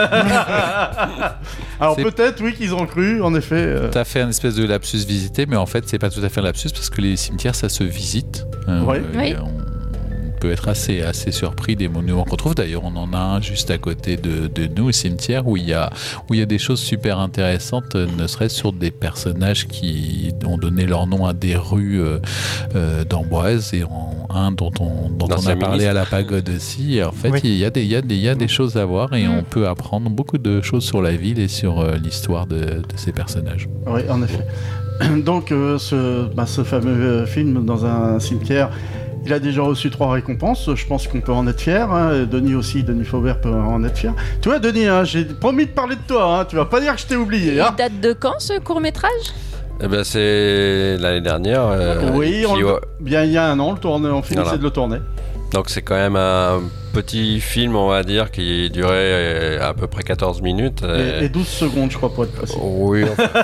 Alors peut-être, oui, qu'ils ont cru, en effet. T'as fait un espèce de lapsus visité, mais en fait, c'est pas tout à fait un lapsus, parce que les cimetières, ça se visite. Oui. On peut être assez surpris des monuments qu'on trouve. D'ailleurs, on en a un juste à côté de nous, au cimetière, où il y a des choses super intéressantes, ne serait-ce sur des personnages qui ont donné leur nom à des rues d'Amboise, et un dont on a parlé à la pagode aussi. Et en fait, il y a des choses à voir, et on peut apprendre beaucoup de choses sur la ville et sur l'histoire de ces personnages. Oui, en effet. Donc, ce fameux film dans un cimetière, il a déjà reçu 3 récompenses, je pense qu'on peut en être fier. Hein. Denis Faubert peut en être fier. Tu vois, Denis, j'ai promis de parler de toi, hein. Tu vas pas dire que je t'ai oublié. Hein. Il date de quand ce court-métrage ? Eh ben, c'est l'année dernière. Oui, bien il y a un an, on finissait de le tourner. Donc c'est quand même un petit film, on va dire, qui durait à peu près 14 minutes. Et 12 secondes, je crois, pour être précis. Oui.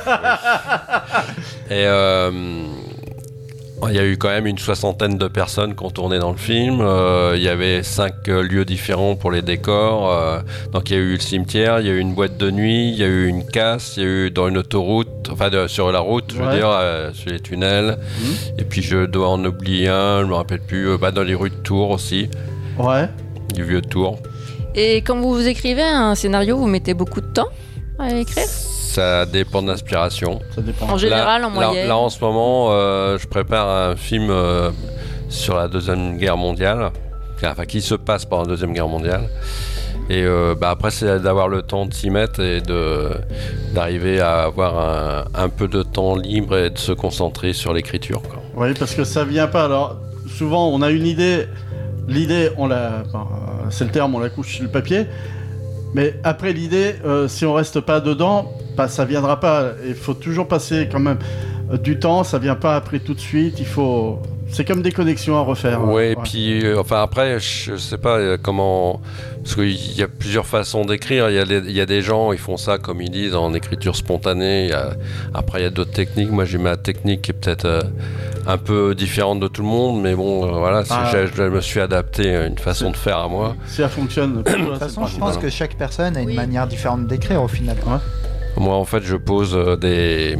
Et il y a eu quand même une 60aine de personnes qui ont tourné dans le film. Il y avait 5 lieux différents pour les décors. Donc il y a eu le cimetière, il y a eu une boîte de nuit, il y a eu une casse, il y a eu dans une autoroute, sur la route, je veux dire, sur les tunnels. Et puis je dois en oublier un, je me rappelle plus, dans les rues de Tours aussi. Ouais. Du vieux Tours. Et quand vous écrivez un scénario, vous mettez beaucoup de temps à écrire ? Ça dépend de l'inspiration. Ça dépend. En général, en moyenne. Là, en ce moment, je prépare un film sur la Deuxième Guerre mondiale, qui se passe pendant la Deuxième Guerre mondiale. Et après, c'est d'avoir le temps de s'y mettre et d'arriver à avoir un peu de temps libre et de se concentrer sur l'écriture. Oui, parce que ça vient pas. Alors, souvent, on a une idée. L'idée, c'est le terme, on la couche sur le papier. Mais après l'idée, si on reste pas dedans, ça viendra pas. Il faut toujours passer quand même du temps. Ça vient pas après tout de suite. C'est comme des connexions à refaire. Oui, et puis après, je sais pas comment, parce qu'il y a plusieurs façons d'écrire. Il y a des gens, ils font ça comme ils disent en écriture spontanée. Après, il y a d'autres techniques. Moi, j'ai ma technique qui est peut-être un peu différente de tout le monde, mais bon, je me suis adapté à une façon de faire à moi. Si ça fonctionne. De toute façon, je pense que chaque personne a une manière différente d'écrire au final. Ouais. Moi, en fait, je pose des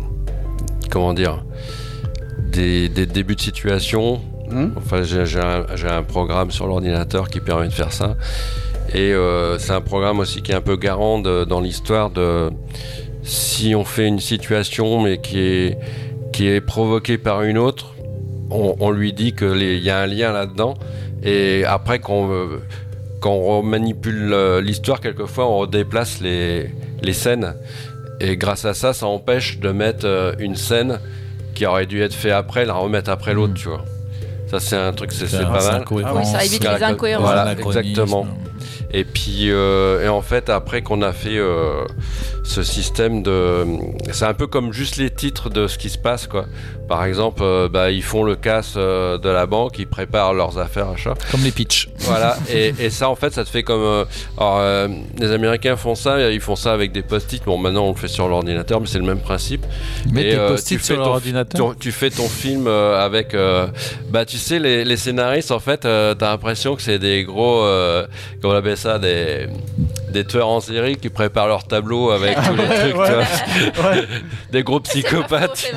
débuts de situation. Enfin, j'ai un programme sur l'ordinateur qui permet de faire ça. Et c'est un programme aussi qui est un peu garant dans l'histoire de si on fait une situation mais qui est provoquée par une autre, on lui dit qu'il y a un lien là-dedans. Et après, quand on manipule l'histoire, quelquefois, on redéplace les scènes. Et grâce à ça, ça empêche de mettre une scène qui aurait dû être faite après, la remettre après l'autre, tu vois. Ça, c'est un truc, c'est pas mal. Ah oui, ça évite les incohérences. Voilà, exactement. Et puis, et en fait, après qu'on a fait ce système c'est un peu comme juste les titres de ce qui se passe, quoi. Par exemple, ils font le casse de la banque, ils préparent leurs affaires, achat. Comme les pitchs. Voilà, et ça, en fait, ça te fait comme... les Américains font ça, ils font ça avec des post-it. Bon, maintenant, on le fait sur l'ordinateur, mais c'est le même principe. Mais des post-it sur l'ordinateur. Tu fais ton film avec... tu sais, les scénaristes, en fait, t'as l'impression que c'est des gros... comment on appelle ça, des tueurs en série qui préparent leur tableau avec tous les trucs, tu vois. Des gros psychopathes.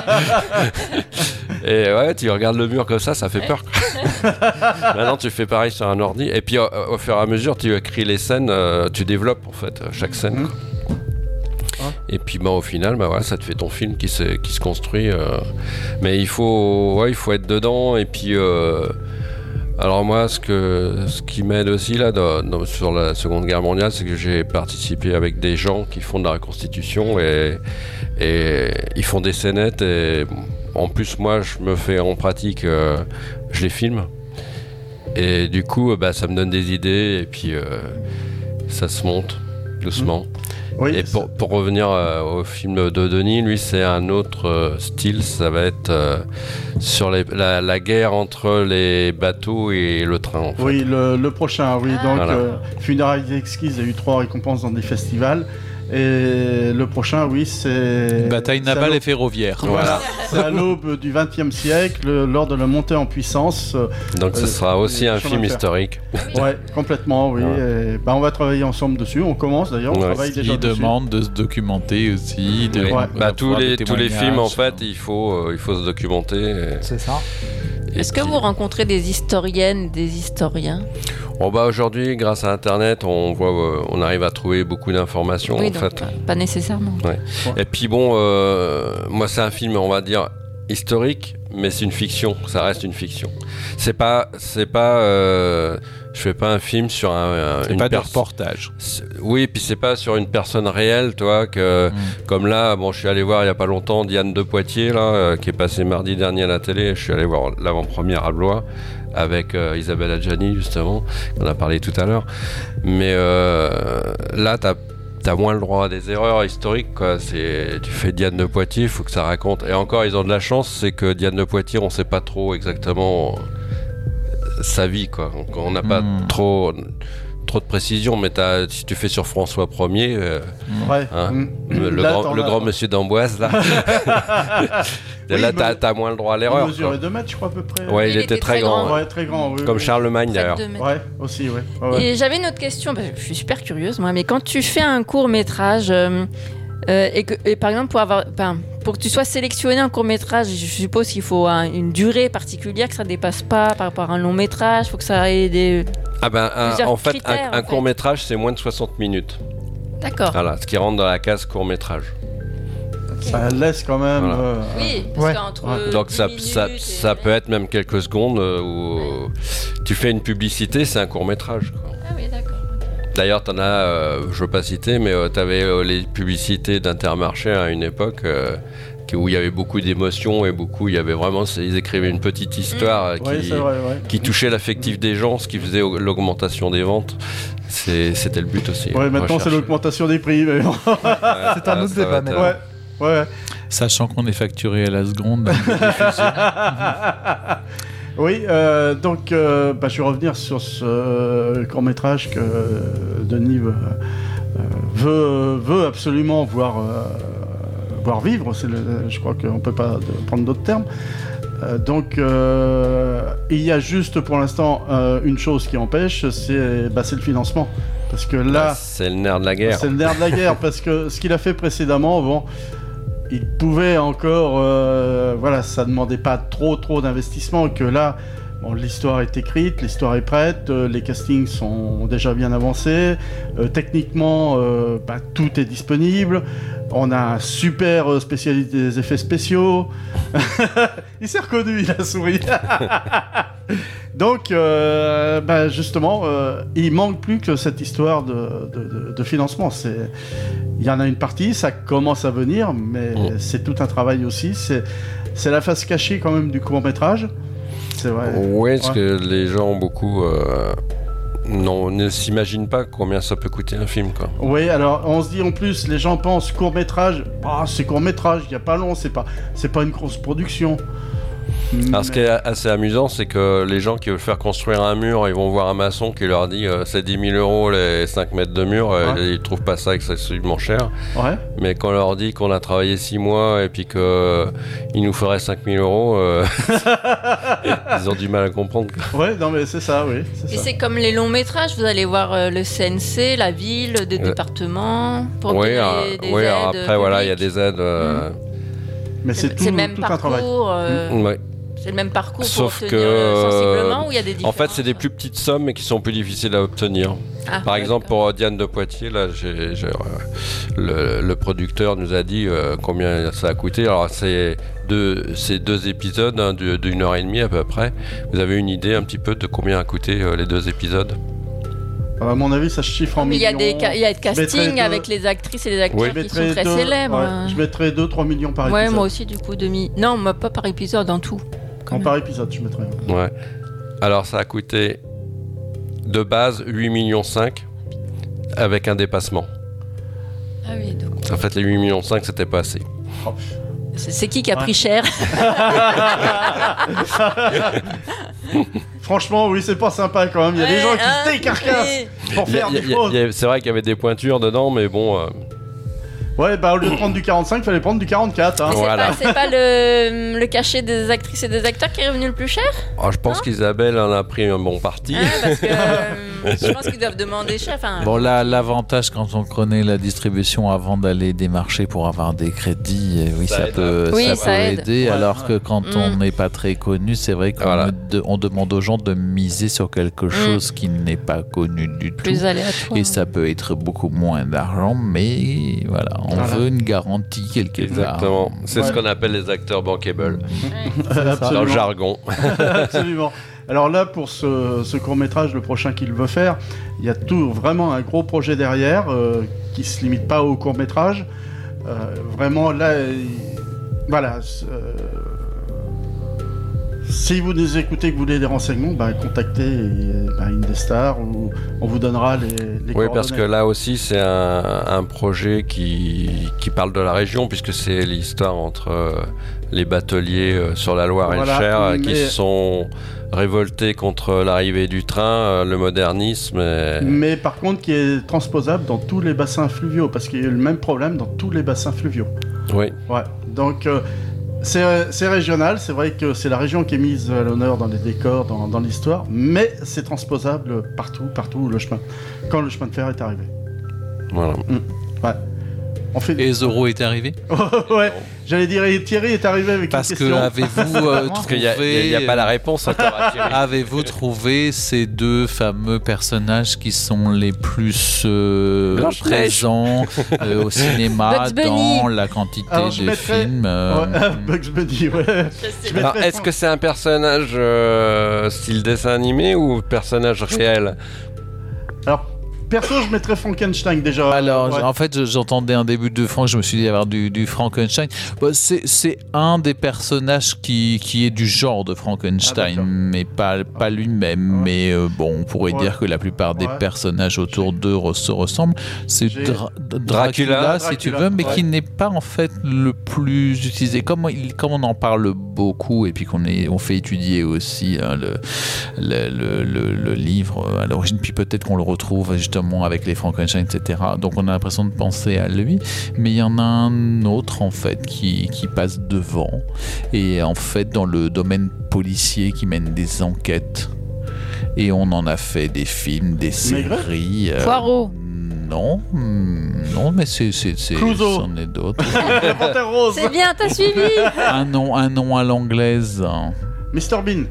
Et ouais, tu regardes le mur comme ça fait peur. Maintenant, tu fais pareil sur un ordi. Et puis, au fur et à mesure, tu écris les scènes, tu développes en fait chaque scène. Et puis, au final, voilà, ça te fait ton film qui se construit. Mais il faut être dedans. Et puis, alors moi, ce qui m'aide aussi là sur la Seconde Guerre mondiale, c'est que j'ai participé avec des gens qui font de la reconstitution et ils font des scénettes. Et en plus, moi, je me fais en pratique, je les filme. Et du coup, ça me donne des idées et puis ça se monte doucement. Oui, et pour revenir au film de Denis, lui c'est un autre style, ça va être sur la guerre entre les bateaux et le train. En fait. Oui, le prochain, oui. Donc, voilà. Funérailles exquises a eu 3 récompenses dans des festivals. Et le prochain, oui, c'est... Bataille navale et ferroviaire. Voilà. C'est à l'aube du XXe siècle, lors de la montée en puissance. Donc ce sera aussi un film historique. Ouais, complètement, oui. Et, on va travailler ensemble dessus. On commence d'ailleurs, on travaille déjà dessus. Il demande de se documenter aussi. Tous les films, en fait, il faut se documenter. C'est ça. Est-ce que vous rencontrez des historiennes, des historiens ? Aujourd'hui, grâce à Internet, on arrive à trouver beaucoup d'informations. Oui, en fait. Pas nécessairement. Ouais. Et puis moi, c'est un film, on va dire, historique, mais c'est une fiction. Ça reste une fiction. C'est pas. Je fais pas un film sur c'est pas de reportage. Oui, puis c'est pas sur une personne réelle, toi, comme là, je suis allé voir il y a pas longtemps Diane de Poitiers, là, qui est passée mardi dernier à la télé. Je suis allé voir l'avant-première à Blois avec Isabelle Adjani, justement, qu'on a parlé tout à l'heure. Mais là, t'as moins le droit à des erreurs historiques, quoi. Tu fais Diane de Poitiers, il faut que ça raconte. Et encore, ils ont de la chance, c'est que Diane de Poitiers, on sait pas trop exactement sa vie, quoi. On n'a pas trop de précision, mais si tu fais sur François Ier, le grand monsieur d'Amboise, là, là t'as moins le droit à l'erreur. Il mesurait 2 mètres, je crois, à peu près. Ouais, il était très grand. Ouais, très grand, oui. Comme Charlemagne, d'ailleurs. Ouais, aussi, ouais. Ouais. Et j'avais une autre question, je suis super curieuse, moi, mais quand tu fais un court-métrage, et par exemple, pour que tu sois sélectionné en court-métrage, je suppose qu'il faut une durée particulière, que ça ne dépasse pas par rapport à un long-métrage, il faut que ça ait des... en fait, un court-métrage, c'est moins de 60 minutes. D'accord. Voilà, ce qui rentre dans la case court-métrage. Okay. Ça laisse quand même... Voilà. Oui, parce qu'entre donc ça peut être même quelques secondes où tu fais une publicité, c'est un court-métrage, quoi. Ah oui, d'accord. D'ailleurs, t'en as, je veux pas citer, mais t'avais les publicités d'Intermarché à une époque où il y avait beaucoup d'émotions et il y avait vraiment, ils écrivaient une petite histoire qui touchait l'affectif des gens, ce qui faisait l'augmentation des ventes. C'était le but aussi. Ouais, maintenant c'est l'augmentation des prix. Mais... c'est un autre débat maintenant. Ouais. Sachant qu'on est facturé à la seconde. Oui, donc je vais revenir sur ce court-métrage que Denis veut absolument voir vivre. Je crois qu'on ne peut pas prendre d'autres termes. Donc il y a juste pour l'instant une chose qui empêche, c'est le financement. Parce que là... c'est le nerf de la guerre. C'est le nerf de la guerre, parce que ce qu'il a fait précédemment, il pouvait encore, ça demandait pas trop d'investissement, que là, l'histoire est écrite, l'histoire est prête, les castings sont déjà bien avancés, techniquement, tout est disponible, on a un super spécialiste des effets spéciaux, il s'est reconnu, il a souri. Donc, justement, il manque plus que cette histoire de financement. Il y en a une partie, ça commence à venir, mais c'est tout un travail aussi. C'est la face cachée quand même du court-métrage. C'est vrai. Oui, parce que les gens ont beaucoup Non, on ne s'imagine pas combien ça peut coûter un film, quoi. Oui, alors on se dit en plus, les gens pensent court-métrage, c'est court-métrage, il n'y a pas long, c'est pas une grosse production. Alors ce qui est assez amusant, c'est que les gens qui veulent faire construire un mur, ils vont voir un maçon qui leur dit c'est 10 000 euros les 5 mètres de mur, ils trouvent pas ça excessivement cher. Ouais. Mais quand on leur dit qu'on a travaillé 6 mois et puis qu'ils nous feraient 5 000 euros, ils ont du mal à comprendre. Ouais, non mais c'est ça, oui. Et c'est comme les longs métrages, vous allez voir le CNC, la ville, des départements, pour donner des aides après voilà, il y a des aides. Mais c'est le même parcours. Ouais. C'est le même parcours Sauf pour obtenir sensiblement ou il y a des différences? En fait, c'est des plus petites sommes mais qui sont plus difficiles à obtenir. Par exemple, pour Diane de Poitiers, là, le producteur nous a dit combien ça a coûté. Alors, c'est deux épisodes d'une heure et demie à peu près. Vous avez une idée un petit peu de combien a coûté les 2 épisodes? À mon avis, ça se chiffre en millions. Il y a des castings avec les actrices et les acteurs qui sont très célèbres. Ouais, je mettrais 2-3 millions par épisode. Ouais, moi aussi, du coup, Non, pas par épisode, en tout. Par épisode, je mettrais. Ouais. Alors, ça a coûté de base 8,5 millions avec un dépassement. Ah oui, donc. En fait, les 8,5 millions, c'était pas assez. Oh. C'est qui a pris cher? Franchement, oui, c'est pas sympa quand même. Il y a des gens qui se décarcassent pour faire des choses. C'est vrai qu'il y avait des pointures dedans, mais bon. Ouais, au lieu de prendre du 45, il fallait prendre du 44. Hein. Voilà. C'est pas le cachet des actrices et des acteurs qui est revenu le plus cher? Je pense qu'Isabelle en a pris un bon parti. Parce que je pense qu'ils doivent demander cher. Bon, là, l'avantage quand on connaît la distribution avant d'aller démarcher pour avoir des crédits, ça peut aider. Alors que quand on n'est pas très connu, c'est vrai qu'on demande aux gens de miser sur quelque chose qui n'est pas connu du tout. Plus aléatoire. Et ça peut être beaucoup moins d'argent, mais voilà. On veut une garantie quelque part. Exactement. C'est ce qu'on appelle les acteurs bankable. Dans le jargon. Absolument. Alors là, pour ce court-métrage, le prochain qu'il veut faire, il y a vraiment un gros projet derrière qui ne se limite pas au court-métrage. Vraiment, là, voilà. Si vous nous écoutez, que vous voulez des renseignements, contactez Indestar ou on vous donnera les coordonnées. Oui, parce que là aussi, c'est un projet qui parle de la région, puisque c'est l'histoire entre les bateliers sur la Loire et le Cher qui se sont révoltés contre l'arrivée du train, le modernisme. Mais par contre, qui est transposable dans tous les bassins fluviaux, parce qu'il y a eu le même problème dans tous les bassins fluviaux. Oui. Ouais, donc... C'est régional, c'est vrai que c'est la région qui est mise à l'honneur dans les décors, dans l'histoire, mais c'est transposable partout quand le chemin de fer est arrivé. Voilà. Ouais. Et Zorro est arrivé? Ouais, j'allais dire, Thierry est arrivé avec une question. Parce que avez-vous trouvé... Il n'y a pas la réponse à Thierry. Avez-vous trouvé ces 2 fameux personnages qui sont les plus présents au cinéma dans la quantité de films Bugs Bunny, ouais. Alors, est-ce que c'est un personnage style dessin animé ou personnage réel? Alors, perso, je mettrais Frankenstein déjà. Alors, en fait, j'entendais un début de Frank, je me suis dit il y avoir du Frankenstein. C'est un des personnages qui est du genre de Frankenstein, mais pas lui-même. Mais on pourrait dire que la plupart des personnages autour d'eux se ressemblent. C'est Dracula, si tu veux, mais qui n'est pas en fait le plus utilisé. Comme on en parle beaucoup et puis on fait étudier aussi le livre à l'origine, puis peut-être qu'on le retrouve justement avec les Frankenstein, etc. Donc on a l'impression de penser à lui, mais il y en a un autre en fait qui passe devant, et en fait dans le domaine policier qui mène des enquêtes, et on en a fait des films, des séries. Poirot. Non, mais c'en est d'autres. C'est bien, t'as suivi. un nom à l'anglaise. Mr Bean.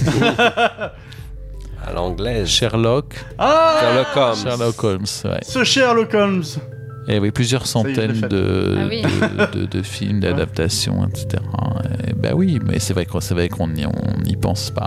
À l'anglaise. Sherlock. Sherlock Holmes, ouais. Ce Sherlock Holmes. Et oui, plusieurs centaines de films, d'adaptations, etc. Et oui, mais c'est vrai qu'on n'y pense pas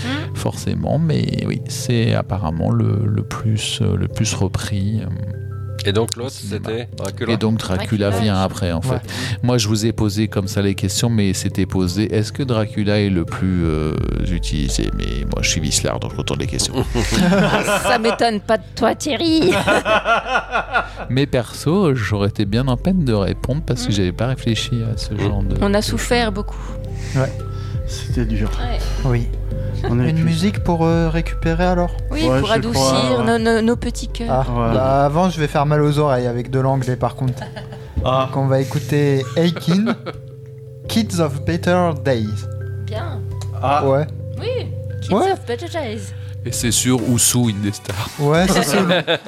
forcément, mais oui, c'est apparemment le plus repris. Et donc l'autre, c'était Dracula. Et donc Dracula vient après, en fait. Moi, je vous ai posé comme ça les questions, mais c'était posé, est-ce que Dracula est le plus utilisé? Mais moi, je suis vicelard, donc je retourne les questions. Ça m'étonne pas de toi, Thierry. Mais perso, j'aurais été bien en peine de répondre parce que j'avais pas réfléchi à ce genre de... On a souffert beaucoup. Ouais. C'était dur. Ouais. Oui. Une musique pour récupérer alors? Oui, pour adoucir nos petits cœurs. Bah, avant, je vais faire mal aux oreilles avec de l'anglais par contre. Donc on va écouter Aikin, Kids of Better Days. Bien. Ouais. Oui, Kids of Better Days. Et c'est sur ou sous Indestar. Ouais, c'est sûr.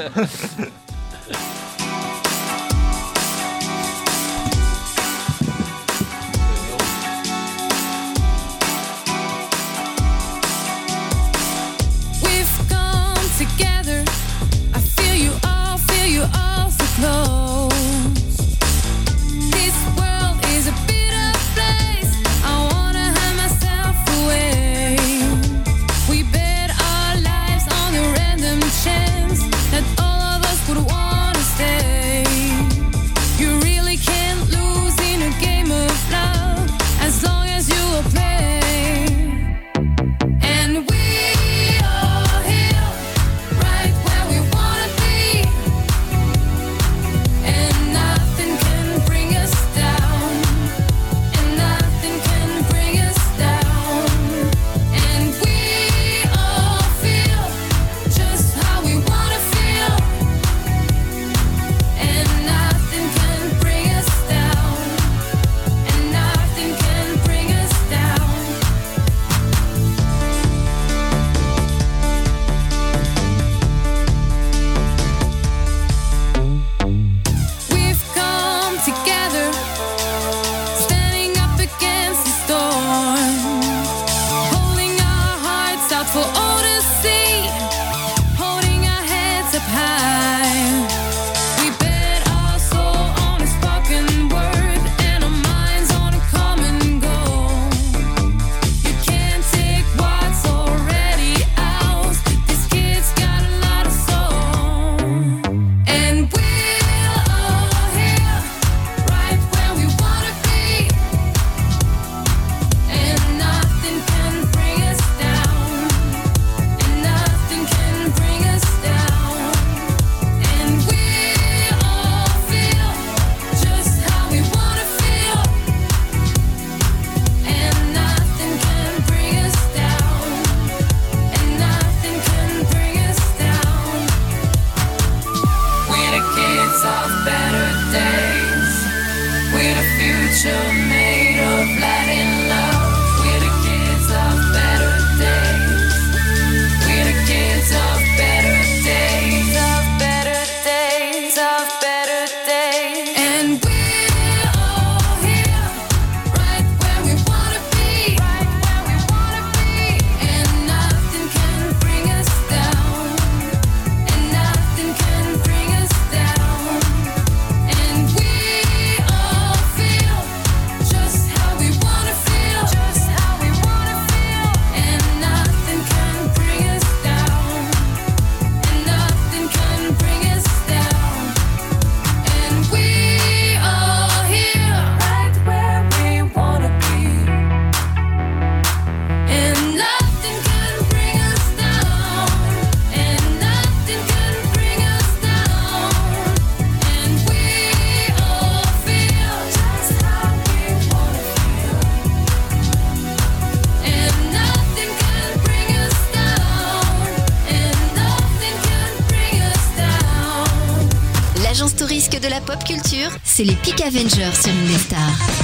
De la pop culture, c'est les Peak Avengers sur Indestar.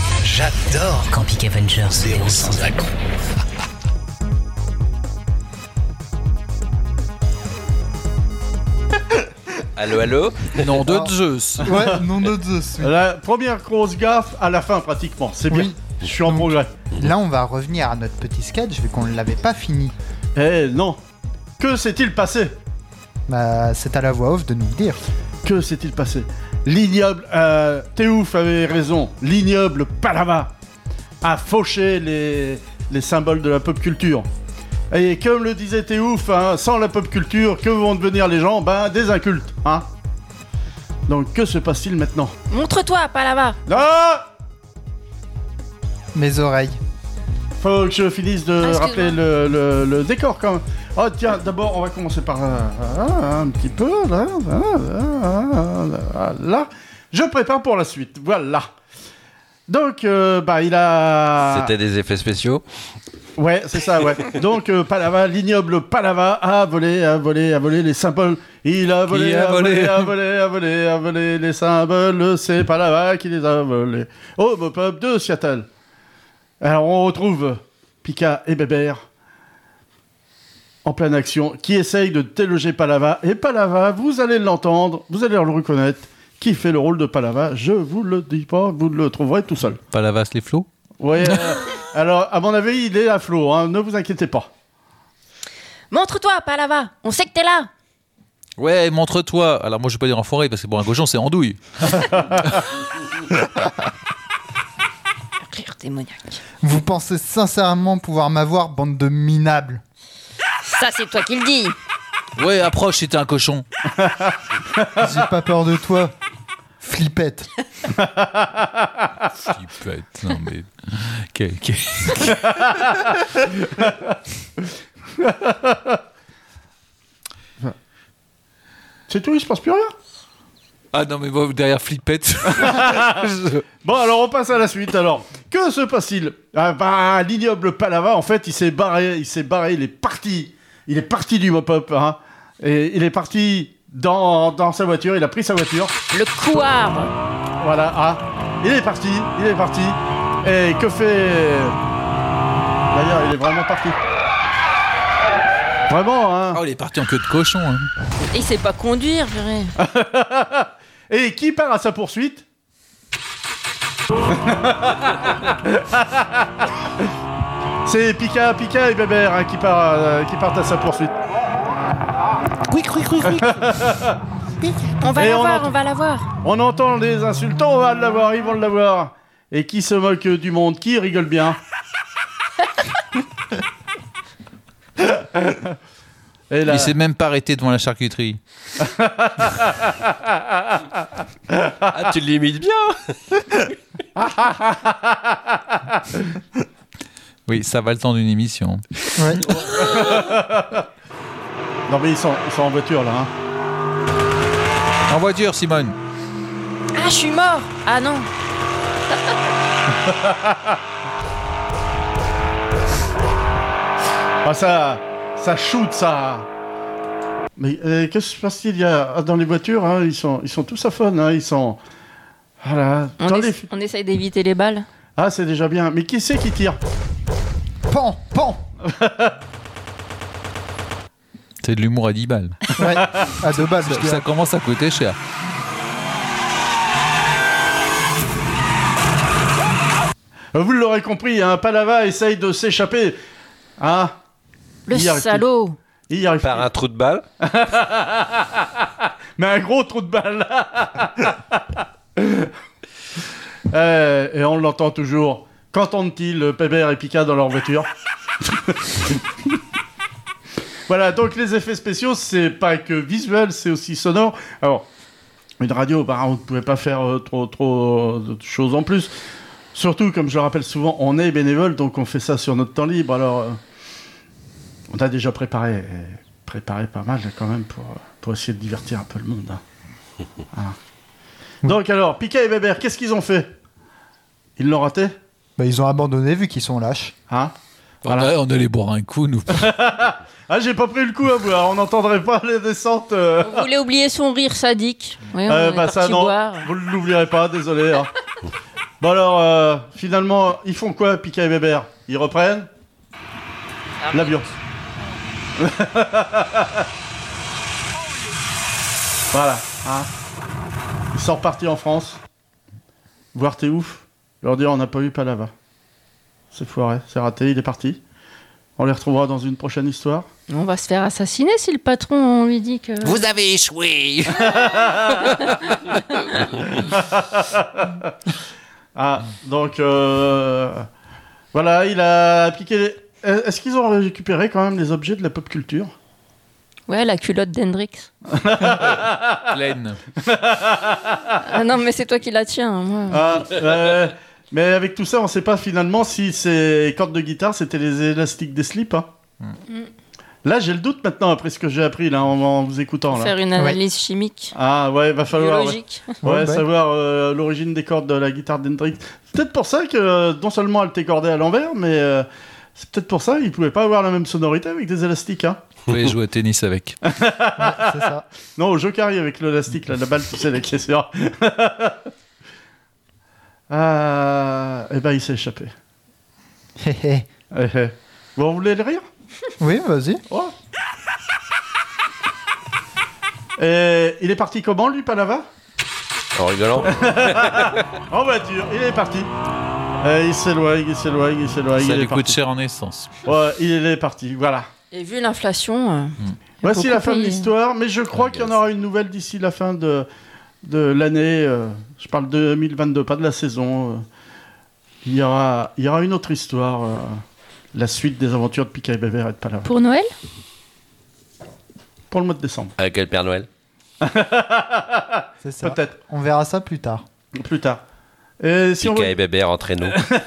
J'adore quand Peak Avengers se déroule sans accroc. Allô, allô? Nom de Zeus. Ouais, nom de Zeus. Oui. La première grosse gaffe à la fin, pratiquement. C'est bien. Oui. Je suis en progrès. Là, on va revenir à notre petit sketch, vu qu'on ne l'avait pas fini. Eh non. Que s'est-il passé? Bah, c'est à la voix off de nous le dire. Que s'est-il passé? L'ignoble... Théouf avait raison. L'ignoble Palava a fauché les symboles de la pop culture. Et comme le disait Théouf, hein, sans la pop culture, que vont devenir les gens? Ben, des incultes, hein. Donc que se passe-t-il maintenant? Montre-toi, Palava. Ah, Mes oreilles. faut que je finisse de excuse-moi. rappeler le décor quand même. Oh tiens, d'abord on va commencer par un petit peu là. Je prépare pour la suite. Voilà. Donc il a. C'était des effets spéciaux. Ouais, c'est ça, ouais. Donc Palava, l'ignoble Palava a volé les symboles. Il a volé les symboles. C'est Palava qui les a volés. Au Mopop de Seattle. Alors on retrouve Pika et Bébert en pleine action, qui essaye de déloger Palava. Et Palava, vous allez l'entendre, vous allez le reconnaître, qui fait le rôle de Palava. Je vous le dis pas, vous le trouverez tout seul. Palavas les flots. Ouais. Alors, à mon avis, il est à flot, hein, ne vous inquiétez pas. Montre-toi, Palava. On sait que t'es là. Ouais, montre-toi. Alors moi je vais pas dire enfoiré parce que pour un cochon c'est andouille. Rire démoniaque. Vous pensez sincèrement pouvoir m'avoir, bande de minables? Ça, c'est toi qui le dis. Ouais, approche si t'es un cochon. J'ai pas peur de toi, flippette. Flippette, non mais... C'est tout, il se passe plus rien. Ah non mais moi derrière flippette. Bon, alors on passe à la suite. Alors, que se passe-t-il? L'ignoble Palava, en fait, il s'est barré, il est parti du Mopop, hein. Et il est parti dans sa voiture, il a pris sa voiture. Le couard. Voilà, il est parti. Et que fait... D'ailleurs, il est vraiment parti. Vraiment, hein. Oh, il est parti en queue de cochon, hein. Et il sait pas conduire, purée. Et qui part à sa poursuite? C'est Pika et Bébert, hein, qui partent à sa poursuite. On va Et l'avoir, on va l'avoir. On entend les insultants, on va l'avoir, ils vont l'avoir. Et qui se moque du monde, qui rigole bien. Et là... Il s'est même pas arrêté devant la charcuterie. Ah, tu l'imites bien. Oui, ça va le temps d'une émission. Ouais. Non mais ils sont en voiture là, hein. En voiture, Simone. Ah, je suis mort. Ah non. Ah, ça shoot, ça. Mais qu'est-ce qui se passe-t-il? Il y a dans les voitures, hein, ils sont tous à fun, hein, ils sont... Voilà. On essaye d'éviter les balles. Ah, c'est déjà bien. Mais qui c'est qui tire? Pan. C'est de l'humour à 10 balles. Ouais, à 2 balles. Ça commence à coûter cher. Vous l'aurez compris, hein, Palava essaye de s'échapper. Hein? Le salaud. Il y arrive par un trou de balle. Mais un gros trou de balle. Et on l'entend toujours. Qu'entendent-ils, Pébert et Pika, dans leur voiture? Voilà, donc les effets spéciaux, c'est pas que visuel, c'est aussi sonore. Alors, une radio, on ne pouvait pas faire trop de choses en plus. Surtout, comme je le rappelle souvent, on est bénévole, donc on fait ça sur notre temps libre. Alors, on a déjà préparé pas mal quand même pour essayer de divertir un peu le monde. Hein. Voilà. Donc alors, Pika et Bébert, qu'est-ce qu'ils ont fait? Ils l'ont raté? Bah, ils ont abandonné vu qu'ils sont lâches. Hein? Voilà. On allait boire un coup, nous. Ah, j'ai pas pris le coup à boire, on n'entendrait pas les descentes. Vous voulez oublier son rire sadique? Oui, on est ça parti non, boire. vous ne l'oublierez pas, désolé. Hein. Bon alors, finalement, ils font quoi, Pika et Bébert? Ils reprennent l'avion. Voilà. Hein. Ils sont repartis en France. Voir t'es ouf. Leur dire on n'a pas eu Palava. C'est foiré, c'est raté, il est parti. On les retrouvera dans une prochaine histoire. On va se faire assassiner si le patron on lui dit que... Vous avez échoué. Ah, donc voilà, il a piqué... Est-ce qu'ils ont récupéré quand même les objets de la pop culture? Ouais, la culotte d'Hendrix. Pleine. Ah non, mais c'est toi qui la tiens. Moi. Mais avec tout ça, on sait pas finalement si ces cordes de guitare, c'était les élastiques des slips. Hein. Là, j'ai le doute maintenant, après ce que j'ai appris là, en vous écoutant. Là. Faire une analyse chimique. Ah ouais, va falloir biologique. savoir l'origine des cordes de la guitare d'Hendrix. C'est peut-être pour ça que non seulement elle était cordée à l'envers, mais c'est peut-être pour ça qu'ils pouvaient pas avoir la même sonorité avec des élastiques. Hein. Vous pouvez jouer au tennis avec. Ouais, c'est ça. Non, au jeu carré avec l'élastique, là, la balle, tu sais, la question. Eh ben, il s'est échappé. Bon, vous voulez le rire? Oui, vas-y. Oh. Et il est parti comment, lui, Palava? En rigolant. En voiture, il est parti. Il s'éloigne. Ça lui coûte cher en essence. Ouais, il est parti, voilà. Et vu l'inflation... Voici la fin de l'histoire, mais je crois qu'il y en aura une nouvelle d'ici la fin de l'année. Je parle de 2022, pas de la saison. Il y aura une autre histoire. La suite des aventures de Pika et Bébert et de Palava. Pour Noël? Pour le mois de décembre. Avec le Père Noël. C'est ça. Peut-être. On verra ça plus tard. Plus tard. Et si Pika et Bébert, entraînons.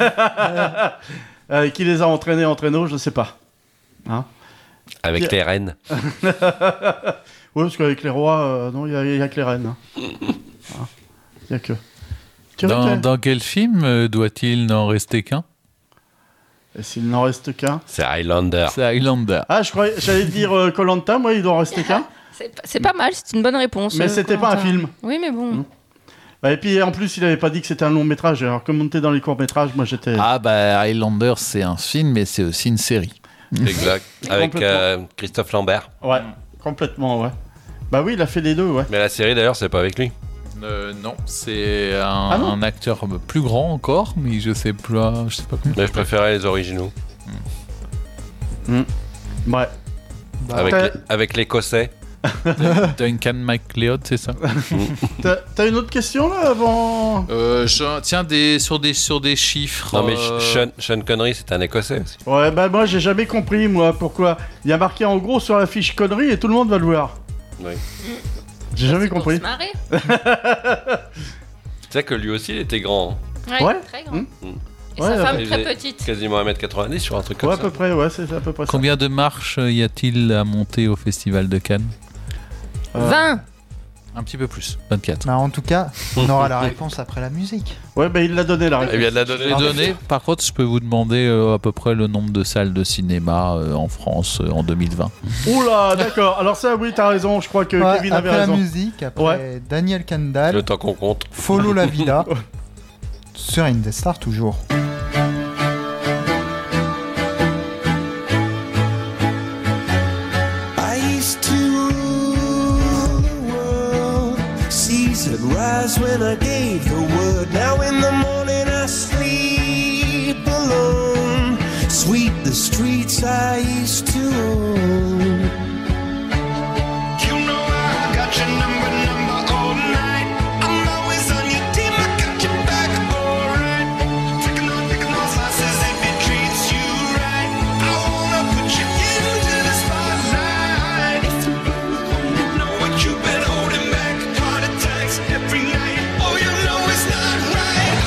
Qui les a entraînés en traîneau, je sais pas. Hein? Avec les reines. Oui, parce qu'avec les rois, non, il y a que les reines. Il y a que. Dans quel film doit-il n'en rester qu'un? Et s'il n'en reste qu'un? C'est Highlander. Ah, j'allais dire Koh-Lanta, moi, il doit en rester qu'un. C'est pas mal, c'est une bonne réponse. Mais c'était pas un film. Oui, mais bon. Et puis en plus, il avait pas dit que c'était un long métrage. Alors, comme on était dans les courts métrages, moi j'étais. Ah, bah, Highlander, c'est un film, mais c'est aussi une série. Exact. Avec Christophe Lambert. Ouais, complètement, ouais. Bah oui, il a fait les deux, ouais. Mais la série d'ailleurs, c'est pas avec lui. Non, c'est un acteur plus grand encore, mais je sais pas comment. Mais je préférais les originaux. Ouais. Avec l'Écossais. Duncan MacLeod, c'est ça? T'as une autre question là avant? Tiens, sur des chiffres. Non mais Sean Connery, c'est un Écossais aussi. Ouais, bah moi j'ai jamais compris moi pourquoi. Il y a marqué en gros sur la fiche Connery et tout le monde va le voir. Oui. J'ai jamais compris. Pour se marrer. Tu sais que lui aussi il était grand. Hein. Ouais, très grand. Et sa femme très petite. Quasiment 1m90 sur un truc comme ça. À peu près, ouais, c'est à peu près ça. Combien de marches y a-t-il à monter au Festival de Cannes? 20. Un petit peu plus, 24. Bah, en tout cas, on aura la réponse après la musique. Ouais, bah il l'a donné la réponse. Il vient de la donner. Par contre, je peux vous demander à peu près le nombre de salles de cinéma en France en 2020. Oula, d'accord. Alors ça, oui, t'as raison. Je crois que Kevin avait raison. Après la musique, après Daniel Kandal. Le temps qu'on compte. Follow la Vida. Sur Indestar toujours. Rise when I gave the word. Now in the morning I sleep alone. Sweep the streets I used to own. You know I got your number all night. I'm always on your team, I got your back alright. Picking on slices if it treats you right. I wanna put you into the spotlight. You know what you've been holding back. Every night, oh, you know it's not right.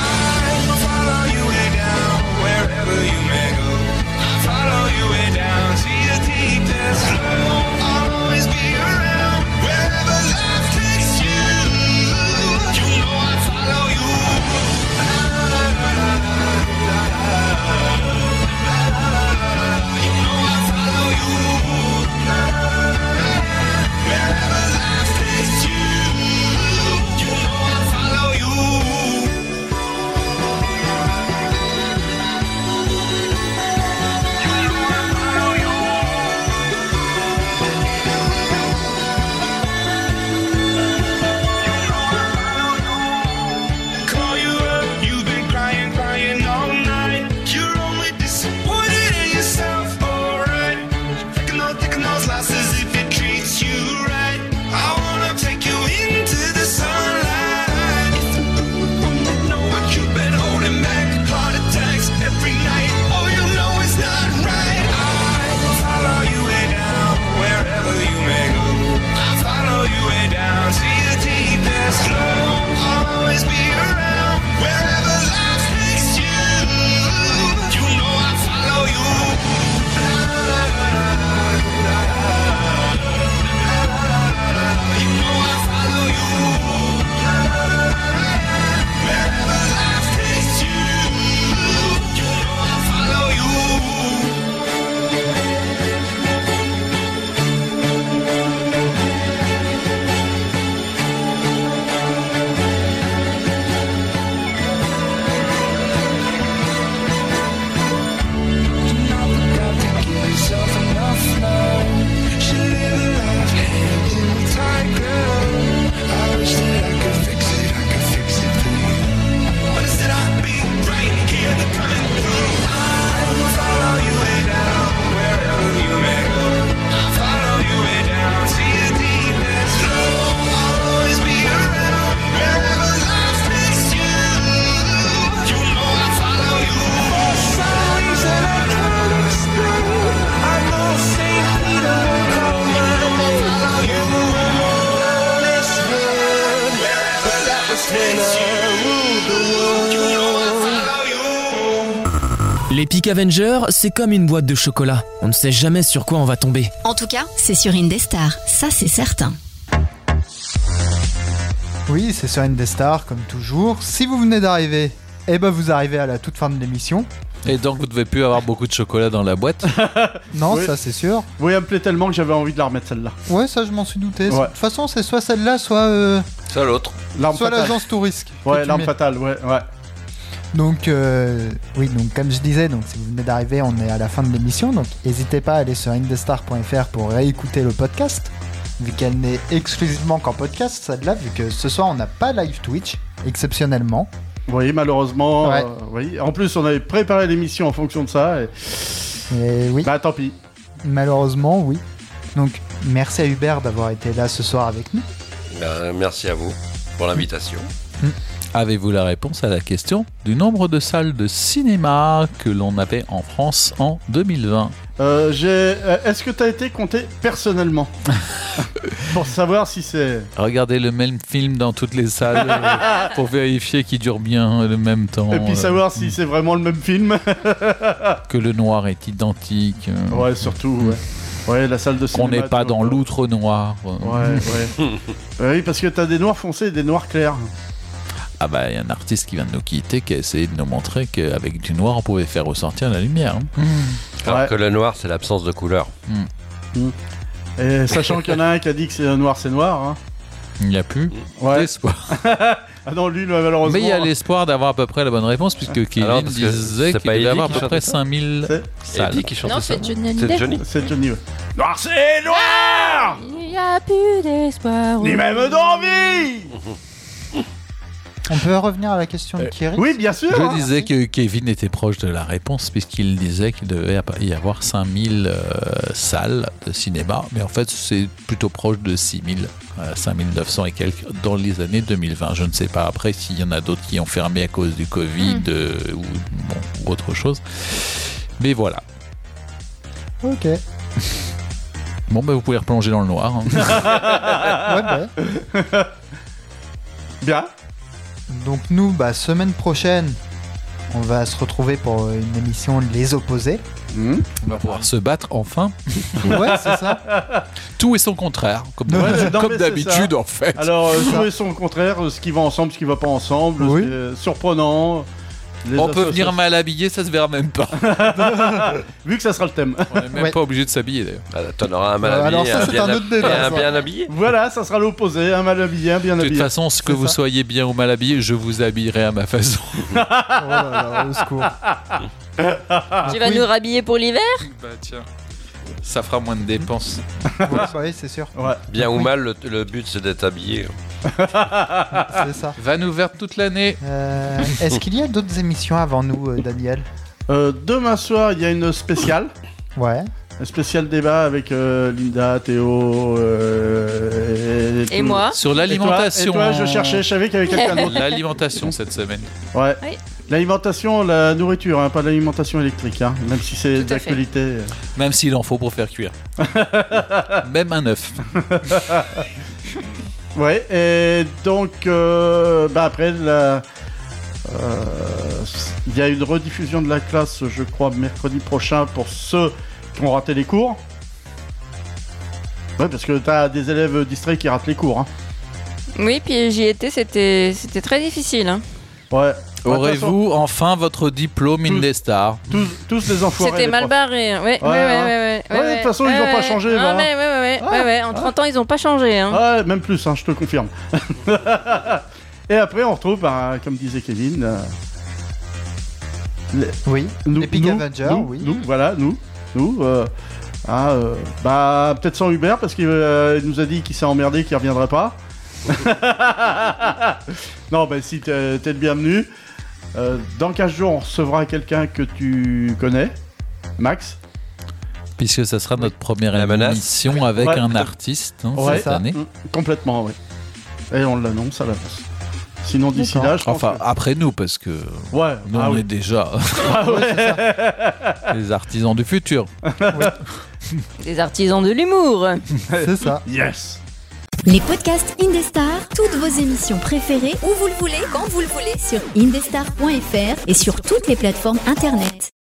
Les Peak Avengers, c'est comme une boîte de chocolat. On ne sait jamais sur quoi on va tomber. En tout cas, c'est sur Indestar, ça c'est certain. Oui, c'est sur Indestar, comme toujours. Si vous venez d'arriver, vous arrivez à la toute fin de l'émission. Et donc vous devez plus avoir beaucoup de chocolat dans la boîte. Non, Oui. ça c'est sûr. Oui, elle me plaît tellement que j'avais envie de la remettre celle-là. Ouais, ça je m'en suis douté. Ouais. De toute façon, c'est soit celle-là, soit Ça l'autre. L'arme soit fatale. l'agence Tourisque. que Ouais, tu l'arme mets. fatale, ouais. Donc, oui, donc comme je disais, donc si vous venez d'arriver, on est à la fin de l'émission. Donc, n'hésitez pas à aller sur indestar.fr pour réécouter le podcast, vu qu'elle n'est exclusivement qu'en podcast, celle-là, vu que ce soir on n'a pas live Twitch, exceptionnellement. Oui, malheureusement. Ouais. Oui. En plus, on avait préparé l'émission en fonction de ça. Et oui, Bah, tant pis. malheureusement, oui. Donc, merci à Hubert d'avoir été là ce soir avec nous. Merci à vous pour l'invitation. Avez-vous la réponse à la question du nombre de salles de cinéma que l'on avait en France en 2020 Est-ce que tu as été compté personnellement pour savoir si c'est... Regardez le même film dans toutes les salles pour vérifier qu'il dure bien le même temps. Et puis savoir si c'est vraiment le même film. Que le noir est identique. Ouais, surtout, ouais. Ouais, la salle de Qu'on cinéma. n'est pas dans l'outre noir. Ouais. Oui, parce que t'as des noirs foncés et des noirs clairs. Ah bah, il y a un artiste qui vient de nous quitter qui a essayé de nous montrer qu'avec du noir, on pouvait faire ressortir la lumière. Alors que le noir, c'est l'absence de couleur. Et sachant qu'il y en a un qui a dit que c'est noir, c'est noir. Hein. Il n'y a plus d'espoir. Ah non, lui, malheureusement. Mais il y a l'espoir d'avoir à peu près la bonne réponse, puisque Kevin Alors, parce que disait c'est qu'il pas devait Eddie avoir à qui peu près chantait ça 5000 salles. Eddie qui chantait Non, ça. c'est Johnny C'est Hallyday. Johnny. C'est Johnny, ouais. Noir, c'est noir. Il n'y a plus d'espoir. Ni même d'envie. On peut revenir à la question de Thierry. Oui, bien sûr. Je disais que Kevin était proche de la réponse, puisqu'il disait qu'il devait y avoir 5000 salles de cinéma, mais en fait c'est plutôt proche de 6000, 5900 et quelques dans les années 2020. Je ne sais pas après s'il y en a d'autres qui ont fermé à cause du Covid ou autre chose. Mais voilà. Ok. Bon, bah, vous pouvez replonger dans le noir. Hein. Ouais. Bien. Donc nous, semaine prochaine, on va se retrouver pour une émission Les Opposés. On va pouvoir se battre enfin. Ouais, c'est ça. Tout et son contraire, comme, Ouais, non, comme mais d'habitude c'est ça. en fait. Alors, tout et son contraire, ce qui va ensemble, ce qui va pas ensemble, Oui. c'est surprenant. Les On peut venir associations- mal habillé, ça se verra même pas. Vu que ça sera le thème. On n'est même Ouais. pas obligé de s'habiller d'ailleurs. Ah, t'en auras un mal habillé, alors ça, c'est un autre débat, et un ça. bien habillé. Voilà, ça sera l'opposé, un mal habillé, un bien De toute habillé. façon, ce que C'est vous ça. soyez bien ou mal habillé, je vous habillerai à ma façon. Oh là là, au secours. Tu vas nous rhabiller pour l'hiver? Bah tiens, ça fera moins de dépenses. Ouais, oui, c'est sûr. Ouais. Bien ou mal, le but c'est d'être habillé. C'est ça. Vanne ouverte toute l'année. Est-ce qu'il y a d'autres émissions avant nous, Daniel? Demain soir, il y a une spéciale. Ouais. Un spécial débat avec Linda, Théo Et tout. moi? Sur l'alimentation. Et toi, je cherchais, je savais qu'il y avait quelqu'un d'autre. L'alimentation cette semaine. Ouais. Oui. L'alimentation, la nourriture, hein, pas l'alimentation électrique, hein, même si c'est Tout à d'actualité. Même s'il en faut pour faire cuire. Même un œuf. Ouais, et donc, après, il y a une rediffusion de la classe, je crois, mercredi prochain pour ceux qui ont raté les cours. Ouais, parce que t'as des élèves distraits qui ratent les cours. Hein. Oui, puis j'y étais, c'était très difficile. Hein. Ouais. Aurez-vous enfin votre diplôme Indestar? Tous les enfoirés. C'était les mal profs. barré. Hein. Ouais, Ouais, de toute façon, ils ont pas changé, Ah, voilà. ouais. En 30 ans, ils ont pas changé. Hein. Ouais, même plus, hein, je te confirme. Et après, on retrouve, comme disait Kevin, Oui. nous, Les Peak nous, Avengers, nous, oui. nous, voilà, nous. Peut-être sans Hubert, parce qu'il nous a dit qu'il s'est emmerdé, qu'il reviendrait pas. Non, si, t'es le bienvenu. Dans 15 jours, on recevra quelqu'un que tu connais, Max. Puisque ça sera notre première La menace. émission avec Ouais. un artiste Ouais, cette année. Complètement, oui. Et on l'annonce à l'avance. Sinon, d'ici D'accord. là, je pense Enfin, que- après nous, parce que Ouais, nous, on est déjà les artisans du futur. Des artisans de l'humour. C'est ça. Yes. Les podcasts Indestar, toutes vos émissions préférées, où vous le voulez, quand vous le voulez, sur indestar.fr et sur toutes les plateformes internet.